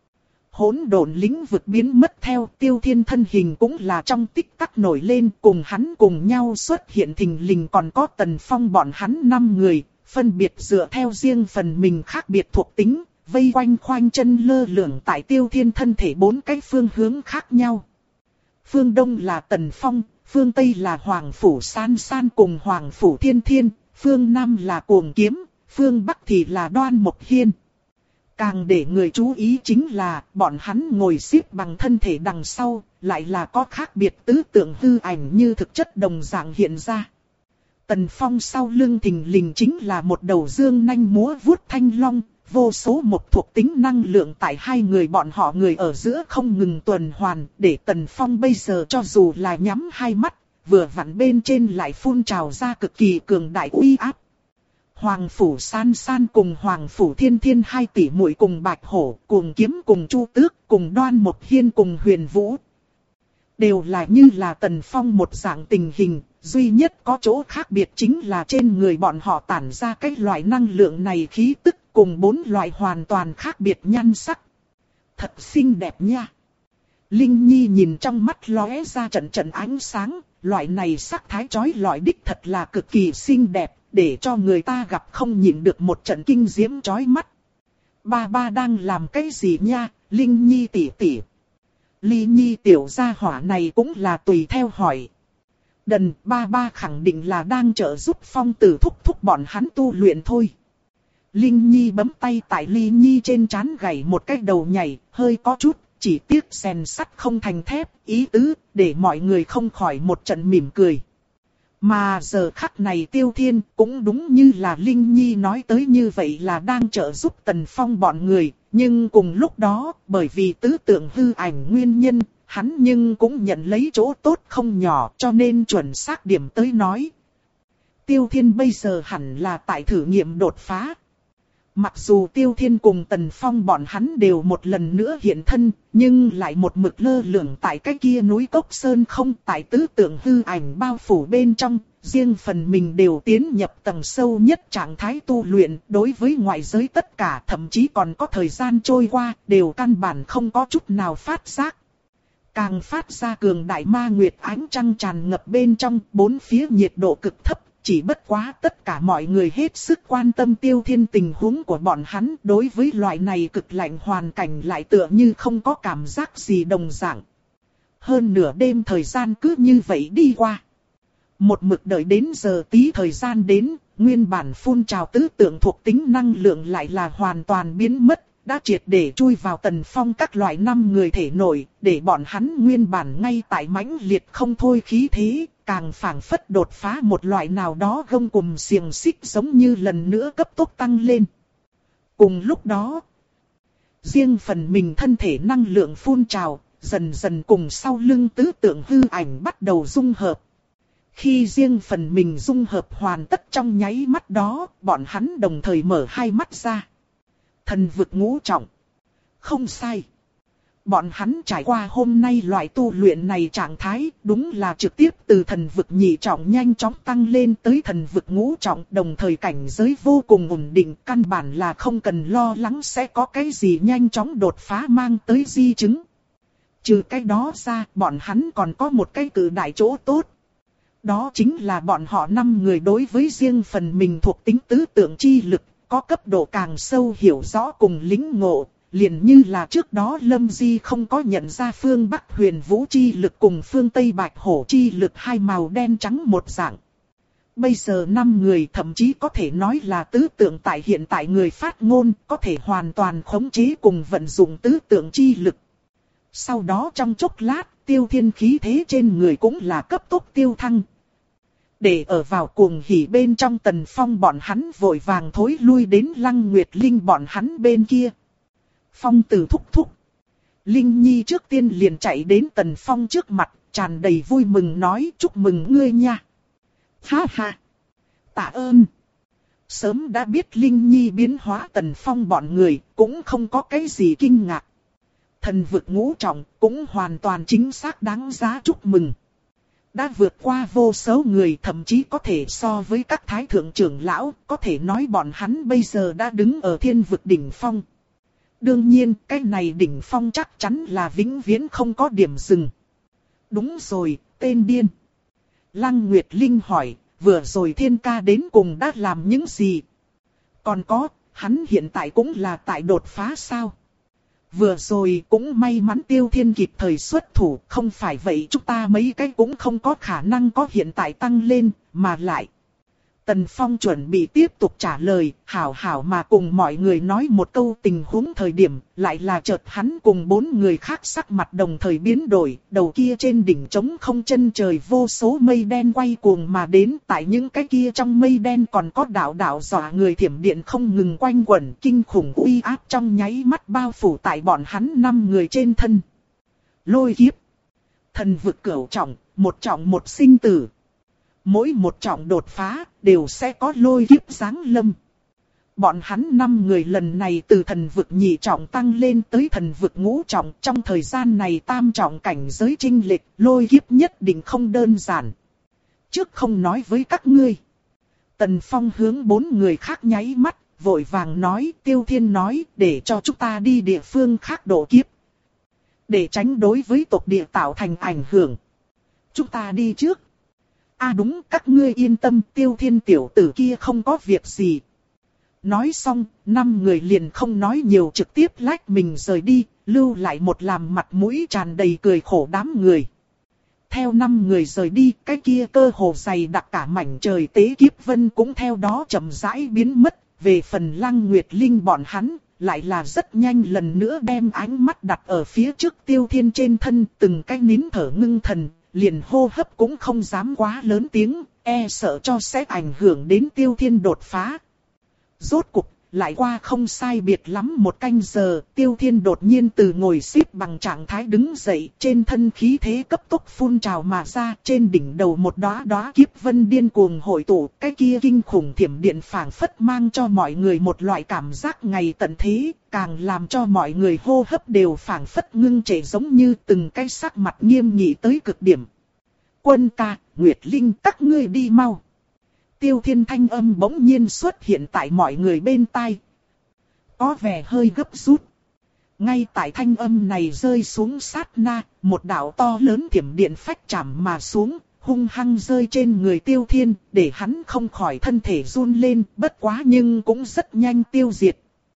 Hỗn độn lĩnh vực biến mất theo Tiêu Thiên thân hình cũng là trong tích tắc nổi lên, cùng hắn cùng nhau xuất hiện thình lình còn có Tần Phong bọn hắn năm người, phân biệt dựa theo riêng phần mình khác biệt thuộc tính, vây quanh khoanh chân lơ lửng tại Tiêu Thiên thân thể bốn cái phương hướng khác nhau. Phương Đông là Tần Phong, phương Tây là Hoàng Phủ San San cùng Hoàng Phủ Thiên Thiên, phương Nam là Cuồng Kiếm, phương Bắc thì là Đoan Mộc Hiên. Càng để người chú ý chính là bọn hắn ngồi xếp bằng thân thể đằng sau, lại là có khác biệt tứ tượng hư ảnh như thực chất đồng dạng hiện ra. Tần Phong sau lưng thình lình chính là một đầu dương nanh múa vuốt thanh long, vô số một thuộc tính năng lượng tại hai người bọn họ người ở giữa không ngừng tuần hoàn, để Tần Phong bây giờ cho dù là nhắm hai mắt, vừa vặn bên trên lại phun trào ra cực kỳ cường đại uy áp. Hoàng Phủ San San cùng Hoàng Phủ Thiên Thiên hai tỷ muội cùng Bạch Hổ, cùng Kiếm cùng Chu Tước, cùng Đoan Mộc Hiên cùng Huyền Vũ. Đều là như là Tần Phong một dạng tình hình, duy nhất có chỗ khác biệt chính là trên người bọn họ tản ra cái loại năng lượng này khí tức cùng bốn loại hoàn toàn khác biệt nhan sắc. Thật xinh đẹp nha. Linh Nhi nhìn trong mắt lóe ra trận trận ánh sáng, loại này sắc thái chói lọi đích thật là cực kỳ xinh đẹp, để cho người ta gặp không nhịn được một trận kinh diễm chói mắt. Ba ba đang làm cái gì nha, Linh Nhi tỷ tỷ. Ly Nhi tiểu gia hỏa này cũng là tùy theo hỏi. Đần ba ba khẳng định là đang trợ giúp Phong Tử thúc thúc bọn hắn tu luyện thôi. Linh Nhi bấm tay tại Ly Nhi trên trán gảy một cái đầu nhảy, hơi có chút, chỉ tiếc rèn sắt không thành thép, ý tứ, để mọi người không khỏi một trận mỉm cười. Mà giờ khắc này Tiêu Thiên cũng đúng như là Linh Nhi nói tới như vậy là đang trợ giúp Tần Phong bọn người, nhưng cùng lúc đó, bởi vì tứ tượng hư ảnh nguyên nhân, hắn nhưng cũng nhận lấy chỗ tốt không nhỏ cho nên chuẩn xác điểm tới nói. Tiêu Thiên bây giờ hẳn là tại thử nghiệm đột phá. Mặc dù Tiêu Thiên cùng Tần Phong bọn hắn đều một lần nữa hiện thân, nhưng lại một mực lơ lửng tại cái kia núi Cốc Sơn không tại tứ tượng hư ảnh bao phủ bên trong, riêng phần mình đều tiến nhập tầng sâu nhất trạng thái tu luyện, đối với ngoại giới tất cả thậm chí còn có thời gian trôi qua, đều căn bản không có chút nào phát giác. Càng phát ra cường đại ma nguyệt ánh trăng tràn ngập bên trong, bốn phía nhiệt độ cực thấp. Chỉ bất quá tất cả mọi người hết sức quan tâm Tiêu Thiên tình huống của bọn hắn, đối với loại này cực lạnh hoàn cảnh lại tựa như không có cảm giác gì đồng dạng. Hơn nửa đêm thời gian cứ như vậy đi qua. Một mực đợi đến giờ tí thời gian đến, nguyên bản phun trào tứ tượng thuộc tính năng lượng lại là hoàn toàn biến mất, đã triệt để chui vào Tần Phong các loại năm người thể nội, để bọn hắn nguyên bản ngay tại mãnh liệt không thôi khí thế. Càng phảng phất đột phá một loại nào đó gông cùm xiềng xích giống như lần nữa cấp tốc tăng lên. Cùng lúc đó, riêng phần mình thân thể năng lượng phun trào, dần dần cùng sau lưng tứ tượng hư ảnh bắt đầu dung hợp. Khi riêng phần mình dung hợp hoàn tất trong nháy mắt đó, bọn hắn đồng thời mở hai mắt ra. Thần vực ngũ trọng. Không sai. Bọn hắn trải qua hôm nay loại tu luyện này trạng thái đúng là trực tiếp từ thần vực nhị trọng nhanh chóng tăng lên tới thần vực ngũ trọng, đồng thời cảnh giới vô cùng ổn định, căn bản là không cần lo lắng sẽ có cái gì nhanh chóng đột phá mang tới di chứng. Trừ cái đó ra, bọn hắn còn có một cái cự đại chỗ tốt. Đó chính là bọn họ năm người đối với riêng phần mình thuộc tính tứ tượng chi lực, có cấp độ càng sâu hiểu rõ cùng lĩnh ngộ. Liền như là trước đó Lâm Di không có nhận ra phương Bắc Huyền Vũ chi lực cùng phương Tây Bạch Hổ chi lực hai màu đen trắng một dạng. bây giờ năm người thậm chí có thể nói là tứ tượng tại hiện tại người phát ngôn, có thể hoàn toàn khống chế cùng vận dụng tứ tượng chi lực. Sau đó trong chốc lát, Tiêu Thiên khí thế trên người cũng là cấp tốc tiêu thăng. Để ở vào cuồng hỉ bên trong Tần Phong bọn hắn vội vàng thối lui đến Lăng Nguyệt Linh bọn hắn bên kia. Phong Tử thúc thúc. Linh Nhi trước tiên liền chạy đến Tần Phong trước mặt, tràn đầy vui mừng nói chúc mừng ngươi nha. Ha ha. Tạ ơn. Sớm đã biết Linh Nhi biến hóa Tần Phong bọn người, cũng không có cái gì kinh ngạc. Thần vực ngũ trọng cũng hoàn toàn chính xác đáng giá chúc mừng. Đã vượt qua vô số người, thậm chí có thể so với các thái thượng trưởng lão, có thể nói bọn hắn bây giờ đã đứng ở thiên vực đỉnh phong. Đương nhiên, cái này đỉnh phong chắc chắn là vĩnh viễn không có điểm dừng. Đúng rồi, tên điên. Lăng Nguyệt Linh hỏi, vừa rồi thiên ca đến cùng đã làm những gì? Còn có, hắn hiện tại cũng là tại đột phá sao? Vừa rồi cũng may mắn Tiêu Thiên kịp thời xuất thủ, không phải vậy chúng ta mấy cái cũng không có khả năng có hiện tại tăng lên, mà lại. Tần Phong chuẩn bị tiếp tục trả lời, hảo hảo mà cùng mọi người nói một câu tình huống thời điểm, lại là chợt hắn cùng bốn người khác sắc mặt đồng thời biến đổi, đầu kia trên đỉnh trống không chân trời vô số mây đen quay cuồng mà đến, tại những cái kia trong mây đen còn có đạo đạo dọa người thiểm điện không ngừng quanh quẩn, kinh khủng uy áp trong nháy mắt bao phủ tại bọn hắn năm người trên thân. Lôi kiếp, thần vực cửu trọng, một trọng một sinh tử. Mỗi một trọng đột phá, đều sẽ có lôi kiếp giáng lâm. Bọn hắn năm người lần này từ thần vực nhị trọng tăng lên tới thần vực ngũ trọng. Trong thời gian này tam trọng cảnh giới chênh lệch, lôi kiếp nhất định không đơn giản. Trước không nói với các ngươi. Tần Phong hướng bốn người khác nháy mắt, vội vàng nói, Tiêu Thiên nói, để cho chúng ta đi địa phương khác độ kiếp. Để tránh đối với tộc địa tạo thành ảnh hưởng. Chúng ta đi trước. À đúng, các ngươi yên tâm, Tiêu Thiên tiểu tử kia không có việc gì. Nói xong, năm người liền không nói nhiều, trực tiếp lách mình rời đi, lưu lại một làm mặt mũi tràn đầy cười khổ đám người. Theo năm người rời đi, cái kia cơ hồ dày đặc cả mảnh trời tế kiếp vân cũng theo đó chậm rãi biến mất. Về phần Lăng Nguyệt Linh bọn hắn, lại là rất nhanh lần nữa đem ánh mắt đặt ở phía trước Tiêu Thiên trên thân, từng cái nín thở ngưng thần. Liền hô hấp cũng không dám quá lớn tiếng, e sợ cho sẽ ảnh hưởng đến Tiêu Thiên đột phá. Rốt cục, lại qua không sai biệt lắm một canh giờ, Tiêu Thiên đột nhiên từ ngồi xếp bằng trạng thái đứng dậy, trên thân khí thế cấp tốc phun trào mà ra, trên đỉnh đầu một đóa đóa kiếp vân điên cuồng hội tụ, cái kia kinh khủng thiểm điện phảng phất mang cho mọi người một loại cảm giác ngày tận thế, càng làm cho mọi người hô hấp đều phảng phất ngưng trệ giống như từng cái sắc mặt nghiêm nghị tới cực điểm. Quân ca, Nguyệt Linh, các ngươi đi mau. Tiêu Thiên thanh âm bỗng nhiên xuất hiện tại mọi người bên tai. Có vẻ hơi gấp rút. Ngay tại thanh âm này rơi xuống sát na, một đạo to lớn thiểm điện phách chạm mà xuống, hung hăng rơi trên người Tiêu Thiên, để hắn không khỏi thân thể run lên, bất quá nhưng cũng rất nhanh tiêu diệt.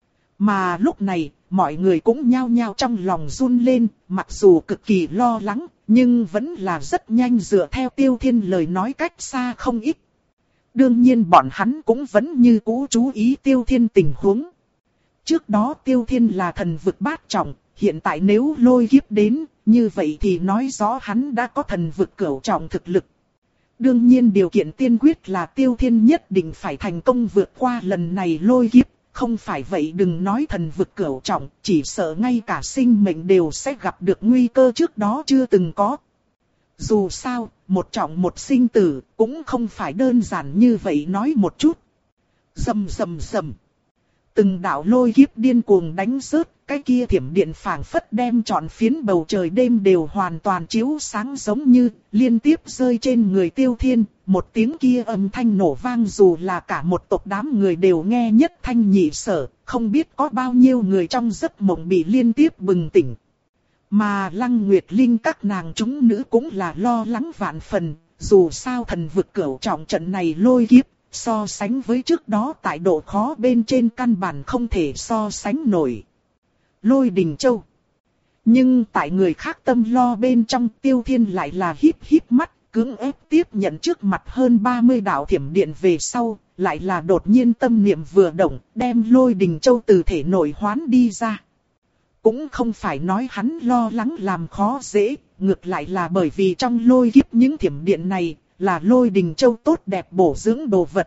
Mà lúc này, mọi người cũng nhao nhao trong lòng run lên, mặc dù cực kỳ lo lắng, nhưng vẫn là rất nhanh dựa theo Tiêu Thiên lời nói cách xa không ít. Đương nhiên bọn hắn cũng vẫn như cũ chú ý Tiêu Thiên tình huống. Trước đó Tiêu Thiên là thần vực bát trọng, hiện tại nếu lôi kiếp đến, như vậy thì nói rõ hắn đã có thần vực cửu trọng thực lực. Đương nhiên điều kiện tiên quyết là Tiêu Thiên nhất định phải thành công vượt qua lần này lôi kiếp, không phải vậy đừng nói thần vực cửu trọng, chỉ sợ ngay cả sinh mệnh đều sẽ gặp được nguy cơ trước đó chưa từng có. Dù sao, một trọng một sinh tử, cũng không phải đơn giản như vậy nói một chút. Rầm rầm rầm. Từng đạo lôi kiếp điên cuồng đánh rớt, cái kia thiểm điện phảng phất đem trọn phiến bầu trời đêm đều hoàn toàn chiếu sáng giống như, liên tiếp rơi trên người Tiêu Thiên, một tiếng kia âm thanh nổ vang dù là cả một tộc đám người đều nghe nhất thanh nhị sở, không biết có bao nhiêu người trong giấc mộng bị liên tiếp bừng tỉnh. Mà Lăng Nguyệt Linh các nàng chúng nữ cũng là lo lắng vạn phần, dù sao thần vực cửu trọng trận này lôi kiếp, so sánh với trước đó tại độ khó bên trên căn bản không thể so sánh nổi. Lôi Đình Châu. Nhưng tại người khác tâm lo bên trong Tiêu Thiên lại là híp híp mắt, cưỡng ép tiếp nhận trước mặt hơn ba mươi đạo thiểm điện về sau, lại là đột nhiên tâm niệm vừa động, đem Lôi Đình Châu từ thể nội hoán đi ra. Cũng không phải nói hắn lo lắng làm khó dễ, ngược lại là bởi vì trong lôi kiếp những thiểm điện này, là Lôi Đình Châu tốt đẹp bổ dưỡng đồ vật.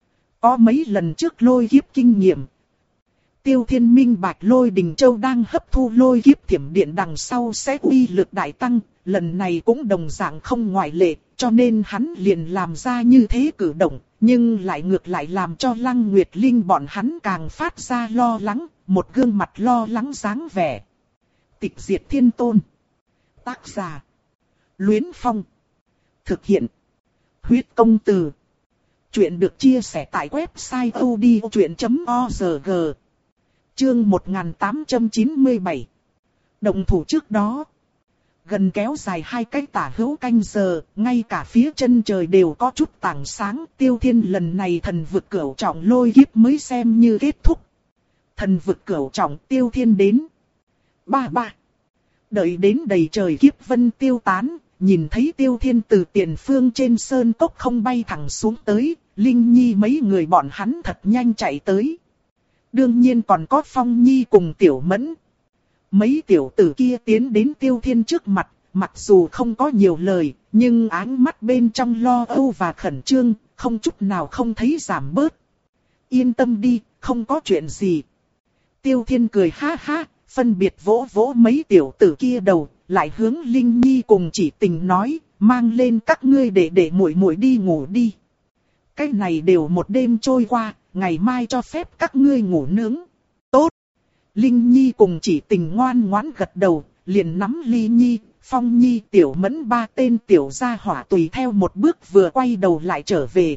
Có mấy lần trước lôi kiếp kinh nghiệm, Tiêu Thiên minh bạch Lôi Đình Châu đang hấp thu lôi kiếp thiểm điện đằng sau sẽ uy lực đại tăng, lần này cũng đồng dạng không ngoại lệ, cho nên hắn liền làm ra như thế cử động, nhưng lại ngược lại làm cho Lăng Nguyệt Linh bọn hắn càng phát ra lo lắng, một gương mặt lo lắng dáng vẻ. Tịch Diệt Thiên Tôn. Tác giả: Luyến Phong. Thực hiện: Huyết Công Từ. Chuyện được chia sẻ tại website odchuyện chấm org. Chương một nghìn tám trăm chín mươi bảy. Động thủ trước đó. Gần kéo dài hai cái tả hữu canh giờ, ngay cả phía chân trời đều có chút tảng sáng. Tiêu Thiên lần này thần vực cửu trọng lôi kiếp mới xem như kết thúc. Thần vực cửu trọng Tiêu Thiên đến. Ba ba. Đợi đến đầy trời kiếp vân tiêu tán, nhìn thấy Tiêu Thiên từ tiền phương trên sơn cốc không bay thẳng xuống tới, Linh Nhi mấy người bọn hắn thật nhanh chạy tới. Đương nhiên còn có Phong Nhi cùng Tiểu Mẫn. Mấy tiểu tử kia tiến đến Tiêu Thiên trước mặt, mặc dù không có nhiều lời, nhưng ánh mắt bên trong lo âu và khẩn trương, không chút nào không thấy giảm bớt. Yên tâm đi, không có chuyện gì. Tiêu Thiên cười ha ha, phân biệt vỗ vỗ mấy tiểu tử kia đầu, lại hướng Linh Nhi cùng Chỉ Tình nói, mang lên các ngươi để để muội muội đi ngủ đi. Cái này đều một đêm trôi qua, ngày mai cho phép các ngươi ngủ nướng. Tốt. Linh Nhi cùng Chỉ Tình ngoan ngoãn gật đầu, liền nắm Ly Nhi, Phong Nhi, Tiểu Mẫn ba tên tiểu gia hỏa tùy theo một bước vừa quay đầu lại trở về.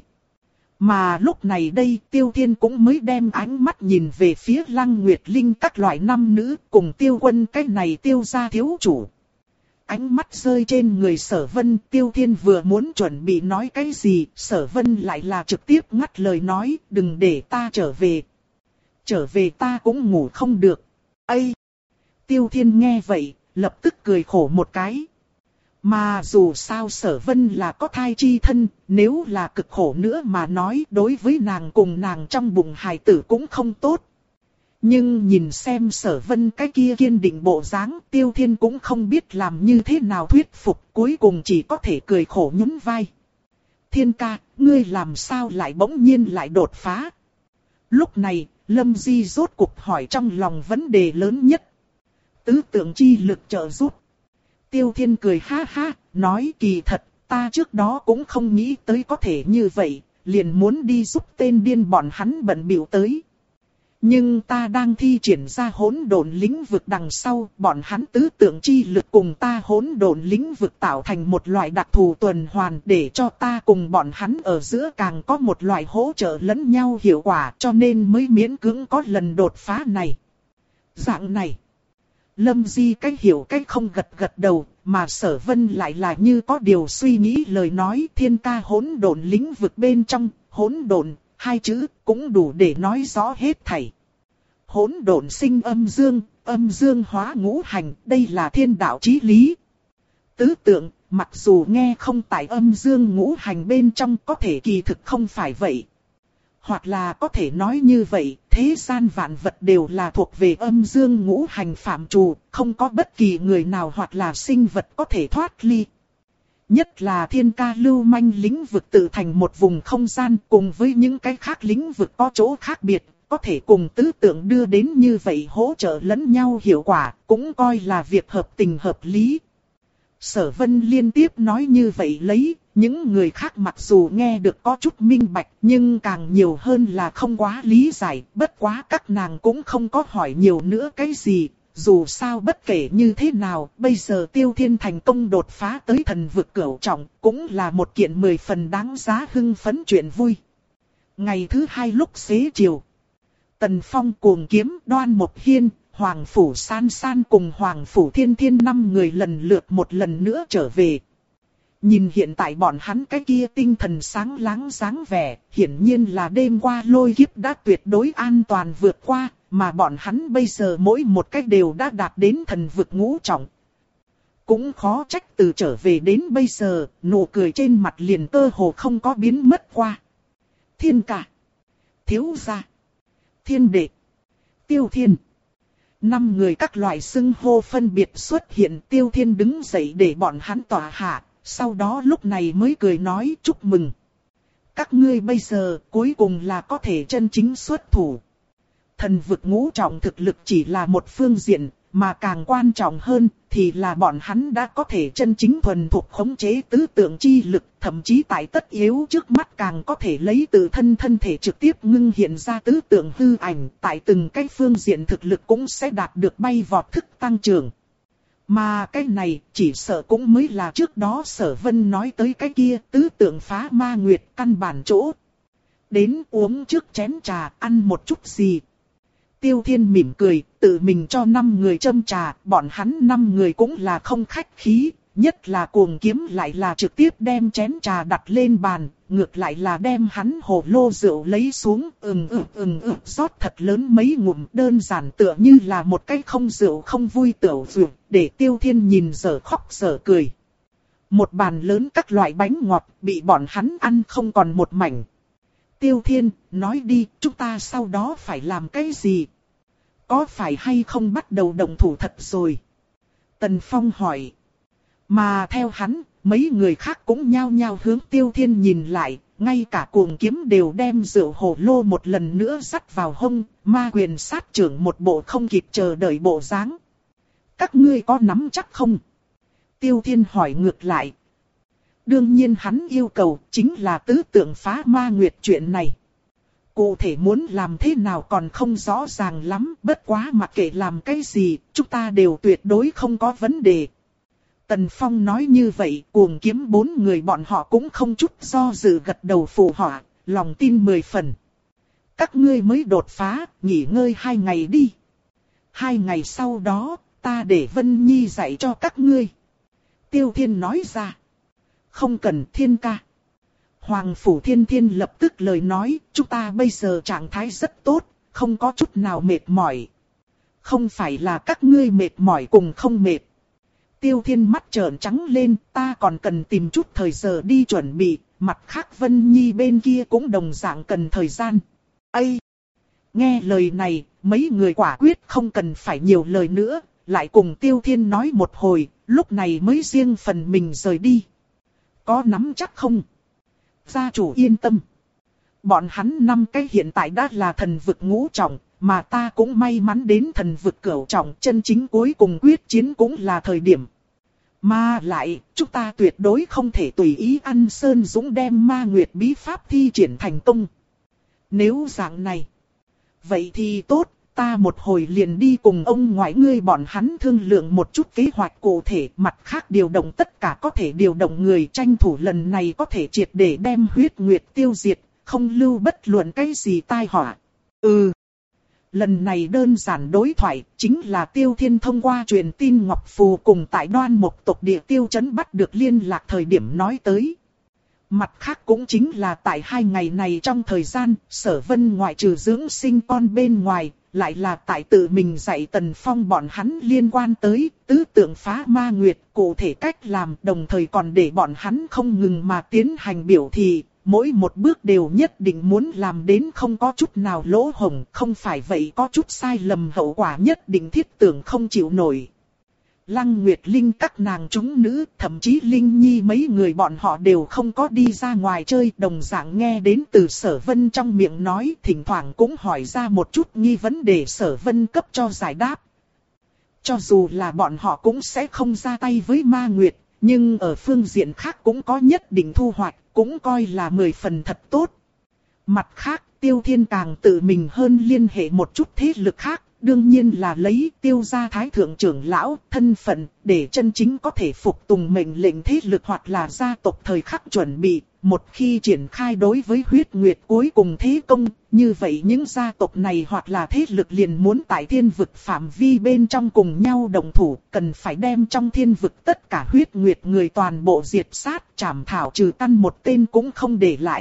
Mà lúc này đây Tiêu Thiên cũng mới đem ánh mắt nhìn về phía Lăng Nguyệt Linh các loại nam nữ cùng Tiêu Quân cái này Tiêu gia thiếu chủ. Ánh mắt rơi trên người Sở Vân, Tiêu Thiên vừa muốn chuẩn bị nói cái gì, Sở Vân lại là trực tiếp ngắt lời nói, đừng để ta trở về. Trở về ta cũng ngủ không được. Ây! Tiêu Thiên nghe vậy, lập tức cười khổ một cái. Mà dù sao Sở Vân là có thai chi thân, nếu là cực khổ nữa mà nói đối với nàng cùng nàng trong bụng hài tử cũng không tốt. Nhưng nhìn xem Sở Vân cái kia kiên định bộ dáng, Tiêu Thiên cũng không biết làm như thế nào thuyết phục, cuối cùng chỉ có thể cười khổ nhún vai. Thiên ca, ngươi làm sao lại bỗng nhiên lại đột phá? Lúc này, Lâm Di rốt cuộc hỏi trong lòng vấn đề lớn nhất. Tứ tượng chi lực trợ giúp. Tiêu Thiên cười ha ha, nói kỳ thật, ta trước đó cũng không nghĩ tới có thể như vậy, liền muốn đi giúp tên điên bọn hắn bận bịu tới. Nhưng ta đang thi triển ra hỗn độn lĩnh vực đằng sau, bọn hắn tứ tượng chi lực cùng ta hỗn độn lĩnh vực tạo thành một loại đặc thù tuần hoàn để cho ta cùng bọn hắn ở giữa càng có một loại hỗ trợ lẫn nhau hiệu quả, cho nên mới miễn cưỡng có lần đột phá này. Dạng này. Lâm Di cách hiểu cách không gật gật đầu, mà Sở Vân lại là như có điều suy nghĩ lời nói thiên ca hỗn độn lĩnh vực bên trong, hỗn độn, hai chữ cũng đủ để nói rõ hết thảy. Hỗn độn sinh âm dương, âm dương hóa ngũ hành, đây là thiên đạo chí lý. Tứ tượng, mặc dù nghe không tại âm dương ngũ hành bên trong có thể kỳ thực không phải vậy. Hoặc là có thể nói như vậy, thế gian vạn vật đều là thuộc về âm dương ngũ hành phạm trù, không có bất kỳ người nào hoặc là sinh vật có thể thoát ly. Nhất là thiên ca lưu manh lĩnh vực tự thành một vùng không gian cùng với những cái khác lĩnh vực có chỗ khác biệt, có thể cùng tứ tượng đưa đến như vậy hỗ trợ lẫn nhau hiệu quả, cũng coi là việc hợp tình hợp lý. Sở Vân liên tiếp nói như vậy lấy, những người khác mặc dù nghe được có chút minh bạch nhưng càng nhiều hơn là không quá lý giải, bất quá các nàng cũng không có hỏi nhiều nữa cái gì. Dù sao bất kể như thế nào, bây giờ Tiêu Thiên thành công đột phá tới thần vực cửu trọng, cũng là một kiện mười phần đáng giá hưng phấn chuyện vui. Ngày thứ hai lúc xế chiều, Tần Phong cuồng kiếm Đoan Mộc Hiên, Hoàng Phủ San San cùng Hoàng Phủ Thiên Thiên năm người lần lượt một lần nữa trở về. Nhìn hiện tại bọn hắn cái kia tinh thần sáng láng dáng vẻ, hiển nhiên là đêm qua lôi kiếp đã tuyệt đối an toàn vượt qua. Mà bọn hắn bây giờ mỗi một cách đều đã đạt đến thần vực ngũ trọng. cũng khó trách từ trở về đến bây giờ, nụ cười trên mặt liền cơ hồ không có biến mất qua. Thiên ca, thiếu gia, thiên đệ, Tiêu Thiên. Năm người các loại xưng hô phân biệt xuất hiện. Tiêu Thiên đứng dậy để bọn hắn tỏa hạ, sau đó lúc này mới cười nói chúc mừng. Các ngươi bây giờ cuối cùng là có thể chân chính xuất thủ. Thần vực ngũ trọng thực lực chỉ là một phương diện, mà càng quan trọng hơn thì là bọn hắn đã có thể chân chính thuần thục khống chế tứ tượng chi lực, thậm chí tại tất yếu trước mắt càng có thể lấy tự thân thân thể trực tiếp ngưng hiện ra tứ tượng hư ảnh, tại từng cái phương diện thực lực cũng sẽ đạt được bay vọt thức tăng trưởng. Mà cái này chỉ sợ cũng mới là trước đó Sở Vân nói tới cái kia tứ tượng phá ma nguyệt căn bản chỗ. Đến uống trước chén trà, ăn một chút gì. Tiêu Thiên mỉm cười, tự mình cho năm người châm trà, bọn hắn năm người cũng là không khách khí, nhất là Cuồng Kiếm lại là trực tiếp đem chén trà đặt lên bàn, ngược lại là đem hắn hồ lô rượu lấy xuống, ừm ừm ừm ừm rót thật lớn mấy ngụm, đơn giản tựa như là một cái không rượu không vui tiểu rượu, để Tiêu Thiên nhìn dở khóc dở cười. Một bàn lớn các loại bánh ngọt bị bọn hắn ăn không còn một mảnh. Tiêu Thiên, nói đi, chúng ta sau đó phải làm cái gì? Có phải hay không bắt đầu động thủ thật rồi? Tần Phong hỏi. Mà theo hắn, mấy người khác cũng nhao nhao hướng Tiêu Thiên nhìn lại, ngay cả Cuồng Kiếm đều đem rượu hồ lô một lần nữa dắt vào hông, ma quyền sát trưởng một bộ không kịp chờ đợi bộ dáng. Các ngươi có nắm chắc không? Tiêu Thiên hỏi ngược lại. Đương nhiên hắn yêu cầu chính là tứ tượng phá ma nguyệt chuyện này. Cụ thể muốn làm thế nào còn không rõ ràng lắm, bất quá mặc kệ làm cái gì, chúng ta đều tuyệt đối không có vấn đề. Tần Phong nói như vậy, Cuồng Kiếm bốn người bọn họ cũng không chút do dự gật đầu phụ họa, lòng tin mười phần. Các ngươi mới đột phá, nghỉ ngơi hai ngày đi. Hai ngày sau đó, ta để Vân Nhi dạy cho các ngươi. Tiêu Thiên nói ra. Không cần Thiên ca. Hoàng Phủ Thiên Thiên lập tức lời nói, chúng ta bây giờ trạng thái rất tốt, không có chút nào mệt mỏi. Không phải là các ngươi mệt mỏi cùng không mệt. Tiêu Thiên mắt trợn trắng lên, ta còn cần tìm chút thời giờ đi chuẩn bị, mặt khác Vân Nhi bên kia cũng đồng dạng cần thời gian. Ây! Nghe lời này, mấy người quả quyết không cần phải nhiều lời nữa, lại cùng Tiêu Thiên nói một hồi, lúc này mới riêng phần mình rời đi. Có nắm chắc không? Gia chủ yên tâm. Bọn hắn năm cái hiện tại đã là thần vực ngũ trọng, mà ta cũng may mắn đến thần vực cửu trọng, chân chính cuối cùng quyết chiến cũng là thời điểm. Mà lại, chúng ta tuyệt đối không thể tùy ý ăn Sơn Dũng đem ma nguyệt bí pháp thi triển thành công. Nếu dạng này, vậy thì tốt, ta một hồi liền đi cùng ông ngoại ngươi bọn hắn thương lượng một chút kế hoạch cụ thể, mặt khác điều động tất cả có thể điều động người, tranh thủ lần này có thể triệt để đem huyết nguyệt tiêu diệt, không lưu bất luận cái gì tai họa. Ừ. Lần này đơn giản đối thoại chính là Tiêu Thiên thông qua truyền tin Ngọc Phù cùng tại Đoan Mộc tộc địa Tiêu Trấn bắt được liên lạc thời điểm nói tới. Mặt khác cũng chính là tại hai ngày này trong thời gian, Sở Vân ngoại trừ dưỡng sinh con bên ngoài, lại là tại tự mình dạy Tần Phong bọn hắn liên quan tới tứ tượng phá ma nguyệt, cụ thể cách làm, đồng thời còn để bọn hắn không ngừng mà tiến hành biểu thị, mỗi một bước đều nhất định muốn làm đến không có chút nào lỗ hổng, không phải vậy có chút sai lầm hậu quả nhất định thiết tưởng không chịu nổi. Lăng Nguyệt Linh các nàng chúng nữ, thậm chí Linh Nhi mấy người bọn họ đều không có đi ra ngoài chơi, đồng dạng nghe đến từ Sở Vân trong miệng nói, thỉnh thoảng cũng hỏi ra một chút nghi vấn để Sở Vân cấp cho giải đáp. Cho dù là bọn họ cũng sẽ không ra tay với ma nguyệt, nhưng ở phương diện khác cũng có nhất định thu hoạch, cũng coi là mười phần thật tốt. Mặt khác, Tiêu Thiên càng tự mình hơn liên hệ một chút thế lực khác. Đương nhiên là lấy Tiêu gia thái thượng trưởng lão thân phận để chân chính có thể phục tùng mệnh lệnh thế lực hoặc là gia tộc thời khắc chuẩn bị. Một khi triển khai đối với huyết nguyệt cuối cùng thế công, như vậy những gia tộc này hoặc là thế lực liền muốn tại thiên vực phạm vi bên trong cùng nhau đồng thủ, cần phải đem trong thiên vực tất cả huyết nguyệt người toàn bộ diệt sát, trảm thảo trừ căn một tên cũng không để lại.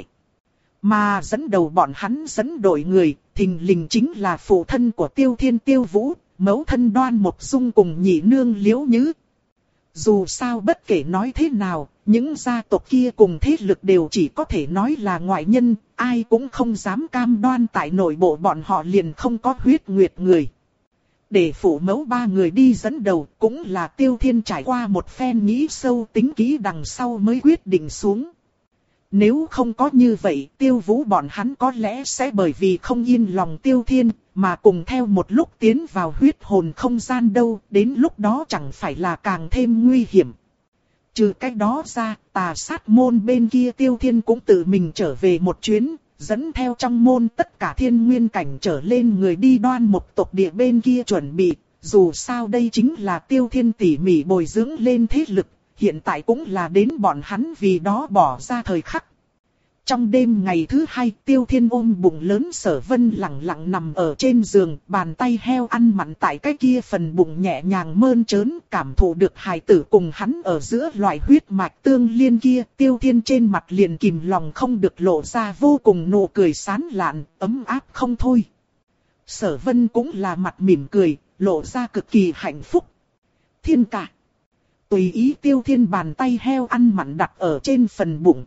Mà dẫn đầu bọn hắn dẫn đội người, thình lình chính là phụ thân của Tiêu Thiên Tiêu Vũ, mẫu thân Đoan Mộc Dung cùng nhị nương Liễu Nhứ. Dù sao bất kể nói thế nào, những gia tộc kia cùng thế lực đều chỉ có thể nói là ngoại nhân, ai cũng không dám cam đoan tại nội bộ bọn họ liền không có huyết nguyệt người. Để phụ mẫu ba người đi dẫn đầu cũng là Tiêu Thiên trải qua một phen nghĩ sâu tính kỹ đằng sau mới quyết định xuống. Nếu không có như vậy, Tiêu Vũ bọn hắn có lẽ sẽ bởi vì không yên lòng Tiêu Thiên, mà cùng theo một lúc tiến vào huyết hồn không gian đâu, đến lúc đó chẳng phải là càng thêm nguy hiểm. Trừ cách đó ra, Tà Sát môn bên kia Tiêu Thiên cũng tự mình trở về một chuyến, dẫn theo trong môn tất cả thiên nguyên cảnh trở lên người đi Đoan một tộc địa bên kia chuẩn bị, dù sao đây chính là Tiêu Thiên tỉ mỉ bồi dưỡng lên thế lực, hiện tại cũng là đến bọn hắn vì đó bỏ ra thời khắc. Trong đêm ngày thứ hai, Tiêu Thiên ôm bụng lớn Sở Vân lặng lặng nằm ở trên giường, bàn tay heo ăn mặn tại cái kia phần bụng nhẹ nhàng mơn trớn, cảm thụ được hài tử cùng hắn ở giữa loại huyết mạch tương liên kia, Tiêu Thiên trên mặt liền kìm lòng không được lộ ra vô cùng nụ cười sán lạn, ấm áp không thôi. Sở Vân cũng là mặt mỉm cười, lộ ra cực kỳ hạnh phúc. Thiên ca. Tùy ý Tiêu Thiên bàn tay heo ăn mặn đặt ở trên phần bụng.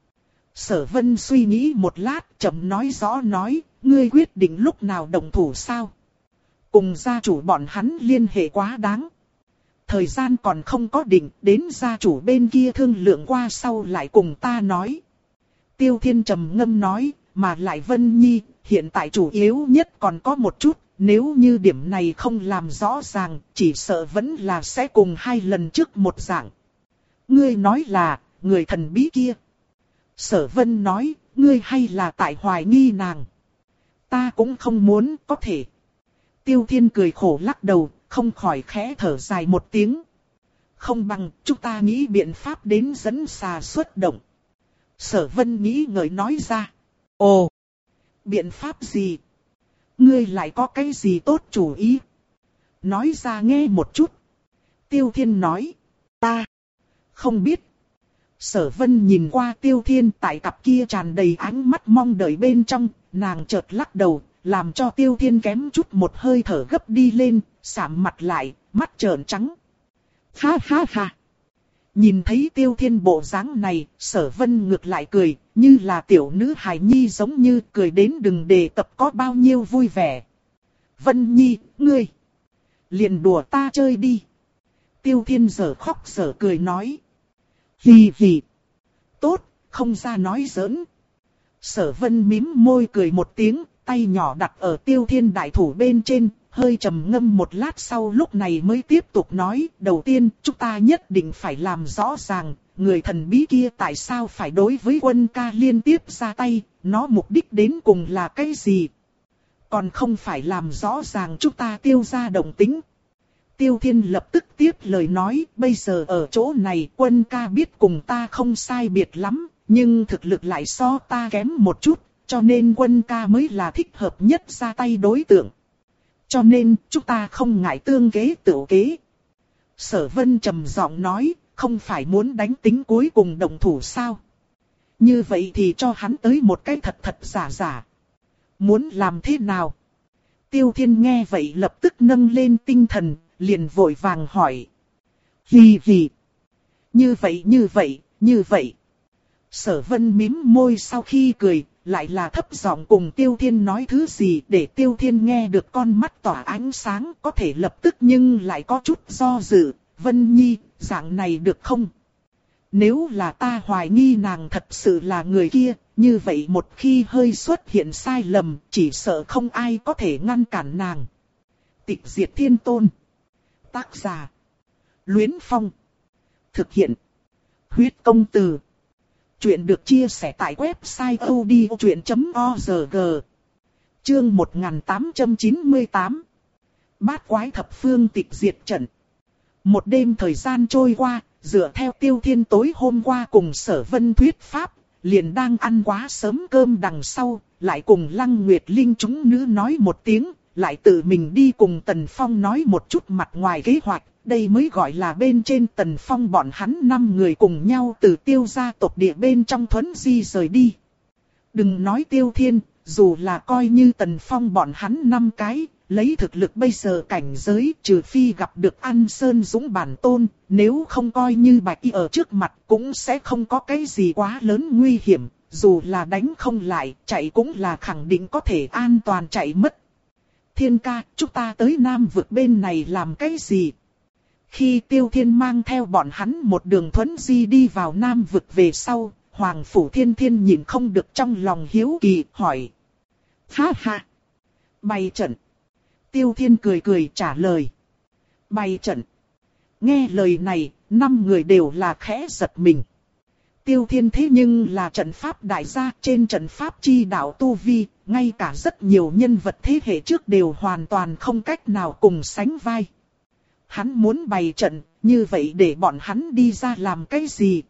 Sở Vân suy nghĩ một lát, chậm nói rõ nói, ngươi quyết định lúc nào động thủ sao? Cùng gia chủ bọn hắn liên hệ quá đáng. Thời gian còn không có định, đến gia chủ bên kia thương lượng qua sau lại cùng ta nói. Tiêu Thiên trầm ngâm nói, mà lại Vân Nhi, hiện tại chủ yếu nhất còn có một chút, nếu như điểm này không làm rõ ràng, chỉ sợ vẫn là sẽ cùng hai lần trước một dạng. Ngươi nói là, người thần bí kia. Sở Vân nói, ngươi hay là tại hoài nghi nàng. Ta cũng không muốn, có thể. Tiêu Thiên cười khổ lắc đầu, không khỏi khẽ thở dài một tiếng. Không bằng, chúng ta nghĩ biện pháp đến dẫn xà xuất động. Sở Vân nghĩ ngợi nói ra. Ồ, biện pháp gì? Ngươi lại có cái gì tốt chủ ý? Nói ra nghe một chút. Tiêu Thiên nói, ta không biết. Sở Vân nhìn qua Tiêu Thiên tại cặp kia tràn đầy ánh mắt mong đợi bên trong, nàng chợt lắc đầu, làm cho Tiêu Thiên kém chút một hơi thở gấp đi lên, sạm mặt lại, mắt trợn trắng. Ha ha ha! Nhìn thấy Tiêu Thiên bộ dáng này, Sở Vân ngược lại cười, như là tiểu nữ hài nhi giống như cười đến đừng đề cập có bao nhiêu vui vẻ. Vân Nhi, ngươi! Liền đùa ta chơi đi! Tiêu Thiên giở khóc giở cười nói. Hì hì. Tốt, không ra nói giỡn. Sở Vân mím môi cười một tiếng, tay nhỏ đặt ở Tiêu Thiên đại thủ bên trên, hơi trầm ngâm một lát sau lúc này mới tiếp tục nói. Đầu tiên, chúng ta nhất định phải làm rõ ràng, người thần bí kia tại sao phải đối với Quân ca liên tiếp ra tay, nó mục đích đến cùng là cái gì? Còn không phải làm rõ ràng chúng ta Tiêu gia động tính. Tiêu Thiên lập tức tiếp lời nói, bây giờ ở chỗ này Quân ca biết cùng ta không sai biệt lắm, nhưng thực lực lại so ta kém một chút, cho nên Quân ca mới là thích hợp nhất ra tay đối tượng. Cho nên chúng ta không ngại tương kế tự kế. Sở Vân trầm giọng nói, không phải muốn đánh tính cuối cùng động thủ sao? Như vậy thì cho hắn tới một cái thật thật giả giả. Muốn làm thế nào? Tiêu Thiên nghe vậy lập tức nâng lên tinh thần, liền vội vàng hỏi. Hì hì. Như vậy như vậy, như vậy. Sở Vân mím môi sau khi cười, lại là thấp giọng cùng Tiêu Thiên nói thứ gì để Tiêu Thiên nghe được con mắt tỏa ánh sáng có thể lập tức nhưng lại có chút do dự. Vân Nhi, dạng này được không? Nếu là ta hoài nghi nàng thật sự là người kia, như vậy một khi hơi xuất hiện sai lầm, chỉ sợ không ai có thể ngăn cản nàng. Tịch Diệt Thiên Tôn. Tác giả. Luyến Phong. Thực hiện. Huyết Công Từ. Chuyện được chia sẻ tại website odchuyện chấm org. Chương một nghìn tám trăm chín mươi tám. Bát quái thập phương tịch diệt trận. Một đêm thời gian trôi qua, dựa theo Tiêu Thiên tối hôm qua cùng Sở Vân thuyết pháp, liền đang ăn quá sớm cơm đằng sau, lại cùng Lăng Nguyệt Linh chúng nữ nói một tiếng, lại tự mình đi cùng Tần Phong nói một chút mặt ngoài kế hoạch, đây mới gọi là bên trên Tần Phong bọn hắn năm người cùng nhau từ Tiêu gia tộc địa bên trong thuấn di rời đi. Đừng nói Tiêu Thiên, dù là coi như Tần Phong bọn hắn năm cái, Lấy thực lực bây giờ cảnh giới, trừ phi gặp được An Sơn Dũng bản tôn, nếu không coi như Bạch Y ở trước mặt cũng sẽ không có cái gì quá lớn nguy hiểm, dù là đánh không lại, chạy cũng là khẳng định có thể an toàn chạy mất. Thiên ca, chúng ta tới Nam vực bên này làm cái gì? Khi Tiêu Thiên mang theo bọn hắn một đường thuấn di đi vào Nam vực về sau, Hoàng Phủ Thiên Thiên nhìn không được trong lòng hiếu kỳ, hỏi. Ha ha! Bày trận! Tiêu Thiên cười cười trả lời. Bày trận! Nghe lời này, năm người đều là khẽ giật mình. Tiêu Thiên thế nhưng là trận pháp đại gia, trên trận pháp chi đạo tu vi, ngay cả rất nhiều nhân vật thế hệ trước đều hoàn toàn không cách nào cùng sánh vai. Hắn muốn bày trận, như vậy để bọn hắn đi ra làm cái gì?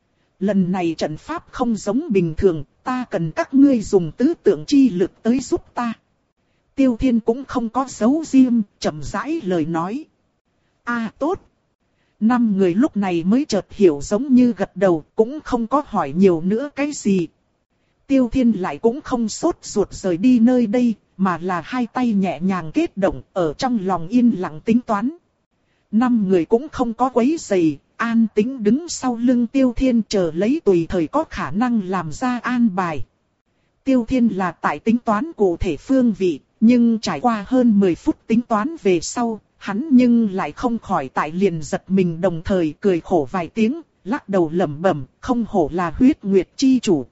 Lần này trận pháp không giống bình thường, ta cần các ngươi dùng tứ tượng chi lực tới giúp ta. Tiêu Thiên cũng không có giấu riêng, chậm rãi lời nói. A tốt. Năm người lúc này mới chợt hiểu giống như gật đầu, cũng không có hỏi nhiều nữa cái gì. Tiêu Thiên lại cũng không sốt ruột rời đi nơi đây, mà là hai tay nhẹ nhàng kết động, ở trong lòng yên lặng tính toán. Năm người cũng không có quấy rầy, an tĩnh đứng sau lưng Tiêu Thiên chờ lấy tùy thời có khả năng làm ra an bài. Tiêu Thiên là tại tính toán cụ thể phương vị, nhưng trải qua hơn mười phút tính toán về sau, hắn nhưng lại không khỏi tại liền giật mình, đồng thời cười khổ vài tiếng, lắc đầu lẩm bẩm, không hổ là huyết nguyệt chi chủ.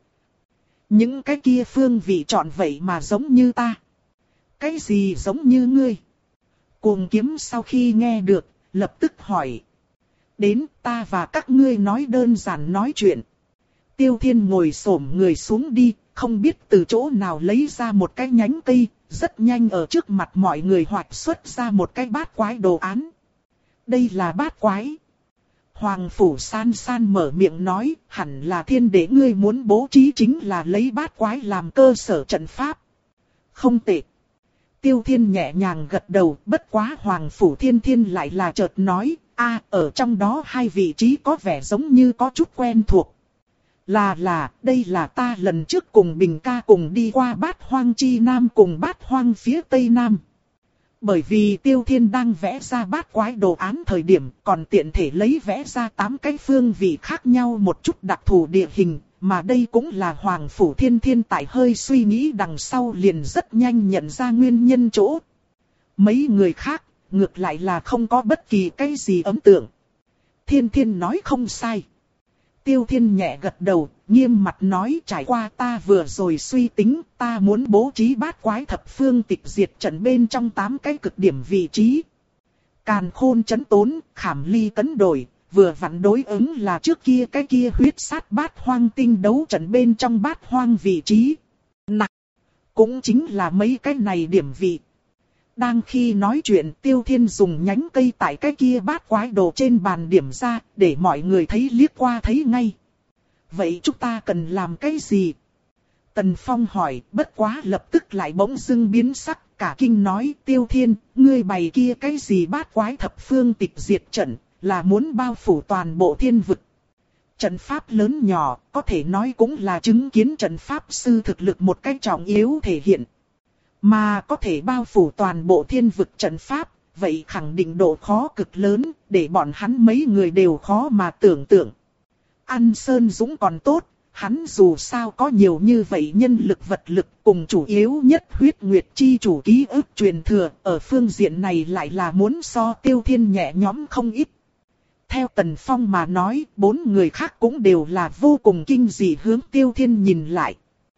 Những cái kia phương vị chọn vậy mà giống như ta. Cái gì giống như ngươi? Cuồng Kiếm sau khi nghe được, lập tức hỏi. Đến, ta và các ngươi nói đơn giản nói chuyện. Tiêu Thiên ngồi xổm người xuống đi, không biết từ chỗ nào lấy ra một cái nhánh cây, rất nhanh ở trước mặt mọi người hoạch xuất ra một cái bát quái đồ án. Đây là bát quái. Hoàng Phủ San San mở miệng nói, hẳn là Thiên Đế ngươi muốn bố trí chính là lấy bát quái làm cơ sở trận pháp. Không tệ. Tiêu Thiên nhẹ nhàng gật đầu, bất quá Hoàng Phủ Thiên Thiên lại là chợt nói, a ở trong đó hai vị trí có vẻ giống như có chút quen thuộc. Là là, đây là ta lần trước cùng Bình ca cùng đi qua Bát Hoang chi Nam cùng Bát Hoang phía Tây Nam. Bởi vì Tiêu Thiên đang vẽ ra bát quái đồ án thời điểm còn tiện thể lấy vẽ ra tám cái phương vị khác nhau một chút đặc thù địa hình, mà đây cũng là Hoàng Phủ Thiên Thiên tại hơi suy nghĩ đằng sau liền rất nhanh nhận ra nguyên nhân chỗ. Mấy người khác, ngược lại là không có bất kỳ cái gì ấn tượng. Thiên Thiên nói không sai. Tiêu Thiên nhẹ gật đầu, nghiêm mặt nói trải qua ta vừa rồi suy tính, ta muốn bố trí bát quái thập phương tịch diệt trận bên trong tám cái cực điểm vị trí. Càn Khôn chấn tốn, Khảm Ly cấn đổi, vừa vặn đối ứng là trước kia cái kia huyết sát bát hoang tinh đấu trận bên trong bát hoang vị trí. Nặng, cũng chính là mấy cái này điểm vị. Đang khi nói chuyện, Tiêu Thiên dùng nhánh cây tại cái kia bát quái đồ trên bàn điểm ra, để mọi người thấy liếc qua thấy ngay. Vậy chúng ta cần làm cái gì? Tần Phong hỏi, bất quá lập tức lại bỗng dưng biến sắc, cả kinh nói, Tiêu Thiên, ngươi bày kia cái gì bát quái thập phương tịch diệt trận, là muốn bao phủ toàn bộ thiên vực. Trận pháp lớn nhỏ, có thể nói cũng là chứng kiến trận pháp sư thực lực một cách trọng yếu thể hiện. Mà có thể bao phủ toàn bộ thiên vực trận pháp, vậy khẳng định độ khó cực lớn, để bọn hắn mấy người đều khó mà tưởng tượng. An Sơn Dũng còn tốt, hắn dù sao có nhiều như vậy nhân lực vật lực cùng chủ yếu nhất huyết nguyệt chi chủ ký ức truyền thừa, ở phương diện này lại là muốn so Tiêu Thiên nhẹ nhõm không ít. Theo Tần Phong mà nói, bốn người khác cũng đều là vô cùng kinh dị hướng Tiêu Thiên nhìn lại.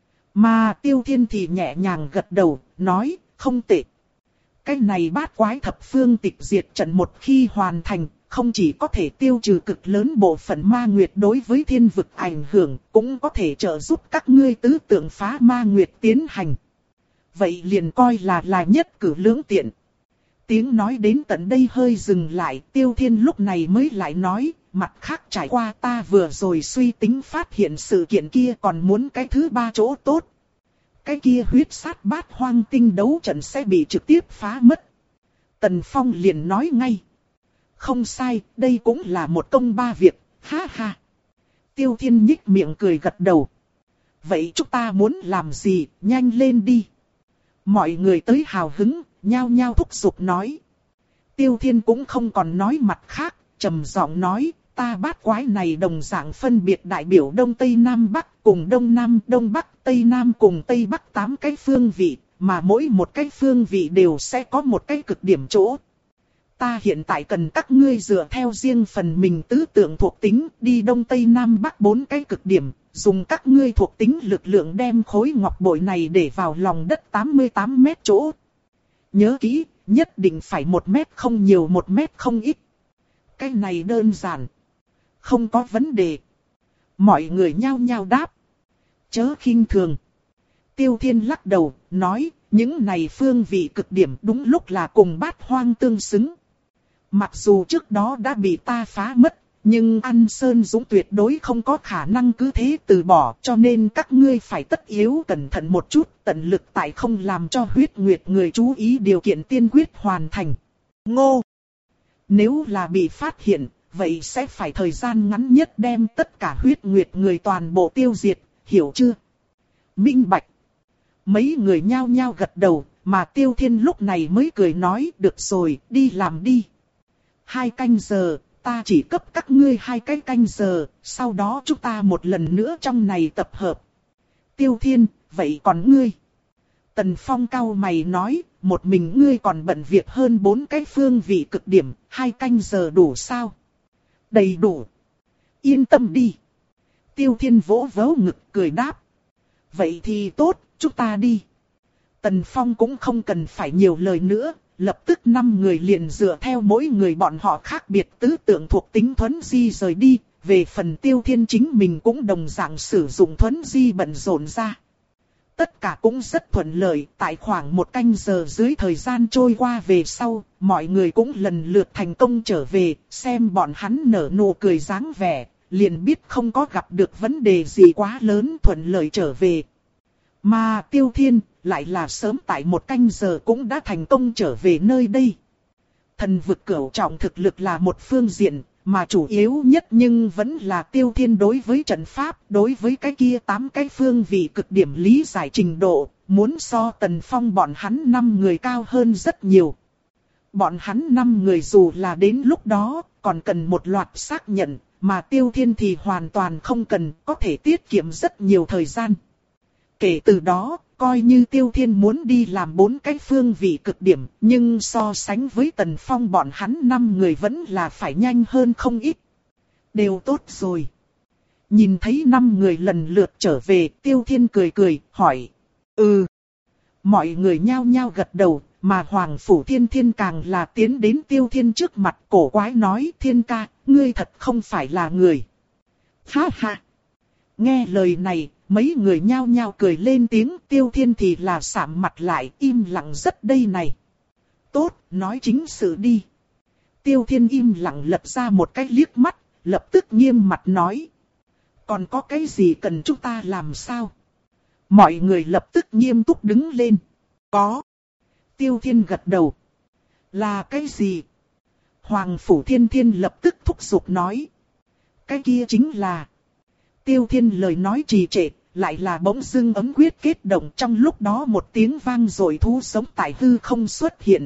Mà Tiêu Thiên thì nhẹ nhàng gật đầu, nói, không tệ. Cái này bát quái thập phương tịch diệt trận một khi hoàn thành, không chỉ có thể tiêu trừ cực lớn bộ phận ma nguyệt đối với thiên vực ảnh hưởng, cũng có thể trợ giúp các ngươi tứ tượng phá ma nguyệt tiến hành. Vậy liền coi là là nhất cử lưỡng tiện. Tiếng nói đến tận đây hơi dừng lại, Tiêu Thiên lúc này mới lại nói, mặt khác trải qua ta vừa rồi suy tính phát hiện sự kiện kia còn muốn cái thứ ba chỗ tốt. Cái kia huyết sát bát hoang tinh đấu trận sẽ bị trực tiếp phá mất. Tần Phong liền nói ngay. Không sai, đây cũng là một công ba việc, ha ha. Tiêu Thiên nhích miệng cười gật đầu. Vậy chúng ta muốn làm gì, nhanh lên đi. Mọi người tới hào hứng, nhao nhao thúc giục nói. Tiêu Thiên cũng không còn nói mặt khác, trầm giọng nói, ta bát quái này đồng dạng phân biệt đại biểu Đông Tây Nam Bắc cùng Đông Nam Đông Bắc Tây Nam cùng Tây Bắc tám cái phương vị, mà mỗi một cái phương vị đều sẽ có một cái cực điểm chỗ. Ta hiện tại cần các ngươi dựa theo riêng phần mình tứ tượng thuộc tính đi Đông Tây Nam Bắc bốn cái cực điểm, dùng các ngươi thuộc tính lực lượng đem khối ngọc bội này để vào lòng đất tám mươi tám mét chỗ. Nhớ kỹ, nhất định phải một mét không nhiều một mét không ít. Cái này đơn giản. Không có vấn đề. Mọi người nhao nhao đáp. Chớ khinh thường. Tiêu Thiên lắc đầu, nói, những này phương vị cực điểm đúng lúc là cùng bát hoang tương xứng. Mặc dù trước đó đã bị ta phá mất, nhưng An Sơn Dũng tuyệt đối không có khả năng cứ thế từ bỏ, cho nên các ngươi phải tất yếu cẩn thận một chút, tận lực tại không làm cho huyết nguyệt người chú ý điều kiện tiên quyết hoàn thành. Ngô! Nếu là bị phát hiện, vậy sẽ phải thời gian ngắn nhất đem tất cả huyết nguyệt người toàn bộ tiêu diệt, hiểu chưa? Minh bạch! Mấy người nhao nhao gật đầu, mà Tiêu Thiên lúc này mới cười nói, được rồi, đi làm đi. Hai canh giờ, ta chỉ cấp các ngươi hai cái canh giờ, sau đó chúng ta một lần nữa trong này tập hợp. Tiêu Thiên, vậy còn ngươi? Tần Phong cau mày nói, một mình ngươi còn bận việc hơn bốn cái phương vị cực điểm, hai canh giờ đủ sao? Đầy đủ. Yên tâm đi. Tiêu Thiên vỗ vỗ ngực cười đáp. Vậy thì tốt, chúng ta đi. Tần Phong cũng không cần phải nhiều lời nữa. Lập tức năm người liền dựa theo mỗi người bọn họ khác biệt tứ tượng thuộc tính thuấn di rời đi. Về phần Tiêu Thiên chính mình cũng đồng dạng sử dụng thuấn di bận rộn ra. Tất cả cũng rất thuận lợi, tại khoảng một canh giờ dưới thời gian trôi qua về sau, mọi người cũng lần lượt thành công trở về, xem bọn hắn nở nụ cười dáng vẻ, liền biết không có gặp được vấn đề gì quá lớn thuận lợi trở về. Mà Tiêu Thiên lại là sớm tại một canh giờ cũng đã thành công trở về nơi đây. Thần vực cửu trọng thực lực là một phương diện, mà chủ yếu nhất nhưng vẫn là Tiêu Thiên đối với trận pháp, đối với cái kia tám cái phương vị cực điểm lý giải trình độ, muốn so Tần Phong bọn hắn năm người cao hơn rất nhiều. Bọn hắn năm người dù là đến lúc đó, còn cần một loạt xác nhận, mà Tiêu Thiên thì hoàn toàn không cần, có thể tiết kiệm rất nhiều thời gian. Kể từ đó, coi như Tiêu Thiên muốn đi làm bốn cái phương vị cực điểm, nhưng so sánh với Tần Phong bọn hắn năm người vẫn là phải nhanh hơn không ít. Đều tốt rồi. Nhìn thấy năm người lần lượt trở về, Tiêu Thiên cười cười, hỏi. Ừ. Mọi người nhao nhao gật đầu, mà Hoàng Phủ Thiên Thiên càng là tiến đến Tiêu Thiên trước mặt cổ quái nói, Thiên ca, ngươi thật không phải là người. Ha ha. Nghe lời này, mấy người nhao nhao cười lên tiếng, Tiêu Thiên thì là sạm mặt lại, im lặng rất đây này. Tốt, nói chính sự đi. Tiêu Thiên im lặng lật ra một cái liếc mắt, lập tức nghiêm mặt nói. Còn có cái gì cần chúng ta làm sao? Mọi người lập tức nghiêm túc đứng lên. Có. Tiêu Thiên gật đầu. Là cái gì? Hoàng Phủ Thiên Thiên lập tức thúc giục nói. Cái kia chính là... Tiêu Thiên lời nói trì trệ, lại là bỗng dưng ấm quyết kết động, trong lúc đó một tiếng vang rồi thú sống tại hư không xuất hiện.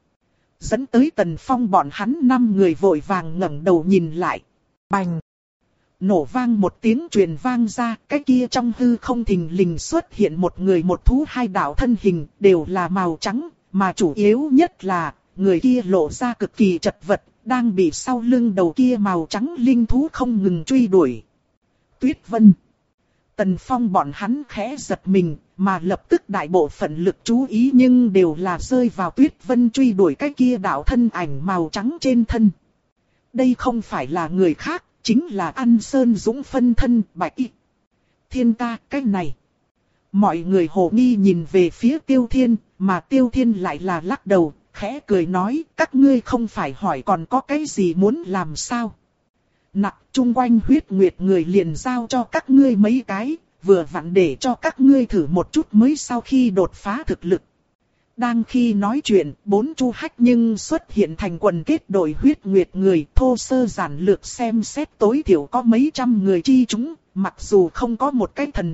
Dẫn tới Tần Phong bọn hắn năm người vội vàng ngẩng đầu nhìn lại. Bành! Nổ vang một tiếng truyền vang ra, cái kia trong hư không thình lình xuất hiện một người một thú hai đạo thân hình, đều là màu trắng, mà chủ yếu nhất là, người kia lộ ra cực kỳ chật vật, đang bị sau lưng đầu kia màu trắng linh thú không ngừng truy đuổi. Tuyết Vân. Tần Phong bọn hắn khẽ giật mình, mà lập tức đại bộ phận lực chú ý nhưng đều là rơi vào Tuyết Vân truy đuổi cái kia đạo thân ảnh màu trắng trên thân. Đây không phải là người khác, chính là An Sơn Dũng phân thân Bạch Y. Thiên ca, cái này. Mọi người hồ nghi nhìn về phía Tiêu Thiên, mà Tiêu Thiên lại là lắc đầu, khẽ cười nói, các ngươi không phải hỏi còn có cái gì muốn làm sao. Nặc chung quanh huyết nguyệt người liền giao cho các ngươi mấy cái, vừa vặn để cho các ngươi thử một chút mới sau khi đột phá thực lực. Đang khi nói chuyện, bốn chu hách nhưng xuất hiện thành quần kết đội huyết nguyệt người, thô sơ giản lược xem xét tối thiểu có mấy trăm người chi chúng, mặc dù không có một cái thần vực,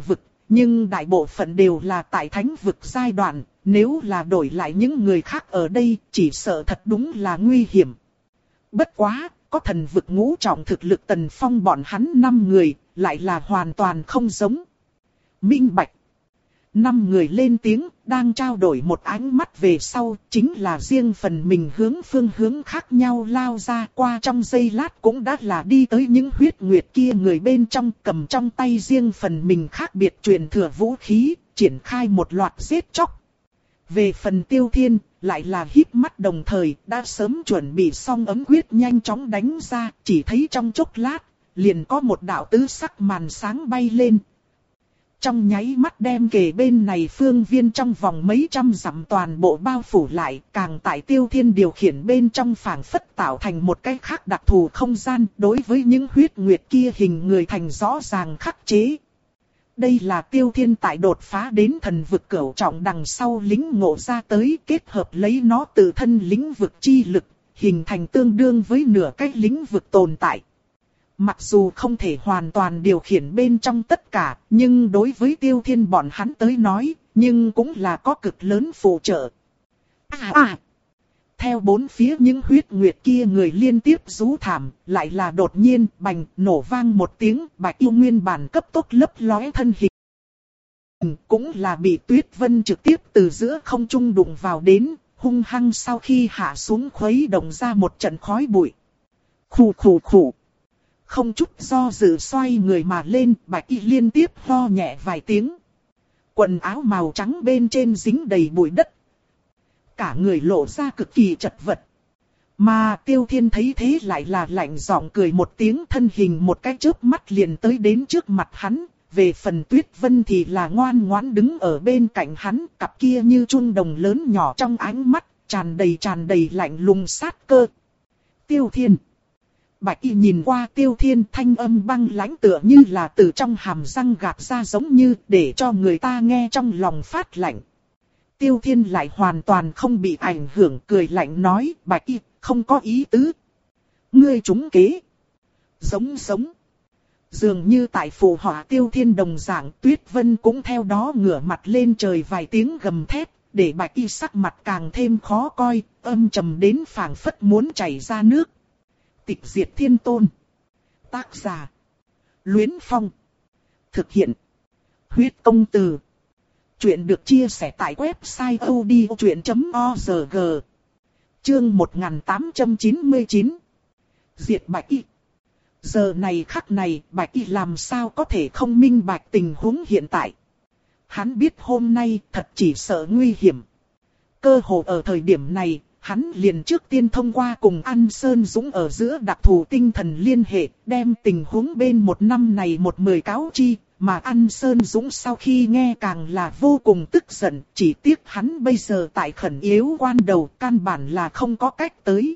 nhưng đại bộ phận đều là tại thánh vực giai đoạn, nếu là đổi lại những người khác ở đây, chỉ sợ thật đúng là nguy hiểm. Bất quá, có thần vực ngũ trọng thực lực Tần Phong bọn hắn năm người, lại là hoàn toàn không giống. Minh bạch. Năm người lên tiếng, đang trao đổi một ánh mắt về sau, chính là riêng phần mình hướng phương hướng khác nhau lao ra, qua trong giây lát cũng đã là đi tới những huyết nguyệt kia người bên trong, cầm trong tay riêng phần mình khác biệt truyền thừa vũ khí, triển khai một loạt giết chóc. Về phần Tiêu Thiên, lại là híp mắt đồng thời, đã sớm chuẩn bị xong ấm quyết nhanh chóng đánh ra, chỉ thấy trong chốc lát, liền có một đạo tứ sắc màn sáng bay lên. Trong nháy mắt đem kề bên này phương viên trong vòng mấy trăm dặm toàn bộ bao phủ lại, càng tại Tiêu Thiên điều khiển bên trong phảng phất tạo thành một cái khác đặc thù không gian, đối với những huyết nguyệt kia hình người thành rõ ràng khắc chế. Đây là Tiêu Thiên tại đột phá đến thần vực cửu trọng đằng sau lĩnh ngộ ra tới, kết hợp lấy nó tự thân lĩnh vực chi lực, hình thành tương đương với nửa cái lĩnh vực tồn tại. Mặc dù không thể hoàn toàn điều khiển bên trong tất cả, nhưng đối với Tiêu Thiên bọn hắn tới nói, nhưng cũng là có cực lớn phụ trợ. À à! Theo bốn phía những huyết nguyệt kia người liên tiếp rú thảm, lại là đột nhiên bành nổ vang một tiếng, Bạch yêu nguyên bản cấp tốc lấp lóe thân hình. Cũng là bị Tuyết Vân trực tiếp từ giữa không trung đụng vào đến, hung hăng sau khi hạ xuống khuấy động ra một trận khói bụi. Khủ khủ khủ. Không chút do dự xoay người mà lên, Bạch y liên tiếp ho nhẹ vài tiếng. Quần áo màu trắng bên trên dính đầy bụi đất. Cả người lộ ra cực kỳ chật vật. Mà Tiêu Thiên thấy thế lại là lạnh giọng cười một tiếng, thân hình một cái chớp mắt liền tới đến trước mặt hắn. Về phần Tuyết Vân thì là ngoan ngoãn đứng ở bên cạnh hắn, cặp kia như chun đồng lớn nhỏ trong ánh mắt, tràn đầy tràn đầy lạnh lùng sát cơ. Tiêu Thiên. Bạch y nhìn qua Tiêu Thiên, thanh âm băng lãnh tựa như là từ trong hàm răng gạt ra, giống như để cho người ta nghe trong lòng phát lạnh. Tiêu Thiên lại hoàn toàn không bị ảnh hưởng, cười lạnh nói, Bạch y, không có ý tứ. Ngươi trúng kế. Giống giống. Dường như tại phù họa Tiêu Thiên đồng dạng, Tuyết Vân cũng theo đó ngửa mặt lên trời vài tiếng gầm thét, để Bạch y sắc mặt càng thêm khó coi, âm trầm đến phảng phất muốn chảy ra nước. Tịch diệt thiên tôn. Tác giả. Luyến Phong. Thực hiện. Huyết công từ. Chuyện được chia sẻ tại website o d o chuyện chấm org. Chương một nghìn tám trăm chín mươi chín. Diệt Bạch y. Giờ này khắc này, Bạch y làm sao có thể không minh bạch tình huống hiện tại. Hắn biết hôm nay thật chỉ sợ nguy hiểm. Cơ hồ ở thời điểm này, hắn liền trước tiên thông qua cùng An Sơn Dũng ở giữa đặc thù tinh thần liên hệ, đem tình huống bên một năm này một mười cáo chi, mà An Sơn Dũng sau khi nghe càng là vô cùng tức giận, chỉ tiếc hắn bây giờ tại khẩn yếu quan đầu, căn bản là không có cách tới.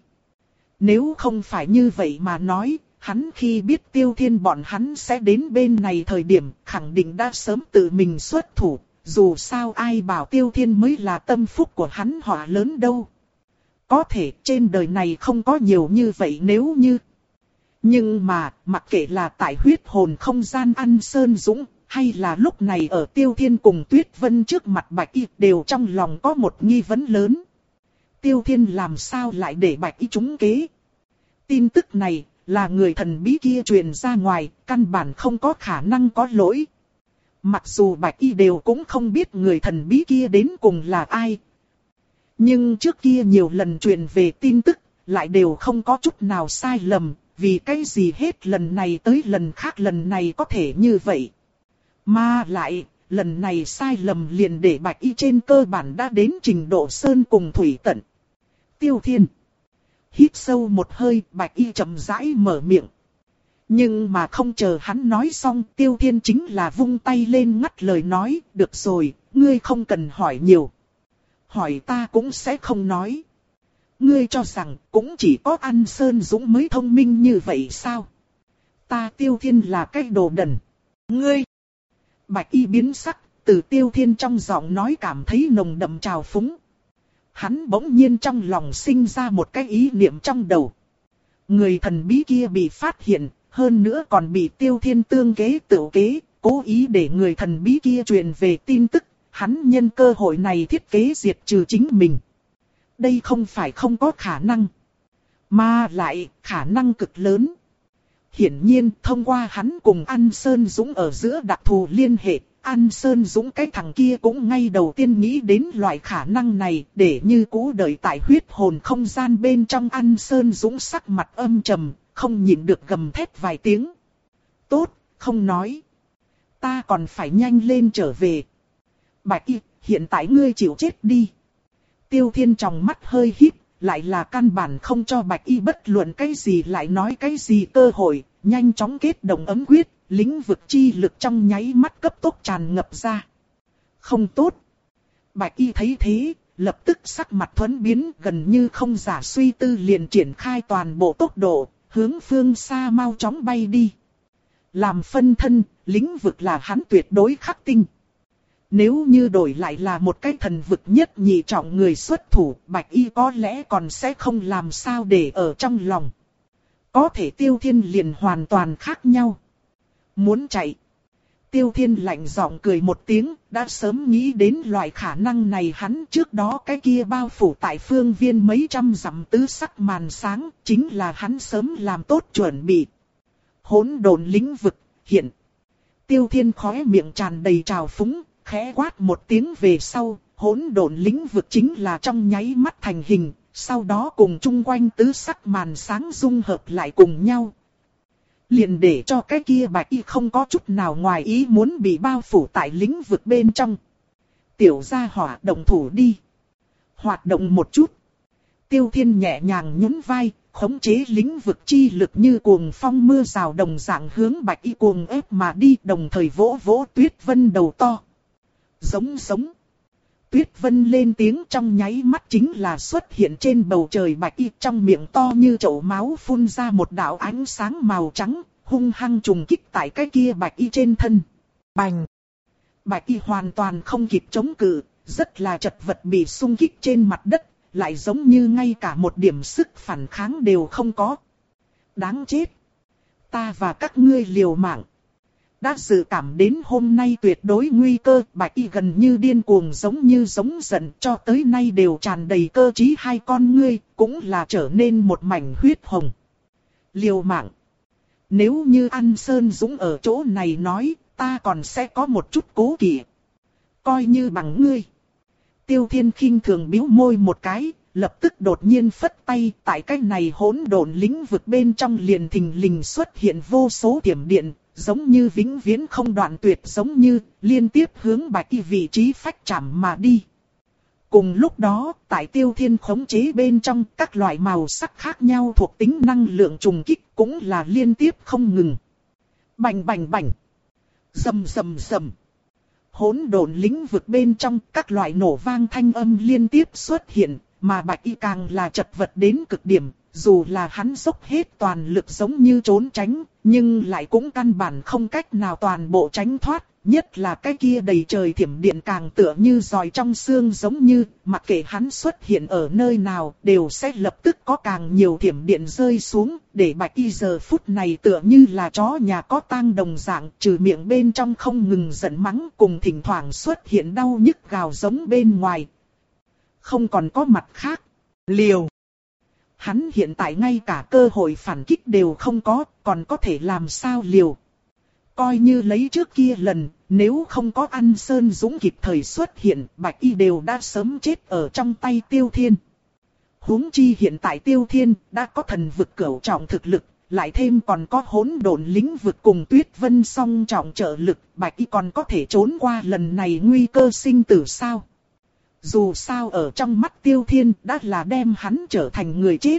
Nếu không phải như vậy mà nói, hắn khi biết Tiêu Thiên bọn hắn sẽ đến bên này thời điểm, khẳng định đã sớm tự mình xuất thủ, dù sao ai bảo Tiêu Thiên mới là tâm phúc của hắn họa lớn đâu. Có thể trên đời này không có nhiều như vậy nếu như. Nhưng mà, mặc kệ là tại huyết hồn không gian An Sơn Dũng, hay là lúc này ở Tiêu Thiên cùng Tuyết Vân trước mặt Bạch y, đều trong lòng có một nghi vấn lớn. Tiêu Thiên làm sao lại để Bạch y trúng kế? Tin tức này, là người thần bí kia truyền ra ngoài, căn bản không có khả năng có lỗi. Mặc dù Bạch y đều cũng không biết người thần bí kia đến cùng là ai. Nhưng trước kia nhiều lần truyền về tin tức, lại đều không có chút nào sai lầm, vì cái gì hết lần này tới lần khác lần này có thể như vậy. Mà lại, lần này sai lầm liền để Bạch y trên cơ bản đã đến trình độ sơn cùng thủy tận. Tiêu Thiên. Hít sâu một hơi, Bạch y chậm rãi mở miệng. Nhưng mà không chờ hắn nói xong, Tiêu Thiên chính là vung tay lên ngắt lời nói, được rồi, ngươi không cần hỏi nhiều. Hỏi ta cũng sẽ không nói. Ngươi cho rằng cũng chỉ có An Sơn Dũng mới thông minh như vậy sao? Ta Tiêu Thiên là cái đồ đần. Ngươi! Bạch y biến sắc, từ Tiêu Thiên trong giọng nói cảm thấy nồng đậm trào phúng. Hắn bỗng nhiên trong lòng sinh ra một cái ý niệm trong đầu. Người thần bí kia bị phát hiện, hơn nữa còn bị Tiêu Thiên tương kế tự kế, cố ý để người thần bí kia truyền về tin tức, hắn nhân cơ hội này thiết kế diệt trừ chính mình. Đây không phải không có khả năng, mà lại khả năng cực lớn. Hiển nhiên thông qua hắn cùng An Sơn Dũng ở giữa đặc thù liên hệ, An Sơn Dũng cái thằng kia cũng ngay đầu tiên nghĩ đến loại khả năng này, để như cũ đợi tại huyết hồn không gian bên trong. An Sơn Dũng sắc mặt âm trầm, không nhịn được gầm thét vài tiếng. Tốt, không nói. Ta còn phải nhanh lên trở về. Bạch Y, hiện tại ngươi chịu chết đi. Tiêu Thiên trong mắt hơi híp, lại là căn bản không cho Bạch Y bất luận cái gì lại nói cái gì cơ hội, nhanh chóng kết động ấm quyết, lĩnh vực chi lực trong nháy mắt cấp tốc tràn ngập ra. Không tốt. Bạch Y thấy thế, lập tức sắc mặt thuẫn biến, gần như không giả suy tư liền triển khai toàn bộ tốc độ, hướng phương xa mau chóng bay đi. Làm phân thân, lĩnh vực là hắn tuyệt đối khắc tinh. Nếu như đổi lại là một cái thần vực nhất nhị trọng người xuất thủ, Bạch Y có lẽ còn sẽ không làm sao để ở trong lòng. Có thể Tiêu Thiên liền hoàn toàn khác nhau. Muốn chạy. Tiêu Thiên lạnh giọng cười một tiếng, đã sớm nghĩ đến loại khả năng này. Hắn trước đó cái kia bao phủ tại phương viên mấy trăm dặm tứ sắc màn sáng, chính là hắn sớm làm tốt chuẩn bị. Hỗn độn lĩnh vực, hiện. Tiêu Thiên khóe miệng tràn đầy trào phúng, khẽ quát một tiếng về sau, hỗn độn lĩnh vực chính là trong nháy mắt thành hình, sau đó cùng chung quanh tứ sắc màn sáng dung hợp lại cùng nhau. Liền để cho cái kia Bạch Y không có chút nào ngoài ý muốn bị bao phủ tại lĩnh vực bên trong. Tiểu gia hỏa động thủ đi. Hoạt động một chút. Tiêu Thiên nhẹ nhàng nhún vai, khống chế lĩnh vực chi lực như cuồng phong mưa rào đồng dạng hướng Bạch Y cuồng ép mà đi, đồng thời vỗ vỗ Tuyết Vân đầu to. Giống giống. Tuyết Vân lên tiếng trong nháy mắt chính là xuất hiện trên bầu trời. Bạch Y trong miệng to như chậu máu phun ra một đạo ánh sáng màu trắng, hung hăng trùng kích tại cái kia Bạch Y trên thân. Bành! Bạch Y hoàn toàn không kịp chống cự, rất là chật vật bị xung kích trên mặt đất, lại giống như ngay cả một điểm sức phản kháng đều không có. Đáng chết! Ta và các ngươi liều mạng. Đã dự cảm đến hôm nay tuyệt đối nguy cơ, Bạch Y gần như điên cuồng giống như giống giận, cho tới nay đều tràn đầy cơ trí hai con ngươi, cũng là trở nên một mảnh huyết hồng. Liều mạng. Nếu như An Sơn Dũng ở chỗ này nói, ta còn sẽ có một chút cố kỵ. Coi như bằng ngươi. Tiêu Thiên khinh thường bĩu môi một cái, lập tức đột nhiên phất tay, tại cái này hỗn độn lĩnh vực bên trong liền thình lình xuất hiện vô số tiềm điện, giống như vĩnh viễn không đoạn tuyệt, giống như liên tiếp hướng Bạch Y vị trí phách chạm mà đi. Cùng lúc đó, tại Tiêu Thiên khống chế bên trong, các loại màu sắc khác nhau thuộc tính năng lượng trùng kích cũng là liên tiếp không ngừng. Bành bành bành. Rầm rầm rầm. Hỗn độn lĩnh vực bên trong, các loại nổ vang thanh âm liên tiếp xuất hiện, mà Bạch Y càng là chật vật đến cực điểm. Dù là hắn dốc hết toàn lực giống như trốn tránh, nhưng lại cũng căn bản không cách nào toàn bộ tránh thoát. Nhất là cái kia đầy trời thiểm điện càng tựa như giòi trong xương, giống như mặc kệ hắn xuất hiện ở nơi nào đều sẽ lập tức có càng nhiều thiểm điện rơi xuống. Để Bạch Y giờ phút này tựa như là chó nhà có tang đồng dạng, trừ miệng bên trong không ngừng giận mắng cùng thỉnh thoảng xuất hiện đau nhức gào giống bên ngoài. Không còn có mặt khác. Liều. Hắn hiện tại ngay cả cơ hội phản kích đều không có, còn có thể làm sao liều. Coi như lấy trước kia lần, nếu không có An Sơn Dũng kịp thời xuất hiện, Bạch Y đều đã sớm chết ở trong tay Tiêu Thiên. Huống chi hiện tại Tiêu Thiên đã có thần vực cửu trọng thực lực, lại thêm còn có hỗn độn lĩnh vực cùng Tuyết Vân song trọng trợ lực, Bạch Y còn có thể trốn qua lần này nguy cơ sinh tử sao? Dù sao ở trong mắt Tiêu Thiên đã là đem hắn trở thành người chết.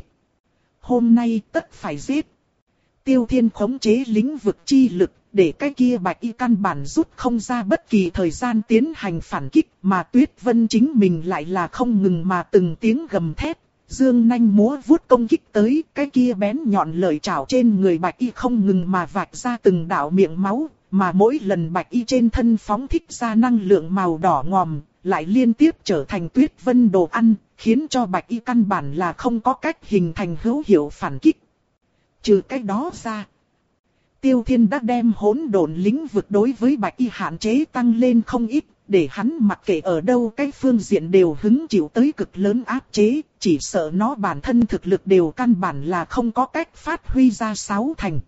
Hôm nay tất phải giết. Tiêu Thiên khống chế lĩnh vực chi lực, để cái kia Bạch Y căn bản rút không ra bất kỳ thời gian tiến hành phản kích, mà Tuyết Vân chính mình lại là không ngừng mà từng tiếng gầm thét, dương nanh múa vuốt công kích tới, cái kia bén nhọn lợi chảo trên người Bạch Y không ngừng mà vạch ra từng đạo miệng máu, mà mỗi lần Bạch Y trên thân phóng thích ra năng lượng màu đỏ ngòm, lại liên tiếp trở thành Tuyết Vân đồ ăn, khiến cho Bạch Y căn bản là không có cách hình thành hữu hiệu phản kích. Trừ cái đó ra, Tiêu Thiên đã đem hỗn độn lĩnh vực đối với Bạch Y hạn chế tăng lên không ít, để hắn mặc kệ ở đâu cái phương diện đều hứng chịu tới cực lớn áp chế, chỉ sợ nó bản thân thực lực đều căn bản là không có cách phát huy ra sáu thành.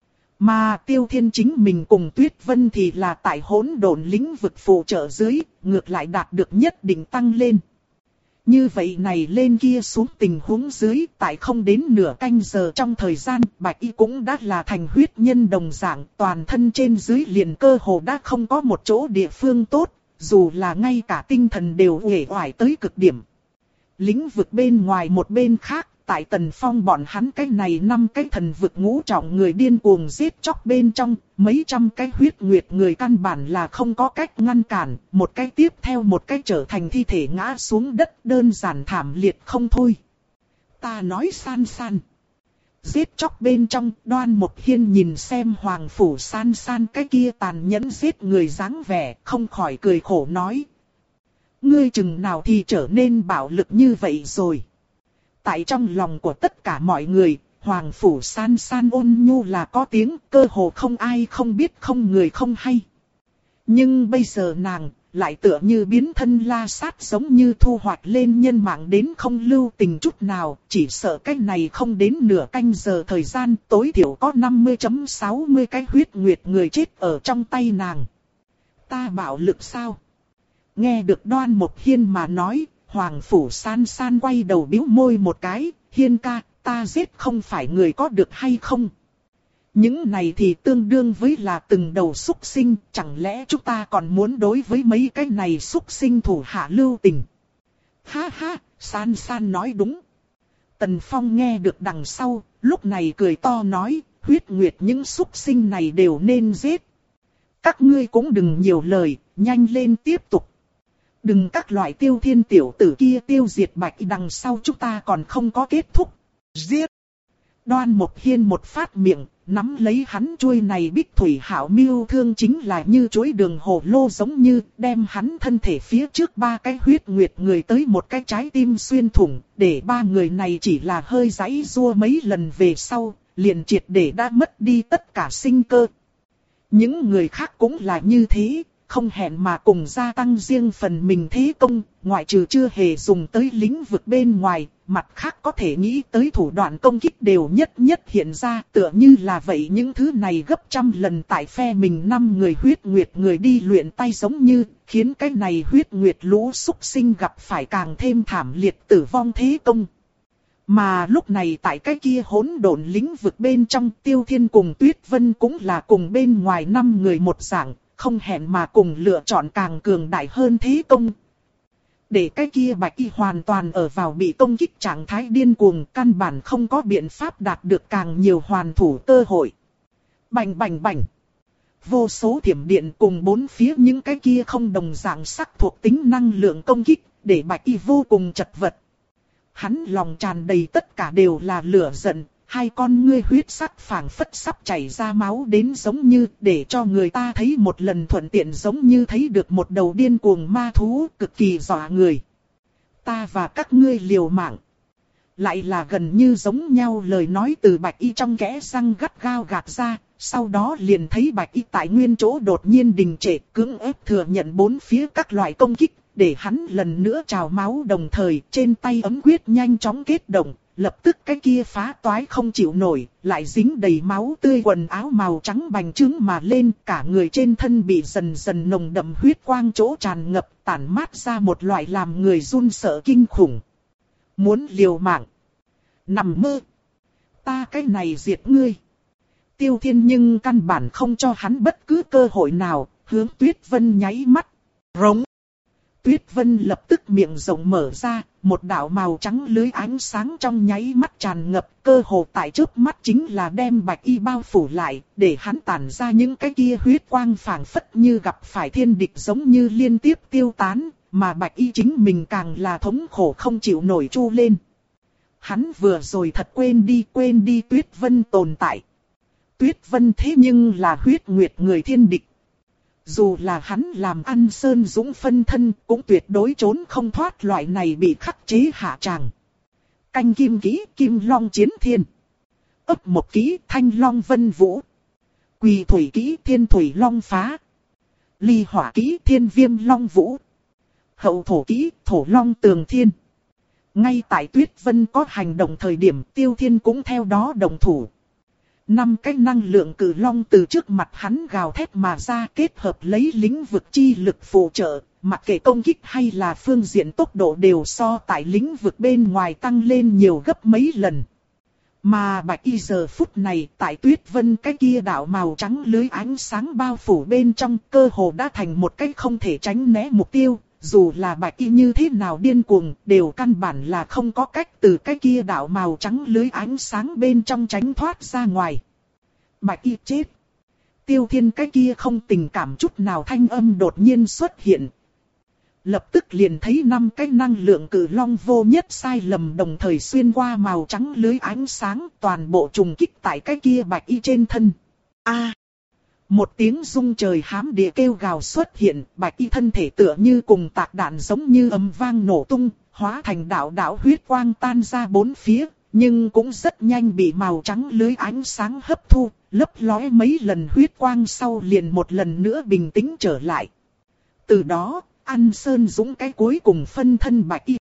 Mà Tiêu Thiên chính mình cùng Tuyết Vân thì là tại hỗn độn lĩnh vực phụ trợ dưới, ngược lại đạt được nhất định tăng lên. Như vậy này lên kia xuống tình huống dưới, tại không đến nửa canh giờ trong thời gian, Bạch Y cũng đã là thành huyết nhân đồng dạng, toàn thân trên dưới liền cơ hồ đã không có một chỗ địa phương tốt, dù là ngay cả tinh thần đều uể oải tới cực điểm. Lĩnh vực bên ngoài một bên khác, tại Tần Phong bọn hắn cái này năm cái thần vực ngũ trọng người điên cuồng giết chóc bên trong, mấy trăm cái huyết nguyệt người căn bản là không có cách ngăn cản, một cái tiếp theo một cái trở thành thi thể ngã xuống đất, đơn giản thảm liệt không thôi. Ta nói San San. Giết chóc bên trong, Đoan Mộc Hiên nhìn xem Hoàng Phủ San San cái kia tàn nhẫn giết người dáng vẻ, không khỏi cười khổ nói. Ngươi chừng nào thì trở nên bạo lực như vậy rồi. Tại trong lòng của tất cả mọi người, Hoàng Phủ San San ôn nhu là có tiếng, cơ hồ không ai không biết, không người không hay. Nhưng bây giờ nàng, lại tựa như biến thân la sát, giống như thu hoạch lên nhân mạng đến không lưu tình chút nào, chỉ sợ cái này không đến nửa canh giờ thời gian, tối thiểu có năm mươi phẩy sáu mươi cái huyết nguyệt người chết ở trong tay nàng. Ta bạo lực sao? Nghe được Đoan Mộc Hiên mà nói, Hoàng Phủ San San quay đầu bĩu môi một cái, Hiên ca, ta giết không phải người có được hay không? Những này thì tương đương với là từng đầu súc sinh, chẳng lẽ chúng ta còn muốn đối với mấy cái này súc sinh thủ hạ lưu tình? Ha ha, San San nói đúng. Tần Phong nghe được đằng sau, lúc này cười to nói, huyết nguyệt những súc sinh này đều nên giết. Các ngươi cũng đừng nhiều lời, nhanh lên tiếp tục. Đừng các loại Tiêu Thiên tiểu tử kia tiêu diệt Bạch Y đằng sau chúng ta còn không có kết thúc. Giết! Đoan Mộc Hiên một phát miệng, nắm lấy hắn chuôi này Bích Thủy Hảo Miêu thương chính là như chuối đường hồ lô, giống như đem hắn thân thể phía trước ba cái huyết nguyệt người tới một cái trái tim xuyên thủng, để ba người này chỉ là hơi giãy giụa mấy lần về sau, liền triệt để đã mất đi tất cả sinh cơ. Những người khác cũng là như thế. Không hẹn mà cùng gia tăng riêng phần mình thế công, ngoại trừ chưa hề dùng tới lĩnh vực bên ngoài, mặt khác có thể nghĩ tới thủ đoạn công kích đều nhất nhất hiện ra, tựa như là vậy những thứ này gấp trăm lần tại phe mình năm người huyết nguyệt người đi luyện tay, giống như khiến cái này huyết nguyệt lũ súc sinh gặp phải càng thêm thảm liệt tử vong thế công. Mà lúc này tại cái kia hỗn độn lĩnh vực bên trong, Tiêu Thiên cùng Tuyết Vân cũng là cùng bên ngoài năm người một dạng, không hẹn mà cùng lựa chọn càng cường đại hơn thế công. Để cái kia Bạch Y hoàn toàn ở vào bị công kích trạng thái điên cuồng, căn bản không có biện pháp đạt được càng nhiều hoàn thủ cơ hội. Bành bành bành. Vô số thiểm điện cùng bốn phía những cái kia không đồng dạng sắc thuộc tính năng lượng công kích, để Bạch Y vô cùng chật vật. Hắn lòng tràn đầy tất cả đều là lửa giận. Hai con ngươi huyết sắc phảng phất sắp chảy ra máu đến, giống như để cho người ta thấy một lần thuận tiện giống như thấy được một đầu điên cuồng ma thú, cực kỳ dọa người. Ta và các ngươi liều mạng. Lại là gần như giống nhau lời nói từ Bạch Y trong kẽ răng gắt gao gạt ra, sau đó liền thấy Bạch Y tại nguyên chỗ đột nhiên đình trệ, cưỡng ép thừa nhận bốn phía các loại công kích, để hắn lần nữa trào máu, đồng thời trên tay ấm quyết nhanh chóng kết động. Lập tức cái kia phá toái không chịu nổi, lại dính đầy máu tươi, quần áo màu trắng bành trướng mà lên, cả người trên thân bị dần dần nồng đậm huyết quang chỗ tràn ngập, tản mát ra một loại làm người run sợ kinh khủng. Muốn liều mạng? Nằm mơ! Ta cái này diệt ngươi! Tiêu Thiên nhưng căn bản không cho hắn bất cứ cơ hội nào, hướng Tuyết Vân nháy mắt. Rống! Tuyết Vân lập tức miệng rộng mở ra, một đạo màu trắng lưới ánh sáng trong nháy mắt tràn ngập, cơ hồ tại trước mắt chính là đem Bạch Y bao phủ lại, để hắn tản ra những cái kia huyết quang phảng phất như gặp phải thiên địch, giống như liên tiếp tiêu tán, mà Bạch Y chính mình càng là thống khổ không chịu nổi chu lên. Hắn vừa rồi thật quên đi quên đi Tuyết Vân tồn tại. Tuyết Vân thế nhưng là huyết nguyệt người thiên địch. Dù là hắn làm ăn sơn dũng phân thân, cũng tuyệt đối trốn không thoát loại này bị khắc chế hạ tràng. Canh kim kỹ, kim long chiến thiên. Ấp một kỹ, thanh long vân vũ. Quỳ thủy kỹ Thiên Thủy Long Phá. Ly hỏa kỹ Thiên Viêm Long Vũ. Hậu thổ kỹ Thổ Long Tường Thiên. Ngay tại Tuyết Vân có hành động thời điểm, Tiêu Thiên cũng theo đó động thủ. Năm cái năng lượng cử long từ trước mặt hắn gào thét mà ra, kết hợp lấy lĩnh vực chi lực phụ trợ, mặc kệ công kích hay là phương diện tốc độ đều so tại lĩnh vực bên ngoài tăng lên nhiều gấp mấy lần. Mà Bạch Y giờ phút này tại Tuyết Vân cái kia đạo màu trắng lưới ánh sáng bao phủ bên trong, cơ hồ đã thành một cái không thể tránh né mục tiêu. Dù là Bạch Y như thế nào điên cuồng, đều căn bản là không có cách từ cái kia đạo màu trắng lưới ánh sáng bên trong tránh thoát ra ngoài. Bạch Y chết. Tiêu Thiên cái kia không tình cảm chút nào thanh âm đột nhiên xuất hiện. Lập tức liền thấy năm cái năng lượng cử long vô nhất sai lầm đồng thời xuyên qua màu trắng lưới ánh sáng, toàn bộ trùng kích tại cái kia Bạch Y trên thân. A! Một tiếng rung trời hám địa kêu gào xuất hiện, Bạch Y thân thể tựa như cùng tạc đạn giống như ầm vang nổ tung, hóa thành đạo đạo huyết quang tan ra bốn phía, nhưng cũng rất nhanh bị màu trắng lưới ánh sáng hấp thu, lấp lóe mấy lần huyết quang sau liền một lần nữa bình tĩnh trở lại. Từ đó, An Sơn Dũng cái cuối cùng phân thân Bạch Y.